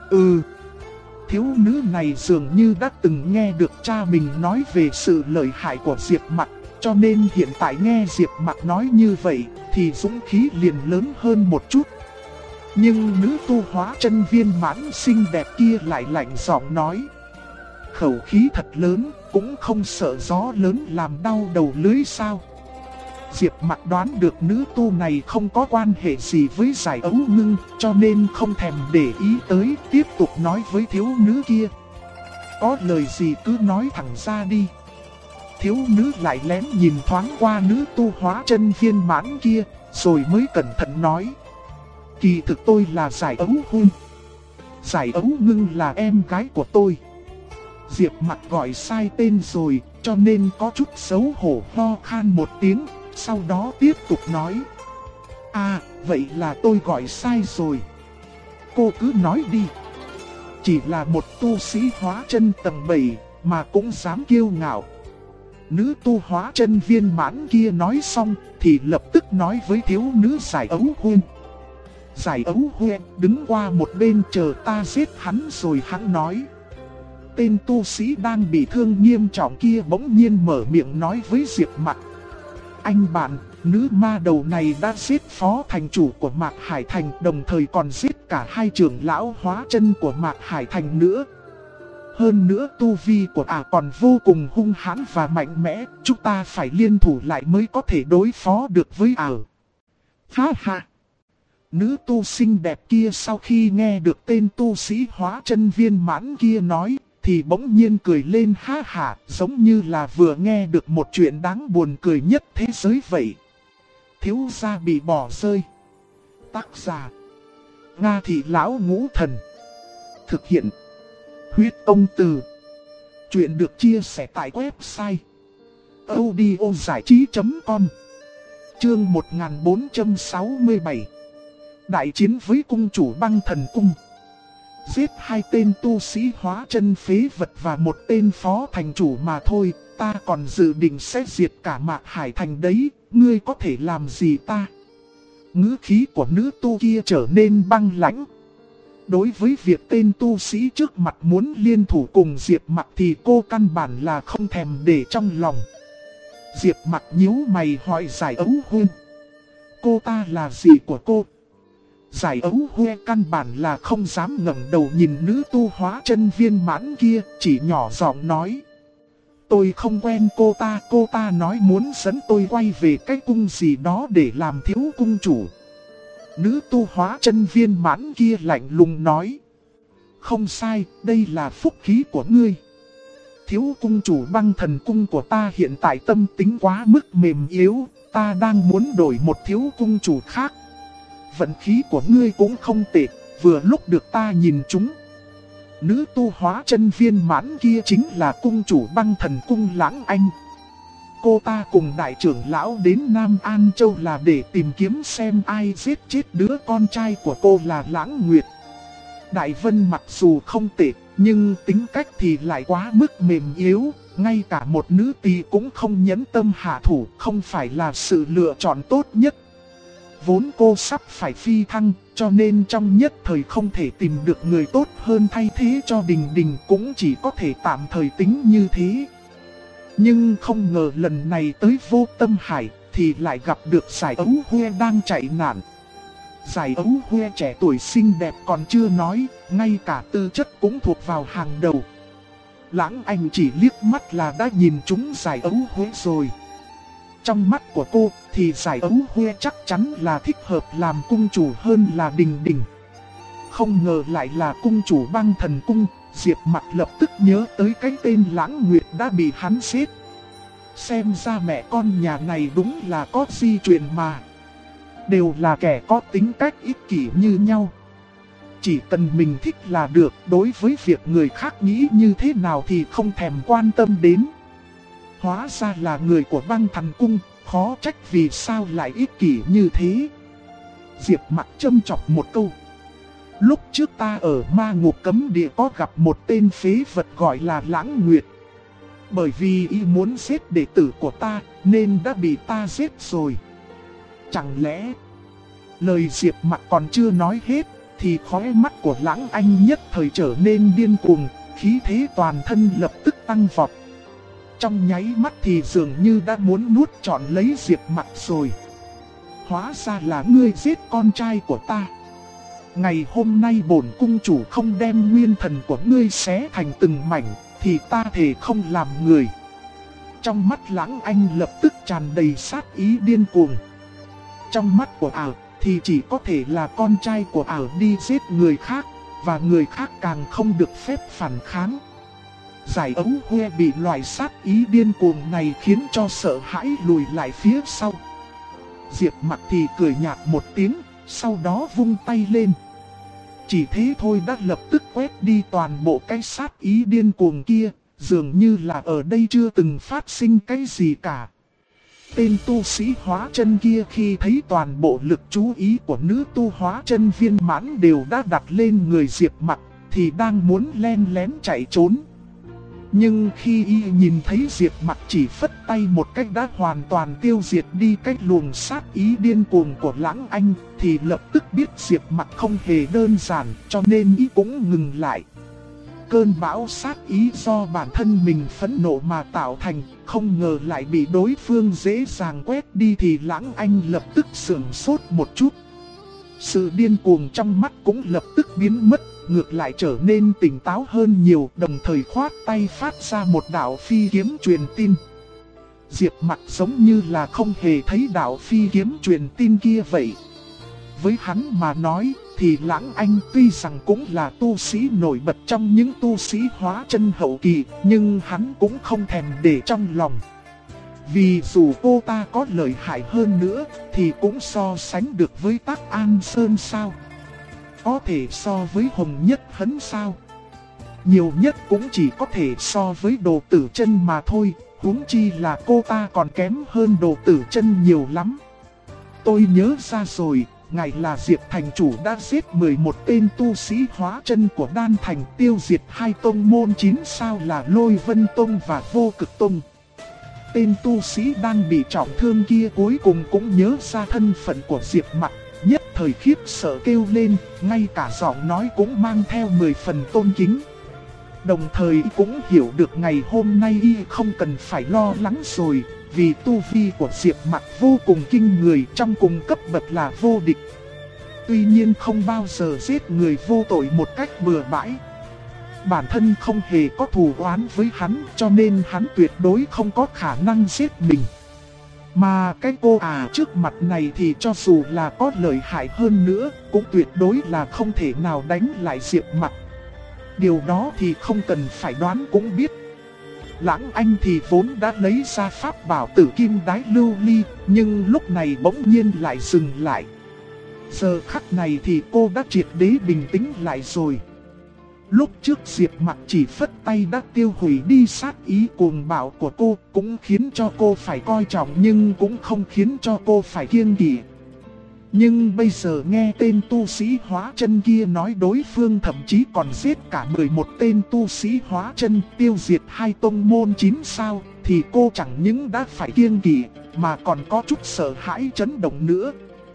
Thiếu nữ này dường như đã từng nghe được cha mình nói về sự lợi hại của Diệp Mặc, cho nên hiện tại nghe Diệp Mặc nói như vậy thì dũng khí liền lớn hơn một chút. Nhưng nữ tu hóa chân viên mãn xinh đẹp kia lại lạnh giọng nói: khẩu khí thật lớn, cũng không sợ gió lớn làm đau đầu lưới sao? Diệp Mặc đoán được nữ tu này không có quan hệ gì với Giải Ấu Ngưng, cho nên không thèm để ý tới, tiếp tục nói với thiếu nữ kia: có lời gì cứ nói thẳng ra đi. Thiếu nữ lại lén nhìn thoáng qua nữ tu hóa chân viên mãn kia, rồi mới cẩn thận nói: kỳ thực tôi là Giải Ấu Ngưng. Giải Ấu Ngưng là em gái của tôi. Diệp Mặc gọi sai tên rồi, cho nên có chút xấu hổ ho khan một tiếng, sau đó tiếp tục nói: vậy là tôi gọi sai rồi. Cô cứ nói đi. Chỉ là một tu sĩ hóa chân tầng 7 mà cũng dám kiêu ngạo. Nữ tu hóa chân viên mãn kia nói xong thì lập tức nói với thiếu nữ Giải Ấu Ngưng: Giải Ấu Ngưng đứng qua một bên chờ ta giết hắn rồi hắn nói. Tên tu sĩ đang bị thương nghiêm trọng kia bỗng nhiên mở miệng nói với Diệp Mặc: anh bạn, nữ ma đầu này đã giết phó thành chủ của Mạc Hải Thành, đồng thời còn giết cả hai trưởng lão hóa chân của Mạc Hải Thành nữa. Hơn nữa tu vi của còn vô cùng hung hãn và mạnh mẽ, chúng ta phải liên thủ lại mới có thể đối phó được với Ha ha! Nữ tu xinh đẹp kia sau khi nghe được tên tu sĩ hóa chân viên mãn kia nói, thì bỗng nhiên cười lên ha hả, giống như là vừa nghe được một chuyện đáng buồn cười nhất thế giới vậy. Thiếu gia bị bỏ rơi. Tác giả: Nga Thị Lão Ngũ Thần. Thực hiện: Huyết Ông Từ. Chuyện được chia sẻ tại website audiozảichí.com. Chương 1467. Đại chiến với cung chủ Băng Thần Cung. Giết hai tên tu sĩ hóa chân phế vật và một tên phó thành chủ mà thôi, ta còn dự định sẽ diệt cả Mạc Hải Thành đấy, ngươi có thể làm gì ta? Ngữ khí của nữ tu kia trở nên băng lãnh. Đối với việc tên tu sĩ trước mặt muốn liên thủ cùng Diệp Mặc thì cô căn bản là không thèm để trong lòng. Diệp Mặc nhíu mày hỏi Giải Ấu Ngưng: cô ta là gì của cô? Giải Ấu Ngưng căn bản là không dám ngẩng đầu nhìn nữ tu hóa chân viên mãn kia, chỉ nhỏ giọng nói: tôi không quen cô ta nói muốn dẫn tôi quay về cái cung gì đó để làm thiếu cung chủ. Nữ tu hóa chân viên mãn kia lạnh lùng nói: không sai, đây là phúc khí của ngươi. Thiếu cung chủ Băng Thần Cung của ta hiện tại tâm tính quá mức mềm yếu, ta đang muốn đổi một thiếu cung chủ khác. Vận khí của ngươi cũng không tệ, vừa lúc được ta nhìn chúng. Nữ tu hóa chân viên mãn kia chính là cung chủ Băng Thần Cung Lãng Anh. Cô ta cùng đại trưởng lão đến Nam An Châu là để tìm kiếm xem ai giết chết đứa con trai của cô là Lãng Nguyệt. Đại Vân mặc dù không tệ, nhưng tính cách thì lại quá mức mềm yếu, ngay cả một nữ tỳ cũng không nhẫn tâm hạ thủ, không phải là sự lựa chọn tốt nhất. Vốn cô sắp phải phi thăng, cho nên trong nhất thời không thể tìm được người tốt hơn thay thế cho Đình Đình, cũng chỉ có thể tạm thời tính như thế. Nhưng không ngờ lần này tới Vô Tâm Hải thì lại gặp được Giải Ấu Huê đang chạy nạn. Giải Ấu Huê trẻ tuổi xinh đẹp còn chưa nói, ngay cả tư chất cũng thuộc vào hàng đầu. Lãng Anh chỉ liếc mắt là đã nhìn trúng Giải Ấu Huê rồi. Trong mắt của cô thì Giải Ấu Huê chắc chắn là thích hợp làm cung chủ hơn là Đình Đình. Không ngờ lại là cung chủ Băng Thần Cung. Diệp Mặc lập tức nhớ tới cái tên Lãng Nguyệt đã bị hắn giết. Xem ra mẹ con nhà này đúng là có di truyền mà. Đều là kẻ có tính cách ích kỷ như nhau. Chỉ cần mình thích là được, đối với việc người khác nghĩ như thế nào thì không thèm quan tâm đến. Hóa ra là người của Băng Thần Cung, khó trách vì sao lại ích kỷ như thế. Diệp Mặc châm chọc một câu. Lúc trước ta ở ma ngục cấm địa có gặp một tên phế vật gọi là Lãng Nguyệt. Bởi vì y muốn giết đệ tử của ta nên đã bị ta giết rồi. Chẳng lẽ... Lời Diệp Mặc còn chưa nói hết thì khóe mắt của Lãng Anh nhất thời trở nên điên cuồng, khí thế toàn thân lập tức tăng vọt. Trong nháy mắt thì dường như đã muốn nuốt trọn lấy Diệp Mặc rồi. Hóa ra là ngươi giết con trai của ta. Ngày hôm nay bổn cung chủ không đem nguyên thần của ngươi xé thành từng mảnh thì ta thề không làm người. Trong mắt Lãng Anh lập tức tràn đầy sát ý điên cuồng. Trong mắt của ảo thì chỉ có thể là con trai của ảo đi giết người khác, và người khác càng không được phép phản kháng. Giải Ấu Huê bị loại sát ý điên cuồng này khiến cho sợ hãi lùi lại phía sau. Diệp Mặc thì cười nhạt một tiếng, sau đó vung tay lên. Chỉ thế thôi đã lập tức quét đi toàn bộ cái sát ý điên cuồng kia, dường như là ở đây chưa từng phát sinh cái gì cả. Tên tu sĩ hóa chân kia khi thấy toàn bộ lực chú ý của nữ tu hóa chân viên mãn đều đã đặt lên người Diệp Mặc, thì đang muốn len lén chạy trốn. Nhưng khi y nhìn thấy Diệp Mặc chỉ phất tay một cách đã hoàn toàn tiêu diệt đi cái luồng sát ý điên cuồng của Lãng Anh, thì lập tức biết Diệp Mặc không hề đơn giản, cho nên y cũng ngừng lại. Cơn bão sát ý do bản thân mình phẫn nộ mà tạo thành, không ngờ lại bị đối phương dễ dàng quét đi thì Lãng Anh lập tức sửng sốt một chút. Sự điên cuồng trong mắt cũng lập tức biến mất, ngược lại trở nên tỉnh táo hơn nhiều, đồng thời khoát tay phát ra một đạo phi kiếm truyền tin. Diệp Mặc giống như là không hề thấy đạo phi kiếm truyền tin kia vậy. Với hắn mà nói thì Lãng Anh tuy rằng cũng là tu sĩ nổi bật trong những tu sĩ hóa chân hậu kỳ, nhưng hắn cũng không thèm để trong lòng. Vì dù cô ta có lợi hại hơn nữa thì cũng so sánh được với Tắc An Sơn sao? Có thể so với Hồng Nhất Hấn sao? Nhiều nhất cũng chỉ có thể so với Đồ Tử Chân mà thôi, huống chi là cô ta còn kém hơn Đồ Tử Chân nhiều lắm. Tôi nhớ ra rồi, ngài là Diệp thành chủ đã giết 11 tên tu sĩ hóa chân của Đan Thành, tiêu diệt hai tông môn 9 sao là Lôi Vân Tông và Vô Cực Tông. Tên tu sĩ đang bị trọng thương kia cuối cùng cũng nhớ ra thân phận của Diệp Mặc, nhất thời khiếp sợ kêu lên, ngay cả giọng nói cũng mang theo 10 phần tôn kính. Đồng thời cũng hiểu được ngày hôm nay y không cần phải lo lắng rồi, vì tu vi của Diệp Mặc vô cùng kinh người, trong cùng cấp bậc là vô địch. Tuy nhiên không bao giờ giết người vô tội một cách bừa bãi. Bản thân không hề có thù oán với hắn, cho nên hắn tuyệt đối không có khả năng giết mình. Mà cái cô trước mặt này thì cho dù là có lợi hại hơn nữa, cũng tuyệt đối là không thể nào đánh lại Diệp Mặc. Điều đó thì không cần phải đoán cũng biết. Lãng Anh thì vốn đã lấy ra pháp bảo Tử Kim Đái Lưu Ly, nhưng lúc này bỗng nhiên lại dừng lại. Giờ khắc này thì cô đã triệt để bình tĩnh lại rồi. Lúc trước Diệp Mặc chỉ phất tay đã tiêu hủy đi sát ý cuồng bạo của cô, cũng khiến cho cô phải coi trọng nhưng cũng không khiến cho cô phải kiêng kỵ. Nhưng bây giờ nghe tên tu sĩ hóa chân kia nói đối phương thậm chí còn giết cả 11 tên tu sĩ hóa chân, tiêu diệt hai tông môn 9 sao, thì cô chẳng những đã phải kiêng kỵ mà còn có chút sợ hãi chấn động nữa.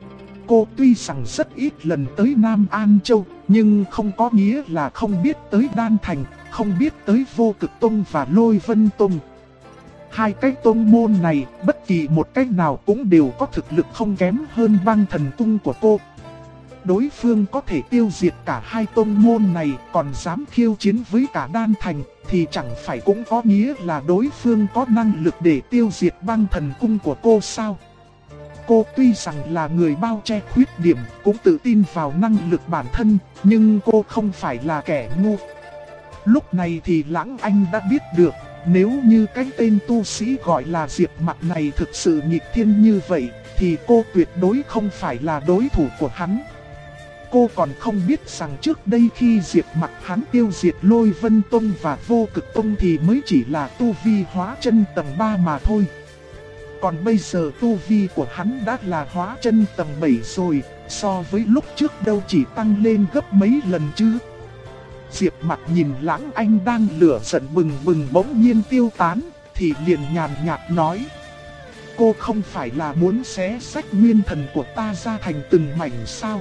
Cô tuy rằng rất ít lần tới Nam An Châu, nhưng không có nghĩa là không biết tới Đan Thành, không biết tới Vô Cực Tông và Lôi Vân Tông. Hai cái tông môn này, bất kỳ một cái nào cũng đều có thực lực không kém hơn Băng Thần Cung của cô. Đối phương có thể tiêu diệt cả hai tông môn này, còn dám khiêu chiến với cả Đan Thành, thì chẳng phải cũng có nghĩa là đối phương có năng lực để tiêu diệt Băng Thần Cung của cô sao? Cô tuy rằng là người bao che khuyết điểm, cũng tự tin vào năng lực bản thân, nhưng cô không phải là kẻ ngu. Lúc này thì Lãng Anh đã biết được, nếu như cái tên tu sĩ gọi là Diệp Mặc này thực sự nghịch thiên như vậy, thì cô tuyệt đối không phải là đối thủ của hắn. Cô còn không biết rằng trước đây khi Diệp Mặc hắn tiêu diệt Lôi Vân Tông và Vô Cực Tông thì mới chỉ là tu vi hóa chân tầng 3 mà thôi. Còn bây giờ tu vi của hắn đã là hóa chân tầng 7 rồi, so với lúc trước đâu chỉ tăng lên gấp mấy lần chứ. Diệp Mặc nhìn Lãng Anh đang lửa giận bừng bừng bỗng nhiên tiêu tán, thì liền nhàn nhạt nói: cô không phải là muốn xé rách nguyên thần của ta ra thành từng mảnh sao?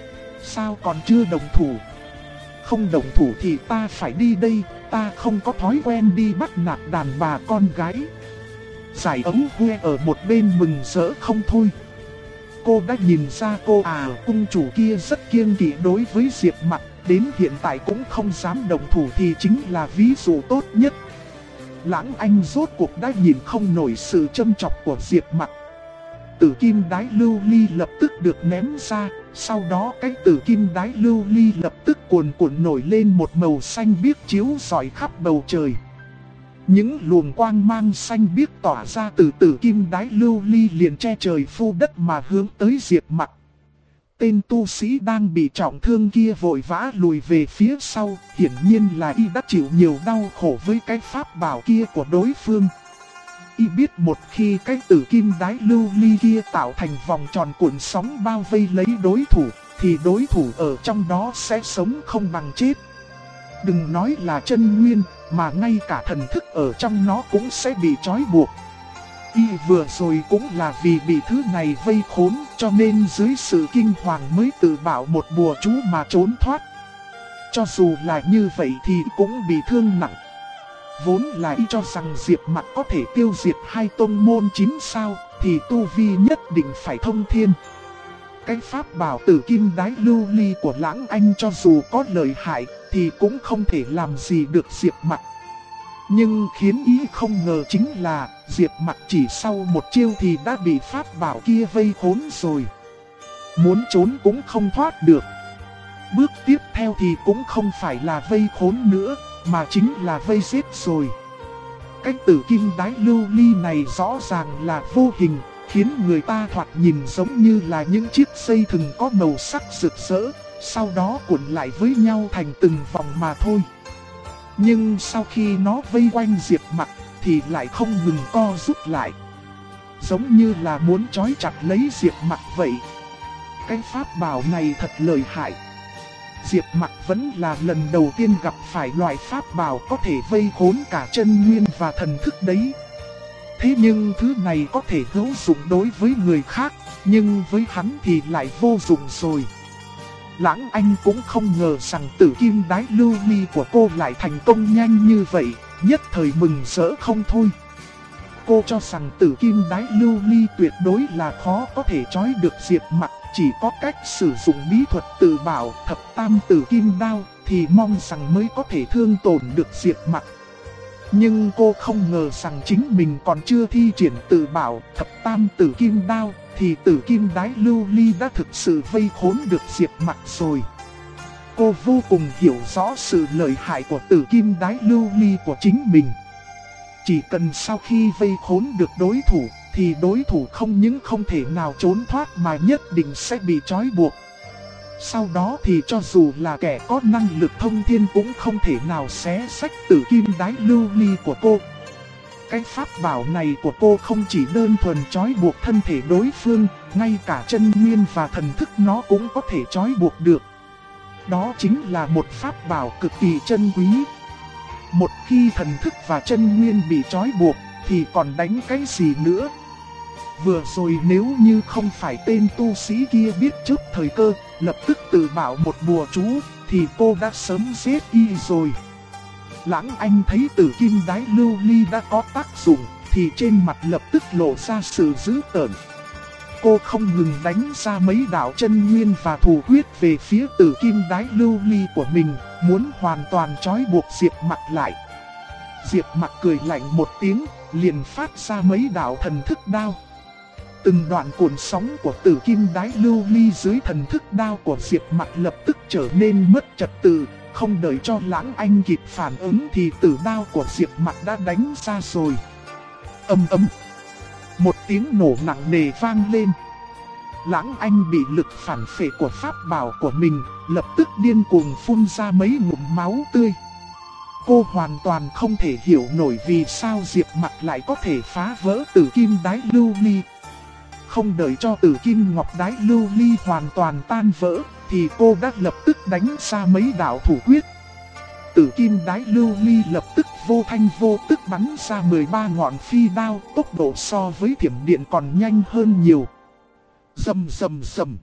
Sao còn chưa đồng thủ? Không đồng thủ thì ta phải đi đây, ta không có thói quen đi bắt nạt đàn bà con gái. Giải ống Huê ở một bên mừng rỡ không thôi. Cô đã nhìn ra cung chủ kia rất kiêng kỵ đối với Diệp Mặc, đến hiện tại cũng không dám đồng thủ thì chính là ví dụ tốt nhất. Lãng Anh rốt cuộc đã nhìn không nổi sự châm chọc của Diệp Mặc. Tử kim đái lưu ly lập tức được ném ra, sau đó cái tử kim đái lưu ly lập tức cuồn cuộn nổi lên một màu xanh biếc chiếu rọi khắp bầu trời. Những luồng quang mang xanh biếc tỏa ra từ tử kim đái lưu ly liền che trời phu đất mà hướng tới Diệp Mặc. Tên tu sĩ đang bị trọng thương kia vội vã lùi về phía sau, hiển nhiên là y đã chịu nhiều đau khổ với cái pháp bảo kia của đối phương. Y biết một khi cái tử kim đái lưu ly kia tạo thành vòng tròn cuộn sóng bao vây lấy đối thủ, thì đối thủ ở trong đó sẽ sống không bằng chết. Đừng nói là chân nguyên, mà ngay cả thần thức ở trong nó cũng sẽ bị trói buộc. Y vừa rồi cũng là vì bị thứ này vây khốn, cho nên dưới sự kinh hoàng mới tự bảo một bùa chú mà trốn thoát. Cho dù là như vậy thì cũng bị thương nặng. Vốn là y cho rằng Diệp Mặc có thể tiêu diệt hai tông môn 9 sao, thì tu vi nhất định phải thông thiên. Cái pháp bảo tử kim đái lưu ly của Lãng Anh cho dù có lợi hại, thì cũng không thể làm gì được Diệp Mặc. Nhưng khiến ý không ngờ chính là Diệp Mặc chỉ sau một chiêu thì đã bị pháp bảo kia vây khốn rồi. Muốn trốn cũng không thoát được. Bước tiếp theo thì cũng không phải là vây khốn nữa, mà chính là vây giết rồi. Cái tử kim đái lưu ly này rõ ràng là vô hình, khiến người ta thoạt nhìn giống như là những chiếc dây thừng có màu sắc rực rỡ, sau đó cuộn lại với nhau thành từng vòng mà thôi. Nhưng sau khi nó vây quanh Diệp Mặc thì lại không ngừng co rút lại, giống như là muốn trói chặt lấy Diệp Mặc vậy. Cái pháp bảo này thật lợi hại. Diệp Mặc vẫn là lần đầu tiên gặp phải loại pháp bảo có thể vây khốn cả chân nguyên và thần thức đấy. Thế nhưng thứ này có thể hữu dụng đối với người khác, nhưng với hắn thì lại vô dụng rồi. Lãng Anh cũng không ngờ rằng tử kim đái lưu ly của cô lại thành công nhanh như vậy, nhất thời mừng rỡ không thôi. Cô cho rằng tử kim đái lưu ly tuyệt đối là khó có thể trói được Diệp Mặc, chỉ có cách sử dụng bí thuật tự bảo thập tam tử kim đao thì mong rằng mới có thể thương tổn được Diệp Mặc. Nhưng cô không ngờ rằng chính mình còn chưa thi triển tự bảo thập tam tử kim đao thì tử kim đái lưu ly đã thực sự vây khốn được Diệp Mặc rồi. Cô vô cùng hiểu rõ sự lợi hại của tử kim đái lưu ly của chính mình. Chỉ cần sau khi vây khốn được đối thủ thì đối thủ không những không thể nào trốn thoát mà nhất định sẽ bị trói buộc. Sau đó thì cho dù là kẻ có năng lực thông thiên cũng không thể nào xé rách tử kim đái lưu ly của cô. Cái pháp bảo này của cô không chỉ đơn thuần trói buộc thân thể đối phương, ngay cả chân nguyên và thần thức nó cũng có thể trói buộc được. Đó chính là một pháp bảo cực kỳ chân quý. Một khi thần thức và chân nguyên bị trói buộc thì còn đánh cái gì nữa? Vừa rồi nếu như không phải tên tu sĩ kia biết trước thời cơ, lập tức tự bảo một bùa chú, thì cô đã sớm giết y rồi. Lãng Anh thấy tử kim đái lưu ly đã có tác dụng, thì trên mặt lập tức lộ ra sự dữ tợn. Cô không ngừng đánh ra mấy đạo chân nguyên và thủ huyết về phía tử kim đái lưu ly của mình, muốn hoàn toàn trói buộc Diệp Mặc lại. Diệp Mặc cười lạnh một tiếng, liền phát ra mấy đạo thần thức đao. Từng đoạn cuộn sóng của tử kim đái lưu ly dưới thần thức đao của Diệp Mặc lập tức trở nên mất trật tự. Không đợi cho Lãng Anh kịp phản ứng thì tử đao của Diệp Mặc đã đánh ra rồi. Ầm ầm, một tiếng nổ nặng nề vang lên. Lãng Anh bị lực phản phệ của pháp bảo của mình, lập tức điên cuồng phun ra mấy ngụm máu tươi. Cô hoàn toàn không thể hiểu nổi vì sao Diệp Mặc lại có thể phá vỡ tử kim đái lưu ly. Không đợi cho tử kim ngọc đái lưu ly hoàn toàn tan vỡ, thì cô đã lập tức đánh ra mấy đạo thủ quyết. Tử kim đái lưu ly lập tức vô thanh vô tức bắn ra 13 ngọn phi đao, tốc độ so với thiểm điện còn nhanh hơn nhiều. Rầm rầm rầm.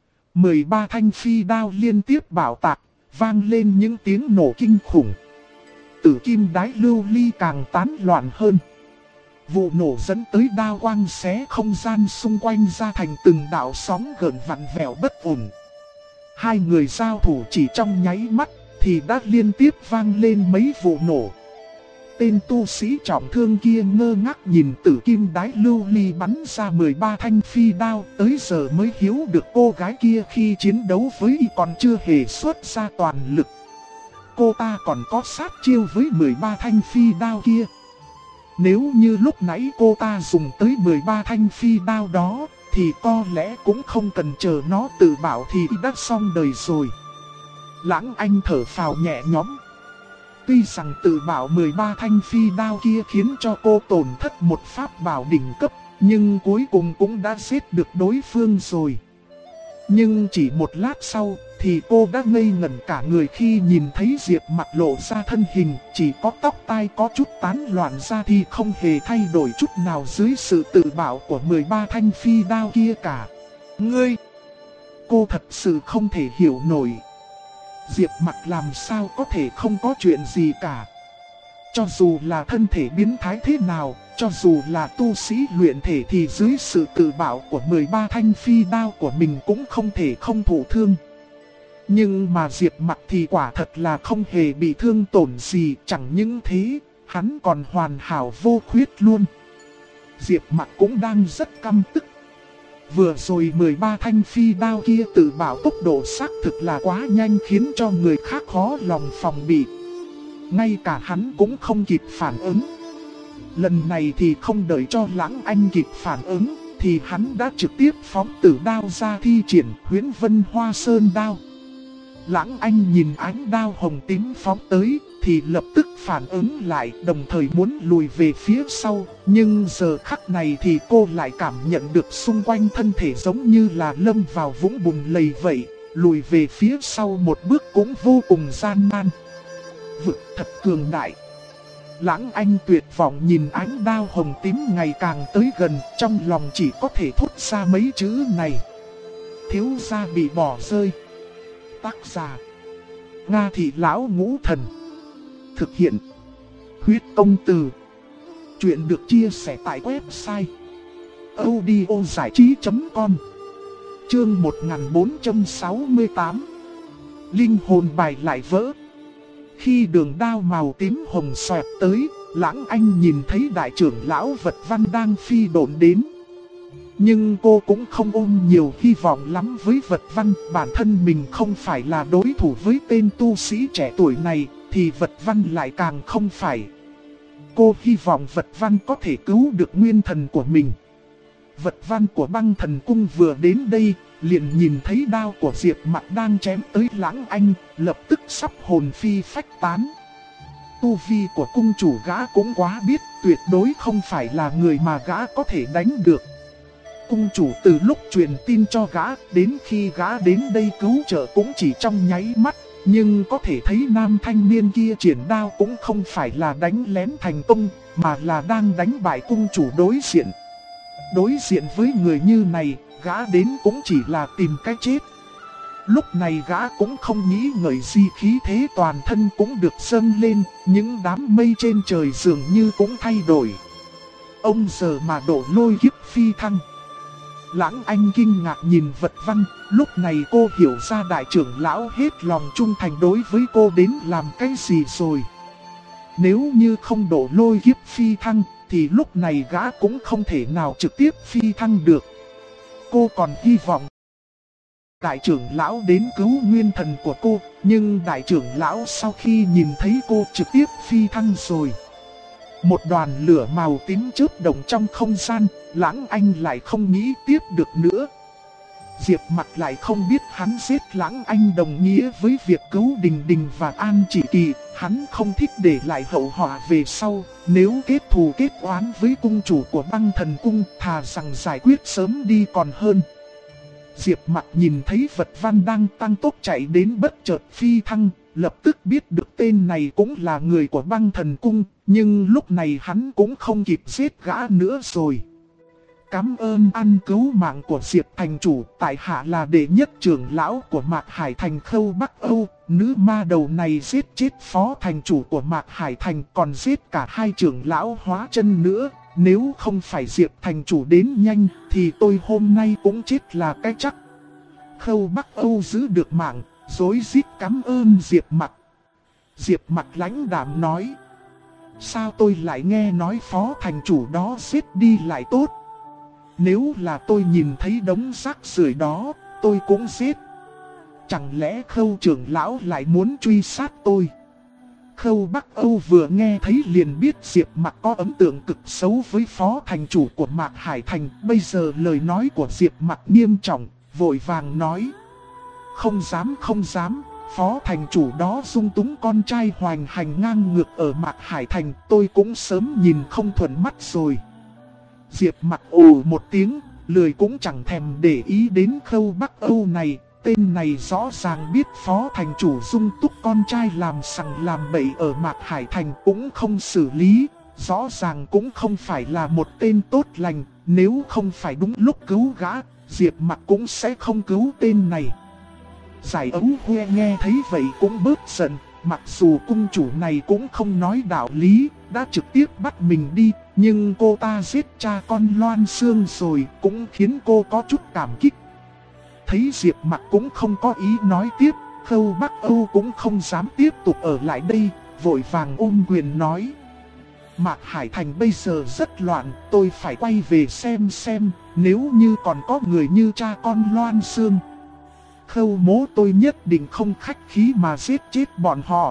13 thanh phi đao liên tiếp bạo tạc, vang lên những tiếng nổ kinh khủng. Tử kim đái lưu ly càng tán loạn hơn. Vụ nổ dẫn tới đao quang xé không gian xung quanh ra thành từng đạo sóng gợn vặn vẹo bất ổn. Hai người giao thủ chỉ trong nháy mắt thì đã liên tiếp vang lên mấy vụ nổ. Tên tu sĩ trọng thương kia ngơ ngác nhìn tử kim đái lưu ly bắn ra 13 thanh phi đao, tới giờ mới hiểu được cô gái kia khi chiến đấu với y còn chưa hề xuất ra toàn lực. Cô ta còn có sát chiêu với 13 thanh phi đao kia. Nếu như lúc nãy cô ta dùng tới 13 thanh phi đao đó, thì có lẽ cũng không cần chờ nó tự bảo thì đã xong đời rồi. Lãng Anh thở phào nhẹ nhõm. Tuy rằng tự bảo 13 thanh phi đao kia khiến cho cô tổn thất một pháp bảo đỉnh cấp, nhưng cuối cùng cũng đã giết được đối phương rồi. Nhưng chỉ một lát sau, thì cô đã ngây ngẩn cả người khi nhìn thấy Diệp Mặc lộ ra thân hình, chỉ có tóc tai có chút tán loạn ra thì không hề thay đổi chút nào dưới sự tự bảo của 13 thanh phi đao kia cả. Ngươi! Cô thật sự không thể hiểu nổi. Diệp Mặc làm sao có thể không có chuyện gì cả. Cho dù là thân thể biến thái thế nào, cho dù là tu sĩ luyện thể thì dưới sự tự bảo của 13 thanh phi đao của mình cũng không thể không thụ thương. Nhưng mà Diệp Mặc thì quả thật là không hề bị thương tổn gì, chẳng những thế, hắn còn hoàn hảo vô khuyết luôn. Diệp Mặc cũng đang rất căm tức. Vừa rồi 13 thanh phi đao kia tự bảo tốc độ xác thực là quá nhanh khiến cho người khác khó lòng phòng bị. Ngay cả hắn cũng không kịp phản ứng. Lần này thì không đợi cho Lãng Anh kịp phản ứng, thì hắn đã trực tiếp phóng tử đao ra thi triển Huyễn Vân Hoa Sơn đao. Lãng Anh nhìn ánh đao hồng tím phóng tới, thì lập tức phản ứng lại, đồng thời muốn lùi về phía sau. Nhưng giờ khắc này thì cô lại cảm nhận được xung quanh thân thể giống như là lâm vào vũng bùn lầy vậy. Lùi về phía sau một bước cũng vô cùng gian nan. Vực thật cường đại. Lãng Anh tuyệt vọng nhìn ánh đao hồng tím ngày càng tới gần, trong lòng chỉ có thể thốt ra mấy chữ này. Thiếu gia bị bỏ rơi. Tác giả: Nga Thị Lão Ngũ Thần. Thực hiện: Huyết Công Từ. Chuyện được chia sẻ tại website audiozảichí.com. Chương 1468. Linh hồn bài lại vỡ. Khi đường đao màu tím hồng xoẹt tới, Lãng Anh nhìn thấy đại trưởng lão Vật Văn đang phi độn đến. Nhưng cô cũng không ôm nhiều hy vọng lắm với Vật Văn, bản thân mình không phải là đối thủ với tên tu sĩ trẻ tuổi này, thì Vật Văn lại càng không phải. Cô hy vọng Vật Văn có thể cứu được nguyên thần của mình. Vật Văn của Băng Thần Cung vừa đến đây, liền nhìn thấy đao của Diệp Mặc đang chém tới Lãng Anh, lập tức sắp hồn phi phách tán. Tu vi của cung chủ gã cũng quá biết, tuyệt đối không phải là người mà gã có thể đánh được. Cung chủ từ lúc truyền tin cho gã đến khi gã đến đây cứu trợ cũng chỉ trong nháy mắt, nhưng có thể thấy nam thanh niên kia triển đao cũng không phải là đánh lén thành công, mà là đang đánh bại cung chủ đối diện. Đối diện với người như này, gã đến cũng chỉ là tìm cái chết. Lúc này gã cũng không nghĩ ngợi gì, khí thế toàn thân cũng được dâng lên, những đám mây trên trời dường như cũng thay đổi. Ông giờ mà độ lôi kiếp phi thăng. Lãng Anh kinh ngạc nhìn vật văn, lúc này cô hiểu ra đại trưởng lão hết lòng trung thành đối với cô đến làm cái gì rồi. Nếu như không độ lôi kiếp phi thăng, thì lúc này gã cũng không thể nào trực tiếp phi thăng được. Cô còn hy vọng đại trưởng lão đến cứu nguyên thần của cô, nhưng đại trưởng lão sau khi nhìn thấy cô trực tiếp phi thăng rồi. Một đoàn lửa màu tím chớp động trong không gian, Lãng Anh lại không nghĩ tiếp được nữa. Diệp Mặc lại không biết hắn giết Lãng Anh đồng nghĩa với việc cứu Đình Đình và An Chỉ Kỳ, hắn không thích để lại hậu họa về sau, nếu kết thù kết oán với cung chủ của Băng Thần Cung, thà rằng giải quyết sớm đi còn hơn. Diệp Mặc nhìn thấy vật văn đang tăng tốc chạy đến bất chợt phi thăng, lập tức biết được tên này cũng là người của Băng Thần Cung, nhưng lúc này hắn cũng không kịp giết gã nữa rồi. Cảm ơn ân cứu mạng của Diệp thành chủ, tại hạ là đệ nhất trưởng lão của Mạc Hải Thành Khâu Bắc Âu, nữ ma đầu này giết chết phó thành chủ của Mạc Hải Thành, còn giết cả hai trưởng lão Hóa Chân nữa. Nếu không phải Diệp thành chủ đến nhanh thì tôi hôm nay cũng chết là cái chắc. Khâu Bắc Âu giữ được mạng, rối rít cảm ơn Diệp Mặc. Diệp Mặc lãnh đạm nói: sao tôi lại nghe nói phó thành chủ đó giết đi lại tốt? Nếu là tôi nhìn thấy đống rác rưởi đó, tôi cũng giết. Chẳng lẽ Khâu trưởng lão lại muốn truy sát tôi? Khâu Bắc Âu vừa nghe thấy liền biết Diệp Mặc có ấn tượng cực xấu với phó thành chủ của Mạc Hải Thành. Bây giờ lời nói của Diệp Mặc nghiêm trọng, vội vàng nói: không dám, phó thành chủ đó dung túng con trai hoành hành ngang ngược ở Mạc Hải Thành, tôi cũng sớm nhìn không thuận mắt rồi. Diệp Mặc ồ một tiếng, lười cũng chẳng thèm để ý đến Khâu Bắc Âu này. Tên này rõ ràng biết phó thành chủ dung túc con trai làm sằng làm bậy ở Mạc Hải Thành cũng không xử lý, rõ ràng cũng không phải là một tên tốt lành. Nếu không phải đúng lúc cứu gã, Diệp Mặc cũng sẽ không cứu tên này. Giải Ấu Huê nghe thấy vậy cũng bớt giận, mặc dù cung chủ này cũng không nói đạo lý, đã trực tiếp bắt mình đi, nhưng cô ta giết cha con Loan Sương rồi cũng khiến cô có chút cảm kích. Thấy Diệp Mặc cũng không có ý nói tiếp, Khâu Bắc Âu cũng không dám tiếp tục ở lại đây, vội vàng ôm quyền nói: Mạc Hải Thành bây giờ rất loạn, tôi phải quay về xem, nếu như còn có người như cha con Loan Sương. Khâu mố tôi nhất định không khách khí mà giết chết bọn họ.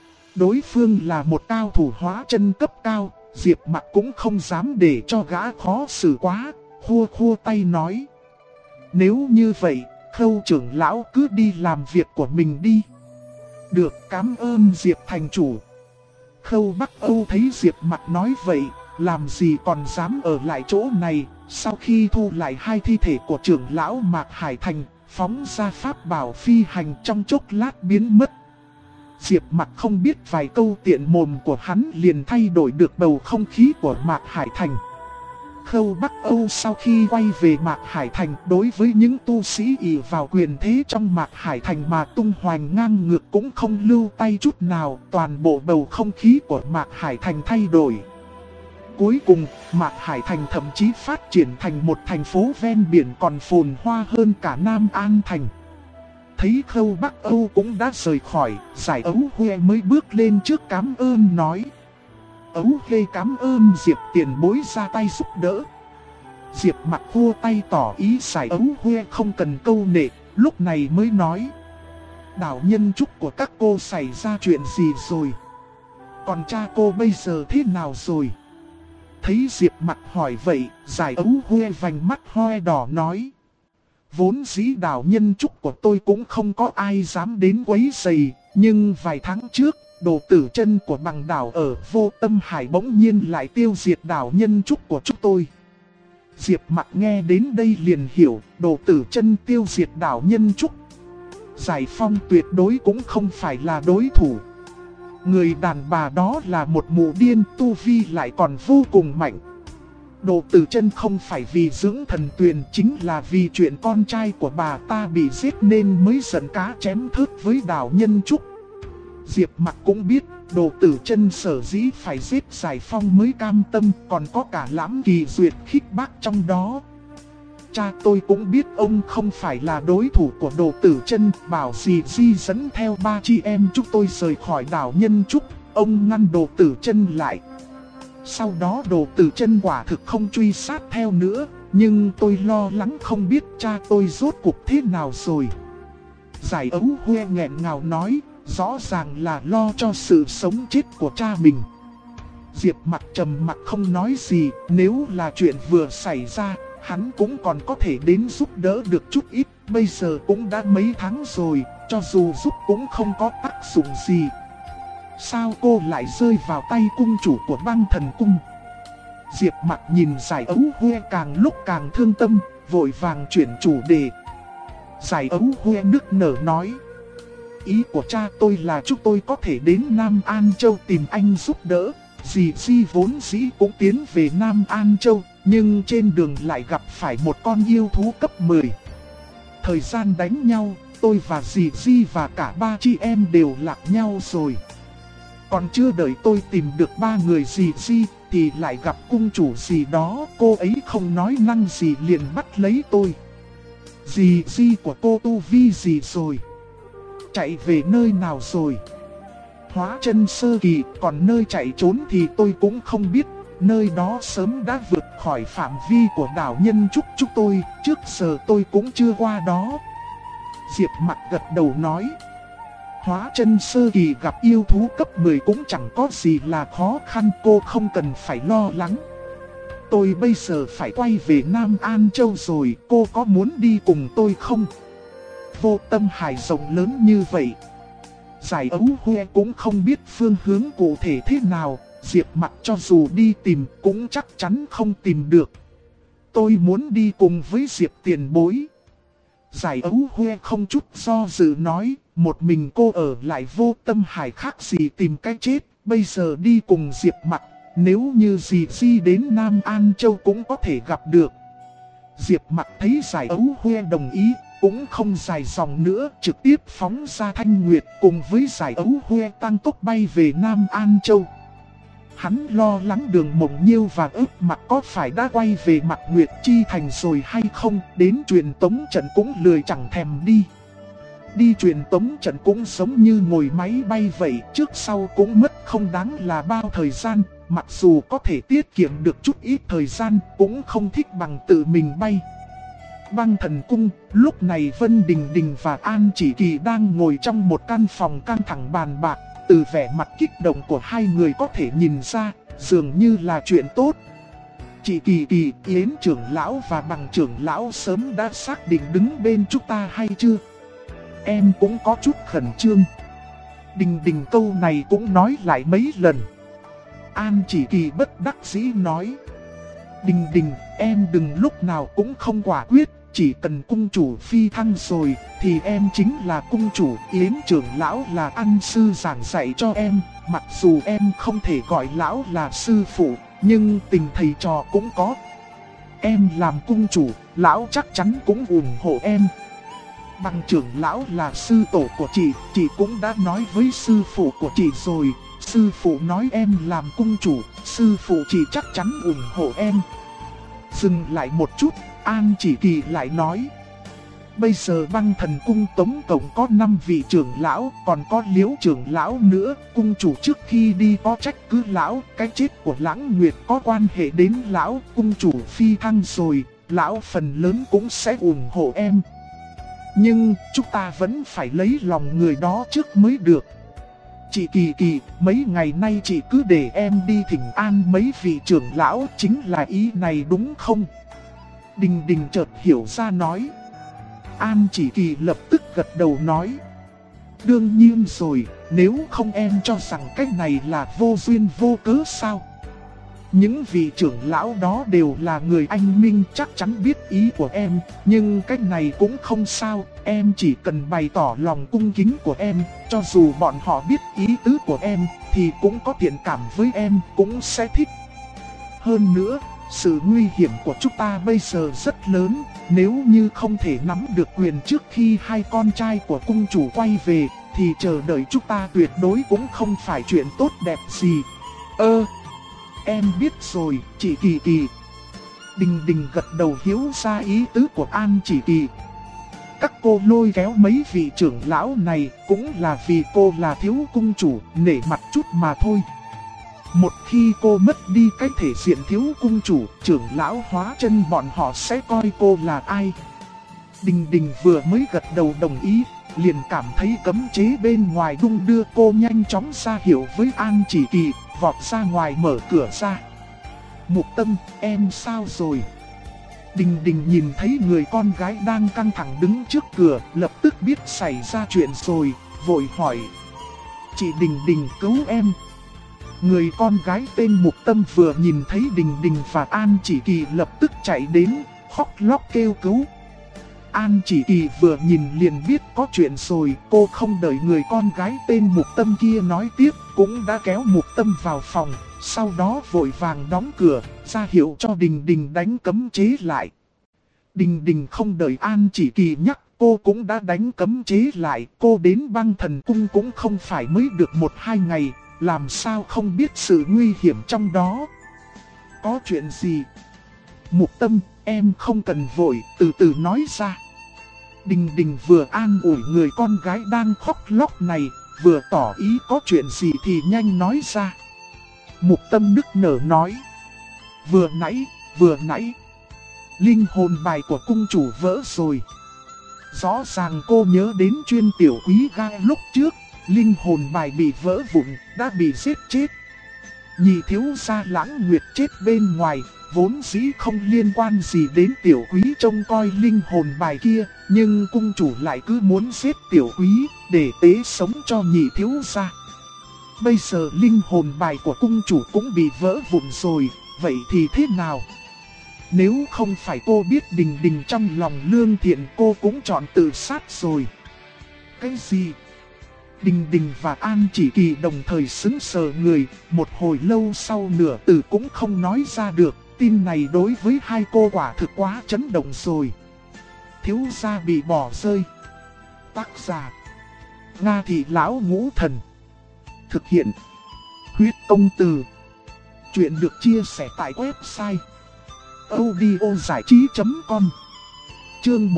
Đối phương là một cao thủ hóa chân cấp cao, Diệp Mặc cũng không dám để cho gã khó xử quá, khua tay nói: nếu như vậy, Khâu trưởng lão cứ đi làm việc của mình đi. Được, cảm ơn Diệp thành chủ. Khâu Bắc Âu thấy Diệp Mặc nói vậy, làm gì còn dám ở lại chỗ này. Sau khi thu lại hai thi thể của trưởng lão Mạc Hải Thành, phóng ra pháp bảo phi hành, trong chốc lát biến mất. Diệp Mặc không biết vài câu tiện mồm của hắn liền thay đổi được bầu không khí của Mạc Hải Thành. Khâu Bắc Âu sau khi quay về Mạc Hải Thành, đối với những tu sĩ ỷ vào quyền thế trong Mạc Hải Thành mà tung hoành ngang ngược cũng không lưu tay chút nào, toàn bộ bầu không khí của Mạc Hải Thành thay đổi. Cuối cùng, Mạc Hải Thành thậm chí phát triển thành một thành phố ven biển còn phồn hoa hơn cả Nam An Thành. Thấy Khâu Bắc Âu cũng đã rời khỏi, Giải Ấu Huê mới bước lên trước cảm ơn nói: Ấu Huê cảm ơn Diệp tiền bối ra tay giúp đỡ. Diệp Mặc khua tay tỏ ý Giải Ấu Huê không cần câu nệ, lúc này mới nói: đạo nhân trúc của các cô xảy ra chuyện gì rồi? Còn cha cô bây giờ thế nào rồi? Thấy Diệp Mặc hỏi vậy, Giải Ấu Huê vành mắt hoe đỏ nói: vốn dĩ đạo nhân trúc của tôi cũng không có ai dám đến quấy rầy, nhưng vài tháng trước, đồ tử chân của Bằng đảo ở Vô Tâm Hải bỗng nhiên lại tiêu diệt đạo nhân trúc của chúng tôi. Diệp Mặc nghe đến đây liền hiểu, đồ tử chân tiêu diệt đạo nhân trúc. Giải Phong tuyệt đối cũng không phải là đối thủ. Người đàn bà đó là một mụ điên, tu vi lại còn vô cùng mạnh. Đồ Tử Chân không phải vì dưỡng thần tuyền, chính là vì chuyện con trai của bà ta bị giết nên mới giận cá chém thớt với Đào Nhân Trúc. Diệp Mặc cũng biết Đồ Tử Chân sở dĩ phải giết Giải Phong mới cam tâm, còn có cả Lãm Kỳ Duyệt khích bác trong đó. Cha tôi cũng biết ông không phải là đối thủ của Đồ Tử Chân, bảo dì Di dẫn theo ba chị em chúng tôi rời khỏi Đào Nhân Trúc, ông ngăn Đồ Tử Chân lại. Sau đó Đồ Tử Chân quả thực không truy sát theo nữa, nhưng tôi lo lắng không biết cha tôi rốt cuộc thế nào rồi. Giải Ấu Huê nghẹn ngào nói, rõ ràng là lo cho sự sống chết của cha mình. Diệp Mặc trầm mặc không nói gì, nếu là chuyện vừa xảy ra, hắn cũng còn có thể đến giúp đỡ được chút ít, bây giờ cũng đã mấy tháng rồi, cho dù giúp cũng không có tác dụng gì. Sao cô lại rơi vào tay cung chủ của Băng Thần Cung? Diệp Mặc nhìn Giải Ấu Huê càng lúc càng thương tâm, vội vàng chuyển chủ đề. Giải Ấu Huê nức nở nói, ý của cha tôi là chúng tôi có thể đến Nam An Châu tìm anh giúp đỡ. Dì Di vốn dĩ cũng tiến về Nam An Châu, nhưng trên đường lại gặp phải một con yêu thú cấp 10. Thời gian đánh nhau, tôi và dì Di và cả ba chị em đều lạc nhau rồi. Còn chưa đợi tôi tìm được ba người dì Di, thì lại gặp cung chủ gì đó, cô ấy không nói năng gì liền bắt lấy tôi. Dì Di của cô tu vi gì rồi? Chạy về nơi nào rồi? Hóa chân sơ kỳ, còn nơi chạy trốn thì tôi cũng không biết. Nơi đó sớm đã vượt khỏi phạm vi của Đào Nhân Trúc chúng tôi, trước giờ tôi cũng chưa qua đó. Diệp Mặc gật đầu nói, hóa chân sơ kỳ gặp yêu thú cấp 10 cũng chẳng có gì là khó khăn, cô không cần phải lo lắng. Tôi bây giờ phải quay về Nam An Châu rồi, cô có muốn đi cùng tôi không? Vô Tâm Hải rộng lớn như vậy. Giải Ấu Huê cũng không biết phương hướng cụ thể thế nào, Diệp Mặc cho dù đi tìm cũng chắc chắn không tìm được. Tôi muốn đi cùng với Diệp tiền bối. Giải Ấu Huê không chút do dự nói, một mình cô ở lại Vô Tâm Hải khác gì tìm cái chết, bây giờ đi cùng Diệp Mặc, nếu như dì Di đến Nam An Châu cũng có thể gặp được. Diệp Mặc thấy Giải Ấu Huê đồng ý, cũng không dài dòng nữa, trực tiếp phóng ra Thanh Nguyệt cùng với Giải Ấu Huê tăng tốc bay về Nam An Châu. Hắn lo lắng Đường Mộng Nhiêu và Ước Mặc có phải đã quay về Mặt Nguyệt Chi Thành rồi hay không, đến truyền tống trận cũng lười chẳng thèm đi. Đi truyền tống trận cũng giống như ngồi máy bay vậy, trước sau cũng mất không đáng là bao thời gian, mặc dù có thể tiết kiệm được chút ít thời gian, cũng không thích bằng tự mình bay. Băng Thần Cung, lúc này Vân Đình Đình và An Chỉ Kỳ đang ngồi trong một căn phòng căng thẳng bàn bạc, từ vẻ mặt kích động của hai người có thể nhìn ra, dường như là chuyện tốt. Chị Kỳ Kỳ, Yến trưởng lão và Bằng trưởng lão sớm đã xác định đứng bên chúng ta hay chưa? Em cũng có chút khẩn trương. Đình Đình câu này cũng nói lại mấy lần. An Chỉ Kỳ bất đắc dĩ nói, Đình Đình, em đừng lúc nào cũng không quả quyết, chỉ cần cung chủ phi thăng rồi, thì em chính là cung chủ, Yến trưởng lão là ăn sư giảng dạy cho em, mặc dù em không thể gọi lão là sư phụ, nhưng tình thầy trò cũng có. Em làm cung chủ, lão chắc chắn cũng ủng hộ em. Bằng trưởng lão là sư tổ của chị cũng đã nói với sư phụ của chị rồi, sư phụ nói em làm cung chủ, sư phụ chị chắc chắn ủng hộ em. Dừng lại một chút, An Chỉ Kỳ lại nói, bây giờ Băng Thần Cung tổng cộng có 5 vị trưởng lão, còn có Liễu trưởng lão nữa, cung chủ trước khi đi có trách cứ lão, cái chết của Lãng Nguyệt có quan hệ đến lão, cung chủ phi thăng rồi, lão phần lớn cũng sẽ ủng hộ em. Nhưng chúng ta vẫn phải lấy lòng người đó trước mới được. Chị Kỳ Kỳ, mấy ngày nay chị cứ để em đi thỉnh an mấy vị trưởng lão, chính là ý này đúng không? Đình Đình chợt hiểu ra nói. An Chỉ Kỳ lập tức gật đầu nói, đương nhiên rồi, nếu không em cho rằng cái này là vô duyên vô cớ sao? Những vị trưởng lão đó đều là người anh minh, chắc chắn biết ý của em, nhưng cái này cũng không sao, em chỉ cần bày tỏ lòng cung kính của em, cho dù bọn họ biết ý tứ của em, thì cũng có thiện cảm với em, cũng sẽ thích. Hơn nữa, Sự nguy hiểm của chúng ta bây giờ rất lớn, nếu như không thể nắm được quyền trước khi hai con trai của cung chủ quay về, thì chờ đợi chúng ta tuyệt đối cũng không phải chuyện tốt đẹp gì. Em biết rồi, chị Kỳ Kỳ. Đình Đình gật đầu hiểu ra ý tứ của An Chỉ Kỳ. Các cô lôi kéo mấy vị trưởng lão này cũng là vì cô là thiếu cung chủ, nể mặt chút mà thôi. Một khi cô mất đi cái thể diện thiếu cung chủ, trưởng lão hóa chân bọn họ sẽ coi cô là ai. Đình Đình vừa mới gật đầu đồng ý, liền cảm thấy cấm chế bên ngoài đung đưa, cô nhanh chóng ra hiệu với An Chỉ Kỳ, vọt ra ngoài mở cửa ra. Mục Tâm, em sao rồi? Đình Đình nhìn thấy người con gái đang căng thẳng đứng trước cửa, lập tức biết xảy ra chuyện rồi, vội hỏi. Chị Đình Đình cứu em. Người con gái tên Mục Tâm vừa nhìn thấy Đình Đình và An Chỉ Kỳ lập tức chạy đến, khóc lóc kêu cứu. An Chỉ Kỳ vừa nhìn liền biết có chuyện rồi, cô không đợi người con gái tên Mục Tâm kia nói tiếp, cũng đã kéo Mục Tâm vào phòng, sau đó vội vàng đóng cửa, ra hiệu cho Đình Đình đánh cấm chế lại. Đình Đình không đợi An Chỉ Kỳ nhắc, cô cũng đã đánh cấm chế lại, cô đến Băng Thần Cung cũng không phải mới được 1-2 ngày, làm sao không biết sự nguy hiểm trong đó. Có chuyện gì? Mục Tâm, em không cần vội, từ từ nói ra. Đình Đình vừa an ủi người con gái đang khóc lóc này, vừa tỏ ý có chuyện gì thì nhanh nói ra. Mục Tâm nức nở nói. Vừa nãy, linh hồn bài của cung chủ vỡ rồi. Rõ ràng cô nhớ đến chuyên tiểu quý gai lúc trước, linh hồn bài bị vỡ vụn, đã bị giết chết. Nhị thiếu gia Lãng Nguyệt chết bên ngoài, vốn dĩ không liên quan gì đến tiểu quý trông coi linh hồn bài kia, nhưng cung chủ lại cứ muốn giết tiểu quý để tế sống cho nhị thiếu gia. Bây giờ linh hồn bài của cung chủ cũng bị vỡ vụn rồi, vậy thì thế nào? Nếu không phải cô biết Đình Đình trong lòng lương thiện, cô cũng chọn tự sát rồi. Cái gì? Đình Đình và An Chỉ Kỳ đồng thời sững sờ người, một hồi lâu sau nửa từ cũng không nói ra được. Tin này đối với hai cô quả thực quá chấn động rồi. Thiếu gia bị bỏ rơi. Tác giả: Nga Thị Lão Ngũ Thần. Thực hiện: Huyết Công Từ. Chuyện được chia sẻ tại website audiozảichí.com. Chương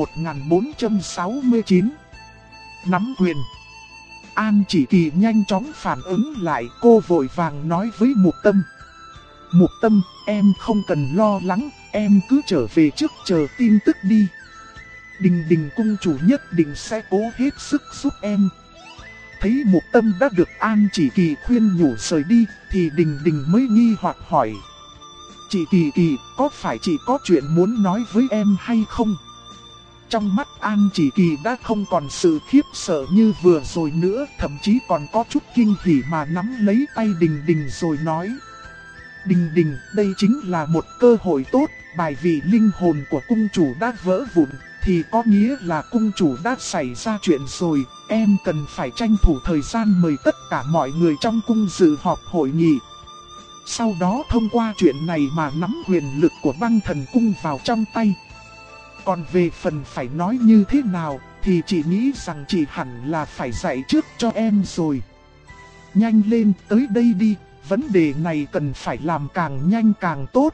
1469. Nắm quyền. An Chỉ Kỳ nhanh chóng phản ứng lại, cô vội vàng nói với Mục Tâm. Mục Tâm, em không cần lo lắng, em cứ trở về trước chờ tin tức đi. Đình Đình cung chủ nhất định sẽ cố hết sức giúp em. Thấy Mục Tâm đã được An Chỉ Kỳ khuyên nhủ rời đi, thì Đình Đình mới nghi hoặc hỏi. Chị Kỳ Kỳ, có phải chị có chuyện muốn nói với em hay không? Trong mắt An Chỉ Kỳ đã không còn sự khiếp sợ như vừa rồi nữa, thậm chí còn có chút kinh hỉ mà nắm lấy tay Đình Đình rồi nói. Đình Đình, đây chính là một cơ hội tốt, bài vì linh hồn của cung chủ đã vỡ vụn, thì có nghĩa là cung chủ đã xảy ra chuyện rồi, em cần phải tranh thủ thời gian mời tất cả mọi người trong cung dự họp hội nghị. Sau đó thông qua chuyện này mà nắm quyền lực của Băng Thần Cung vào trong tay. Còn về phần phải nói như thế nào, thì chị nghĩ rằng chị hẳn là phải dạy trước cho em rồi. Nhanh lên, tới đây đi, vấn đề này cần phải làm càng nhanh càng tốt.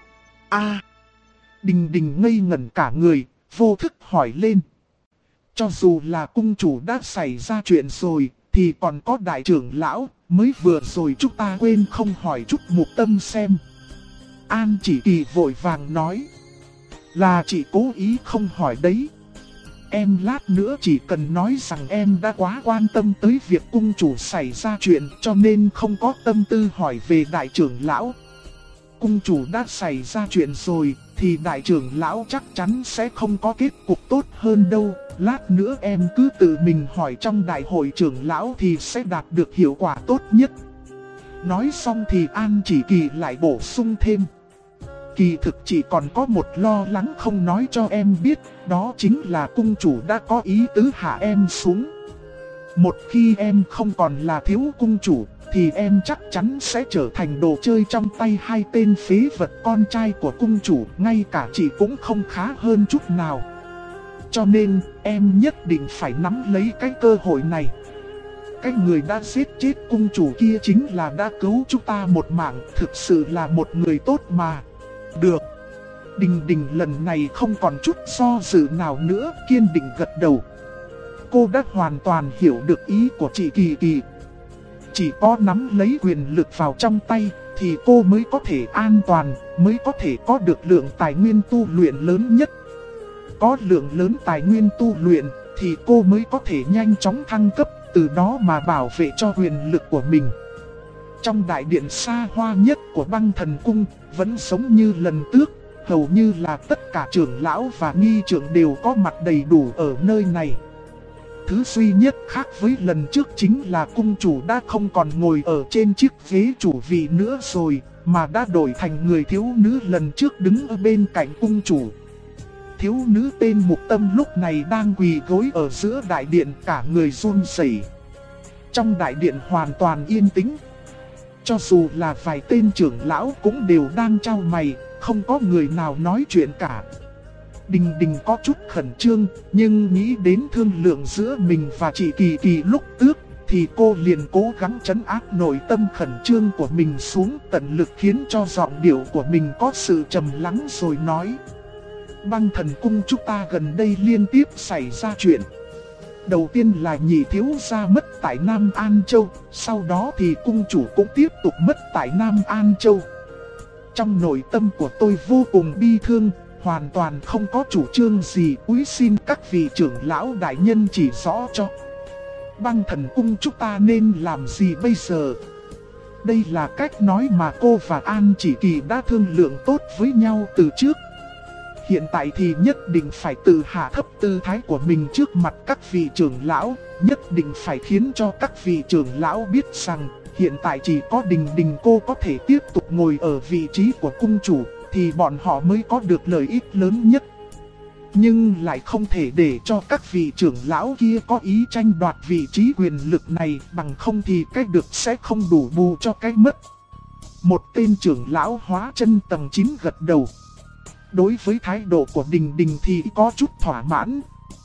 Đình Đình ngây ngẩn cả người, vô thức hỏi lên. Cho dù là cung chủ đã xảy ra chuyện rồi, thì còn có đại trưởng lão, mới vừa rồi chúng ta quên không hỏi chút Mục Tâm xem. An Chỉ Kỳ vội vàng nói. Là chị cố ý không hỏi đấy. Em lát nữa chỉ cần nói rằng em đã quá quan tâm tới việc cung chủ xảy ra chuyện, cho nên không có tâm tư hỏi về đại trưởng lão. Cung chủ đã xảy ra chuyện rồi, thì đại trưởng lão chắc chắn sẽ không có kết cục tốt hơn đâu. Lát nữa em cứ tự mình hỏi trong đại hội trưởng lão thì sẽ đạt được hiệu quả tốt nhất. Nói xong thì An Chỉ Kỳ lại bổ sung thêm. Kỳ thực chỉ còn có một lo lắng không nói cho em biết, đó chính là cung chủ đã có ý tứ hạ em xuống. Một khi em không còn là thiếu cung chủ, thì em chắc chắn sẽ trở thành đồ chơi trong tay hai tên phế vật con trai của cung chủ, ngay cả chị cũng không khá hơn chút nào. Cho nên, em nhất định phải nắm lấy cái cơ hội này. Cái người đã giết chết cung chủ kia chính là đã cứu chúng ta một mạng, thực sự là một người tốt mà. Được. Đình Đình lần này không còn chút do dự nào nữa, kiên định gật đầu. Cô đã hoàn toàn hiểu được ý của chị Kỳ Kỳ. Chỉ có nắm lấy quyền lực vào trong tay thì cô mới có thể an toàn, mới có thể có được lượng tài nguyên tu luyện lớn nhất. Có lượng lớn tài nguyên tu luyện thì cô mới có thể nhanh chóng thăng cấp, từ đó mà bảo vệ cho quyền lực của mình. Trong đại điện xa hoa nhất của Băng Thần Cung, vẫn giống như lần trước, hầu như là tất cả trưởng lão và nghi trưởng đều có mặt đầy đủ ở nơi này. Thứ duy nhất khác với lần trước chính là cung chủ đã không còn ngồi ở trên chiếc ghế chủ vị nữa rồi, mà đã đổi thành người thiếu nữ lần trước đứng ở bên cạnh cung chủ. Thiếu nữ tên Mục Tâm lúc này đang quỳ gối ở giữa đại điện, cả người run rẩy. Trong đại điện hoàn toàn yên tĩnh. Cho dù là vài tên trưởng lão cũng đều đang chau mày, không có người nào nói chuyện cả. Đình Đình có chút khẩn trương, nhưng nghĩ đến thương lượng giữa mình và chị Kỳ Kỳ lúc trước, thì cô liền cố gắng trấn áp nội tâm khẩn trương của mình xuống, tận lực khiến cho giọng điệu của mình có sự trầm lắng rồi nói. Băng Thần Cung chúng ta gần đây liên tiếp xảy ra chuyện. Đầu tiên là nhị thiếu gia mất tại Nam An Châu, sau đó thì cung chủ cũng tiếp tục mất tại Nam An Châu. Trong nội tâm của tôi vô cùng bi thương, hoàn toàn không có chủ trương gì, úi xin các vị trưởng lão đại nhân chỉ rõ cho. Băng Thần Cung chúng ta nên làm gì bây giờ? Đây là cách nói mà cô và An Chỉ Kỳ đã thương lượng tốt với nhau từ trước. Hiện tại thì nhất định phải tự hạ thấp tư thái của mình trước mặt các vị trưởng lão, nhất định phải khiến cho các vị trưởng lão biết rằng hiện tại chỉ có Đình Đình cô có thể tiếp tục ngồi ở vị trí của cung chủ, thì bọn họ mới có được lợi ích lớn nhất. Nhưng lại không thể để cho các vị trưởng lão kia có ý tranh đoạt vị trí quyền lực này, bằng không thì cái được sẽ không đủ bù cho cái mất. Một tên trưởng lão hóa chân tầng 9 gật đầu. Đối với thái độ của Đình Đình thì có chút thỏa mãn.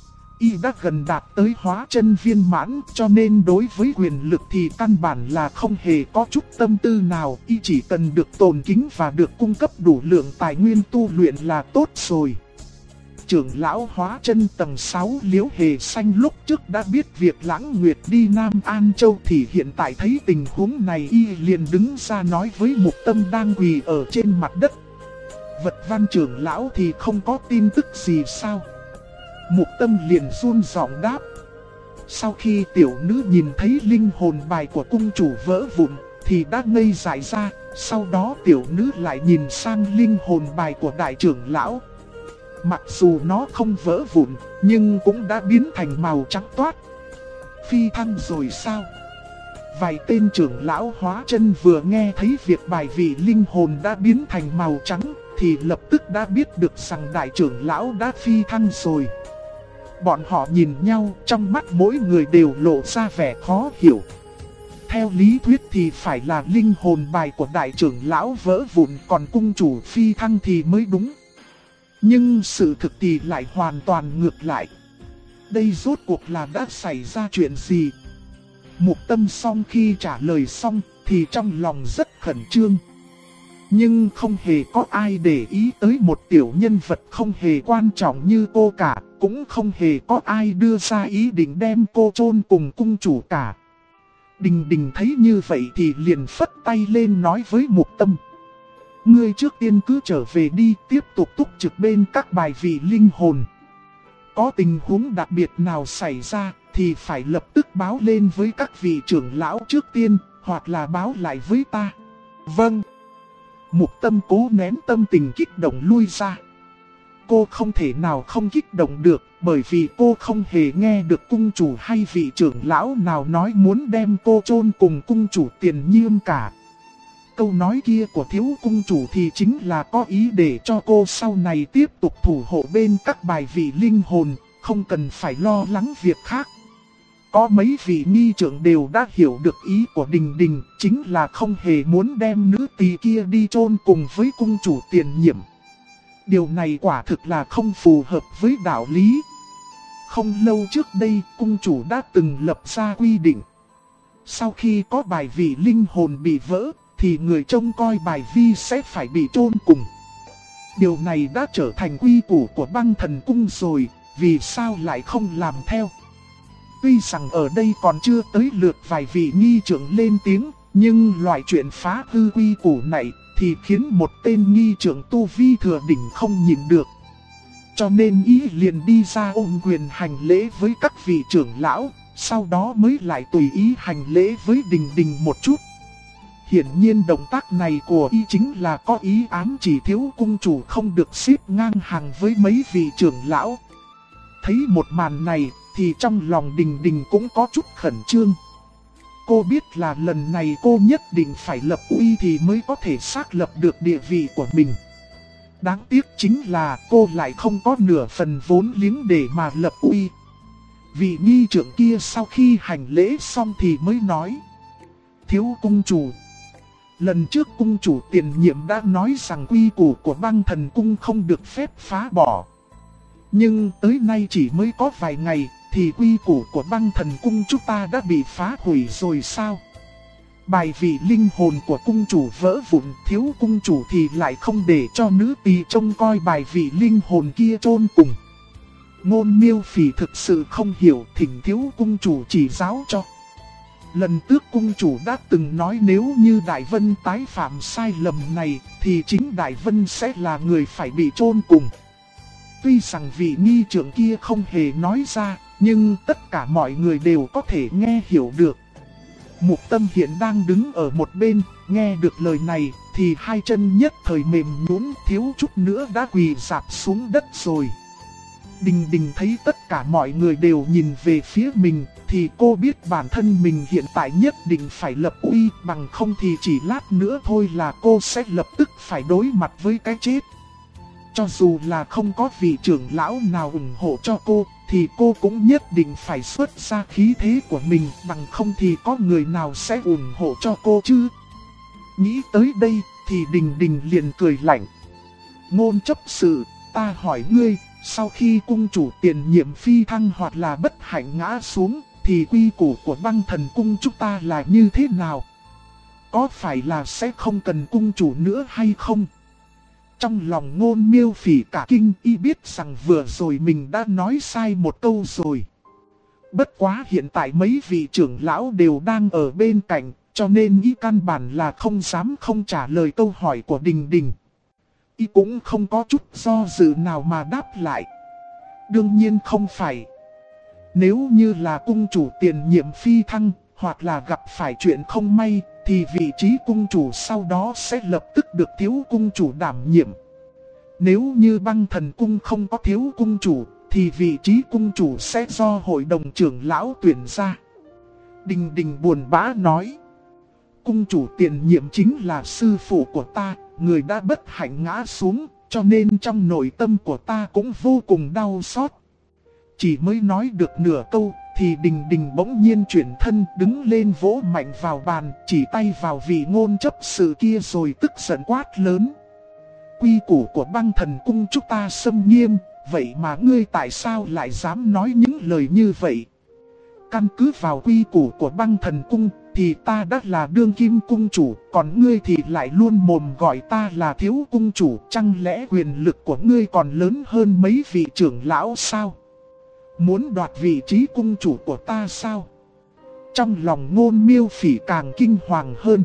Y đã gần đạt tới hóa chân viên mãn, cho nên đối với quyền lực thì căn bản là không hề có chút tâm tư nào. Y chỉ cần được tôn kính và được cung cấp đủ lượng tài nguyên tu luyện là tốt rồi. Trưởng lão hóa chân tầng 6 Liễu Hề Xanh lúc trước đã biết việc Lãng Nguyệt đi Nam An Châu, thì hiện tại thấy tình huống này y liền đứng ra nói với Mục Tâm đang quỳ ở trên mặt đất. Vật Văn trưởng lão thì không có tin tức gì sao? Mục Tâm liền run giọng đáp. Sau khi tiểu nữ nhìn thấy linh hồn bài của cung chủ vỡ vụn thì đã ngây dại ra. Sau đó tiểu nữ lại nhìn sang linh hồn bài của đại trưởng lão. Mặc dù nó không vỡ vụn nhưng cũng đã biến thành màu trắng toát. Phi thăng rồi sao? Vài tên trưởng lão hóa chân vừa nghe thấy việc bài vị linh hồn đã biến thành màu trắng thì lập tức đã biết được rằng đại trưởng lão đã phi thăng rồi. Bọn họ nhìn nhau, trong mắt mỗi người đều lộ ra vẻ khó hiểu. Theo lý thuyết thì phải là linh hồn bài của đại trưởng lão vỡ vụn, còn cung chủ phi thăng thì mới đúng. Nhưng sự thực thì lại hoàn toàn ngược lại. Đây rốt cuộc là đã xảy ra chuyện gì? Mục Tâm xong khi trả lời xong thì trong lòng rất khẩn trương. Nhưng không hề có ai để ý tới một tiểu nhân vật không hề quan trọng như cô cả. Cũng không hề có ai đưa ra ý định đem cô chôn cùng cung chủ cả. Đình Đình thấy như vậy thì liền phất tay lên nói với Mục Tâm. Ngươi trước tiên cứ trở về đi, tiếp tục túc trực bên các bài vị linh hồn. Có tình huống đặc biệt nào xảy ra thì phải lập tức báo lên với các vị trưởng lão trước tiên, hoặc là báo lại với ta. Vâng. Mục Tâm cố nén tâm tình kích động lui ra. Cô không thể nào không kích động được, bởi vì cô không hề nghe được cung chủ hay vị trưởng lão nào nói muốn đem cô chôn cùng cung chủ Tiền Nhiêm cả. Câu nói kia của thiếu cung chủ thì chính là có ý để cho cô sau này tiếp tục thủ hộ bên các bài vị linh hồn, không cần phải lo lắng việc khác. Có mấy vị nghi trưởng đều đã hiểu được ý của Đình Đình, chính là không hề muốn đem nữ tỳ kia đi chôn cùng với cung chủ tiền nhiệm. Điều này quả thực là không phù hợp với đạo lý. Không lâu trước đây, cung chủ đã từng lập ra quy định. Sau khi có bài vị linh hồn bị vỡ, thì người trông coi bài vi sẽ phải bị chôn cùng. Điều này đã trở thành quy củ của Băng Thần Cung rồi, vì sao lại không làm theo? Tuy rằng ở đây còn chưa tới lượt vài vị nghi trưởng lên tiếng, nhưng loại chuyện phá hư quy củ này thì khiến một tên nghi trưởng tu vi thừa đỉnh không nhìn được. Cho nên ý liền đi ra ôm quyền hành lễ với các vị trưởng lão, sau đó mới lại tùy ý hành lễ với Đình Đình một chút. Hiển nhiên động tác này của y chính là có ý ám chỉ thiếu cung chủ không được xếp ngang hàng với mấy vị trưởng lão. Thấy một màn này thì trong lòng Đình Đình cũng có chút khẩn trương. Cô biết là lần này cô nhất định phải lập uy thì mới có thể xác lập được địa vị của mình. Đáng tiếc chính là cô lại không có nửa phần vốn liếng để mà lập uy. Vị nghi trưởng kia sau khi hành lễ xong thì mới nói: thiếu cung chủ, lần trước cung chủ tiền nhiệm đã nói rằng quy củ của Băng Thần Cung không được phép phá bỏ. Nhưng tới nay chỉ mới có vài ngày thì quy củ của Băng Thần Cung chúng ta đã bị phá hủy rồi sao? Bài vị linh hồn của cung chủ vỡ vụn, thiếu cung chủ thì lại không để cho nữ tỳ trông coi bài vị linh hồn kia chôn cùng. Ngôn Miêu Phỉ thực sự không hiểu, thỉnh thiếu cung chủ chỉ giáo cho. Lần trước cung chủ đã từng nói nếu như Đại Vân tái phạm sai lầm này thì chính Đại Vân sẽ là người phải bị chôn cùng. Tuy rằng vị nghi trưởng kia không hề nói ra, nhưng tất cả mọi người đều có thể nghe hiểu được. Mục Tâm hiện đang đứng ở một bên, nghe được lời này thì hai chân nhất thời mềm nhũn, thiếu chút nữa đã quỳ rạp xuống đất rồi. Đình Đình thấy tất cả mọi người đều nhìn về phía mình thì cô biết bản thân mình hiện tại nhất định phải lập uy, bằng không thì chỉ lát nữa thôi là cô sẽ lập tức phải đối mặt với cái chết. Cho dù là không có vị trưởng lão nào ủng hộ cho cô thì cô cũng nhất định phải xuất ra khí thế của mình, bằng không thì có người nào sẽ ủng hộ cho cô chứ. Nghĩ tới đây thì Đình Đình liền cười lạnh. Ngôn chấp sự, ta hỏi ngươi, sau khi cung chủ tiền nhiệm phi thăng hoặc là bất hạnh ngã xuống thì quy củ của Băng Thần Cung chúng ta là như thế nào? Có phải là sẽ không cần cung chủ nữa hay không? Trong lòng Ngôn Miêu Phỉ cả kinh, y biết rằng vừa rồi mình đã nói sai một câu rồi. Bất quá hiện tại mấy vị trưởng lão đều đang ở bên cạnh, cho nên y căn bản là không dám không trả lời câu hỏi của Đình Đình. Y cũng không có chút do dự nào mà đáp lại. Đương nhiên không phải. Nếu như là cung chủ tiền nhiệm phi thăng, hoặc là gặp phải chuyện không may, thì vị trí cung chủ sau đó sẽ lập tức được thiếu cung chủ đảm nhiệm. Nếu như Băng Thần Cung không có thiếu cung chủ, thì vị trí cung chủ sẽ do hội đồng trưởng lão tuyển ra. Đình Đình buồn bã nói. Cung chủ tiền nhiệm chính là sư phụ của ta, người đã bất hạnh ngã xuống, cho nên trong nội tâm của ta cũng vô cùng đau xót. Chỉ mới nói được nửa câu thì Đình Đình bỗng nhiên chuyển thân đứng lên vỗ mạnh vào bàn, chỉ tay vào vị ngôn chấp sự kia rồi tức giận quát lớn. Quy củ của Băng Thần Cung chúng ta xâm nghiêm, vậy mà ngươi tại sao lại dám nói những lời như vậy? Căn cứ vào quy củ của Băng Thần Cung thì ta đã là đương kim cung chủ, còn ngươi thì lại luôn mồm gọi ta là thiếu cung chủ, chẳng lẽ quyền lực của ngươi còn lớn hơn mấy vị trưởng lão sao? Muốn đoạt vị trí cung chủ của ta sao? Trong lòng Ngôn Miêu Phỉ càng kinh hoàng hơn.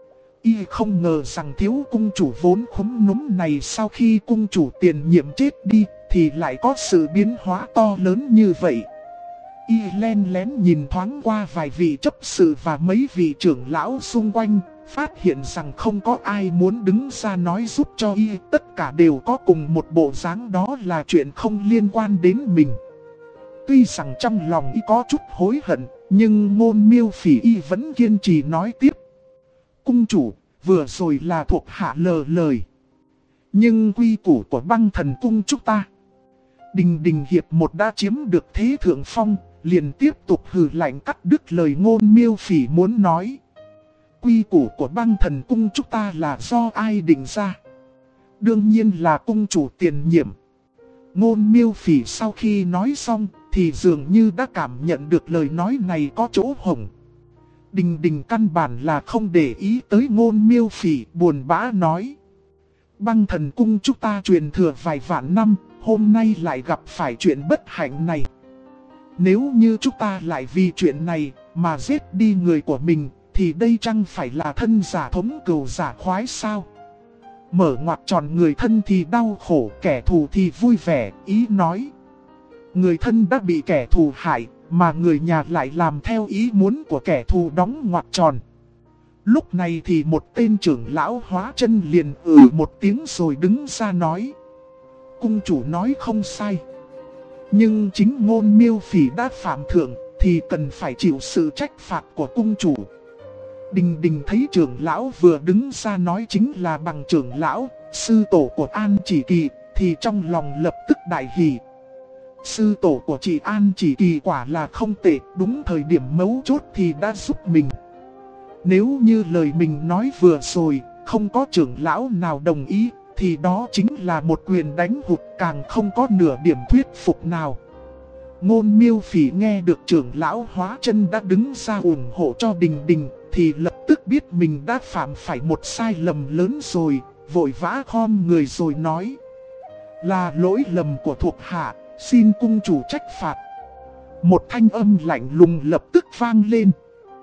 Y không ngờ rằng thiếu cung chủ vốn khúm núm này sau khi cung chủ tiền nhiệm chết đi thì lại có sự biến hóa to lớn như vậy. Y len lén nhìn thoáng qua vài vị chấp sự và mấy vị trưởng lão xung quanh, phát hiện rằng không có ai muốn đứng ra nói giúp cho Y, tất cả đều có cùng một bộ dáng, đó là chuyện không liên quan đến mình. Tuy rằng trong lòng Y có chút hối hận, nhưng Ngôn Miêu Phỉ Y vẫn kiên trì nói tiếp. Cung chủ, vừa rồi là thuộc hạ lờ lời. Nhưng quy củ của Băng Thần Cung chúng ta, Đình Đình hiệp một đã chiếm được thế thượng phong, liền tiếp tục hừ lạnh cắt đứt lời Ngôn Miêu Phỉ muốn nói. Quy củ của Băng Thần Cung chúng ta là do ai định ra? Đương nhiên là cung chủ tiền nhiệm. Ngôn Miêu Phỉ sau khi nói xong thì dường như đã cảm nhận được lời nói này có chỗ hổng. Đình Đình căn bản là không để ý tới Ngôn Miêu Phỉ, buồn bã nói. Băng Thần Cung chúng ta truyền thừa vài vạn năm, hôm nay lại gặp phải chuyện bất hạnh này. Nếu như chúng ta lại vì chuyện này mà giết đi người của mình, thì đây chẳng phải là thân giả thống cừu giả khoái sao? Mở ngoặc tròn, người thân thì đau khổ, kẻ thù thì vui vẻ, ý nói. Người thân đã bị kẻ thù hại, mà người nhà lại làm theo ý muốn của kẻ thù, đóng ngoặc tròn. Lúc này thì một tên trưởng lão Hóa Chân liền một tiếng rồi đứng ra nói. Cung chủ nói không sai. Nhưng chính Ngôn Miêu Phỉ đã phạm thượng thì cần phải chịu sự trách phạt của cung chủ. Đình Đình thấy trưởng lão vừa đứng ra nói chính là Bằng trưởng lão, sư tổ của An Chỉ Kỳ, thì trong lòng lập tức đại hỉ. Sư tổ của chị An Chỉ Kỳ quả là không tệ, đúng thời điểm mấu chốt thì đã giúp mình. Nếu như lời mình nói vừa rồi, không có trưởng lão nào đồng ý, thì đó chính là một quyền đánh hụt, càng không có nửa điểm thuyết phục nào. Ngôn Miêu Phỉ nghe được trưởng lão Hóa Chân đã đứng ra ủng hộ cho Đình Đình, thì lập tức biết mình đã phạm phải một sai lầm lớn rồi, vội vã khom người rồi nói. Là lỗi lầm của thuộc hạ, xin cung chủ trách phạt. Một thanh âm lạnh lùng lập tức vang lên.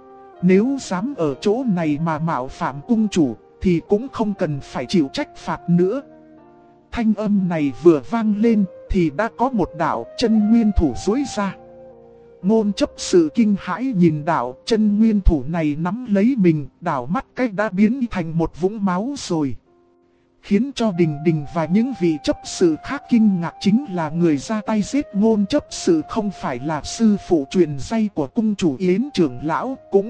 Nếu dám ở chỗ này mà mạo phạm cung chủ, thì cũng không cần phải chịu trách phạt nữa. Thanh âm này vừa vang lên, thì đã có một đạo chân nguyên thủ duỗi ra. Ngôn chấp sự kinh hãi nhìn đạo chân nguyên thủ này nắm lấy mình, đảo mắt cách đã biến thành một vũng máu rồi. Khiến cho Đình Đình và những vị chấp sự khác kinh ngạc chính là người ra tay giết Ngôn chấp sự không phải là sư phụ truyền dạy của cung chủ Yến trưởng lão, cũng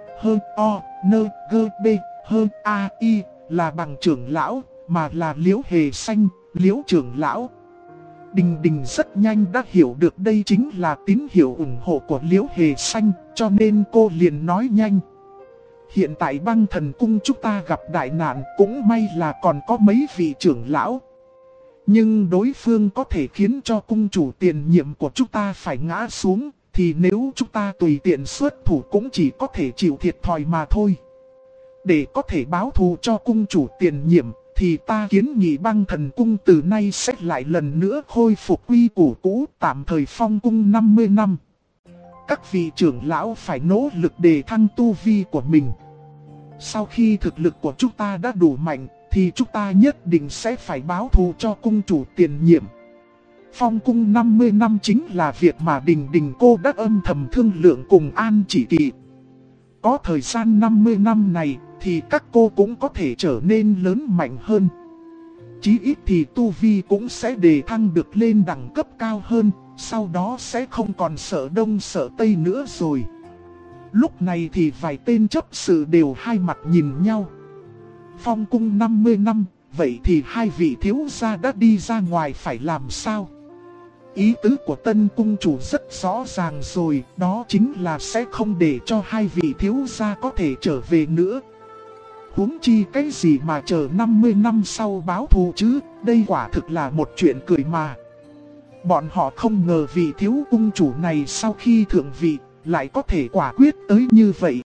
KHONGB là Bằng trưởng lão, mà là Liễu Hề Xanh, Liễu trưởng lão. Đình Đình rất nhanh đã hiểu được đây chính là tín hiệu ủng hộ của Liễu Hề Xanh, cho nên cô liền nói nhanh. Hiện tại Băng Thần Cung chúng ta gặp đại nạn, cũng may là còn có mấy vị trưởng lão. Nhưng đối phương có thể khiến cho cung chủ tiền nhiệm của chúng ta phải ngã xuống, thì nếu chúng ta tùy tiện xuất thủ cũng chỉ có thể chịu thiệt thòi mà thôi. Để có thể báo thù cho cung chủ tiền nhiệm, thì ta kiến nghị Băng Thần Cung từ nay sẽ lại lần nữa khôi phục quy củ cũ, tạm thời phong cung 50 năm. Các vị trưởng lão phải nỗ lực để thăng tu vi của mình. Sau khi thực lực của chúng ta đã đủ mạnh, thì chúng ta nhất định sẽ phải báo thù cho cung chủ tiền nhiệm. Phong cung 50 năm chính là việc mà Đình Đình cô đã âm thầm thương lượng cùng An Chỉ Kỳ. Có thời gian 50 năm này, thì các cô cũng có thể trở nên lớn mạnh hơn. Chí ít thì tu vi cũng sẽ đề thăng được lên đẳng cấp cao hơn, sau đó sẽ không còn sợ đông sợ tây nữa rồi. Lúc này thì vài tên chấp sự đều hai mặt nhìn nhau. Phong cung 50 năm, vậy thì hai vị thiếu gia đã đi ra ngoài phải làm sao? Ý tứ của tân cung chủ rất rõ ràng rồi, đó chính là sẽ không để cho hai vị thiếu gia có thể trở về nữa. Huống chi cái gì mà chờ 50 năm sau báo thù chứ, đây quả thực là một chuyện cười mà. Bọn họ không ngờ vị thiếu cung chủ này sau khi thượng vị lại có thể quả quyết tới như vậy,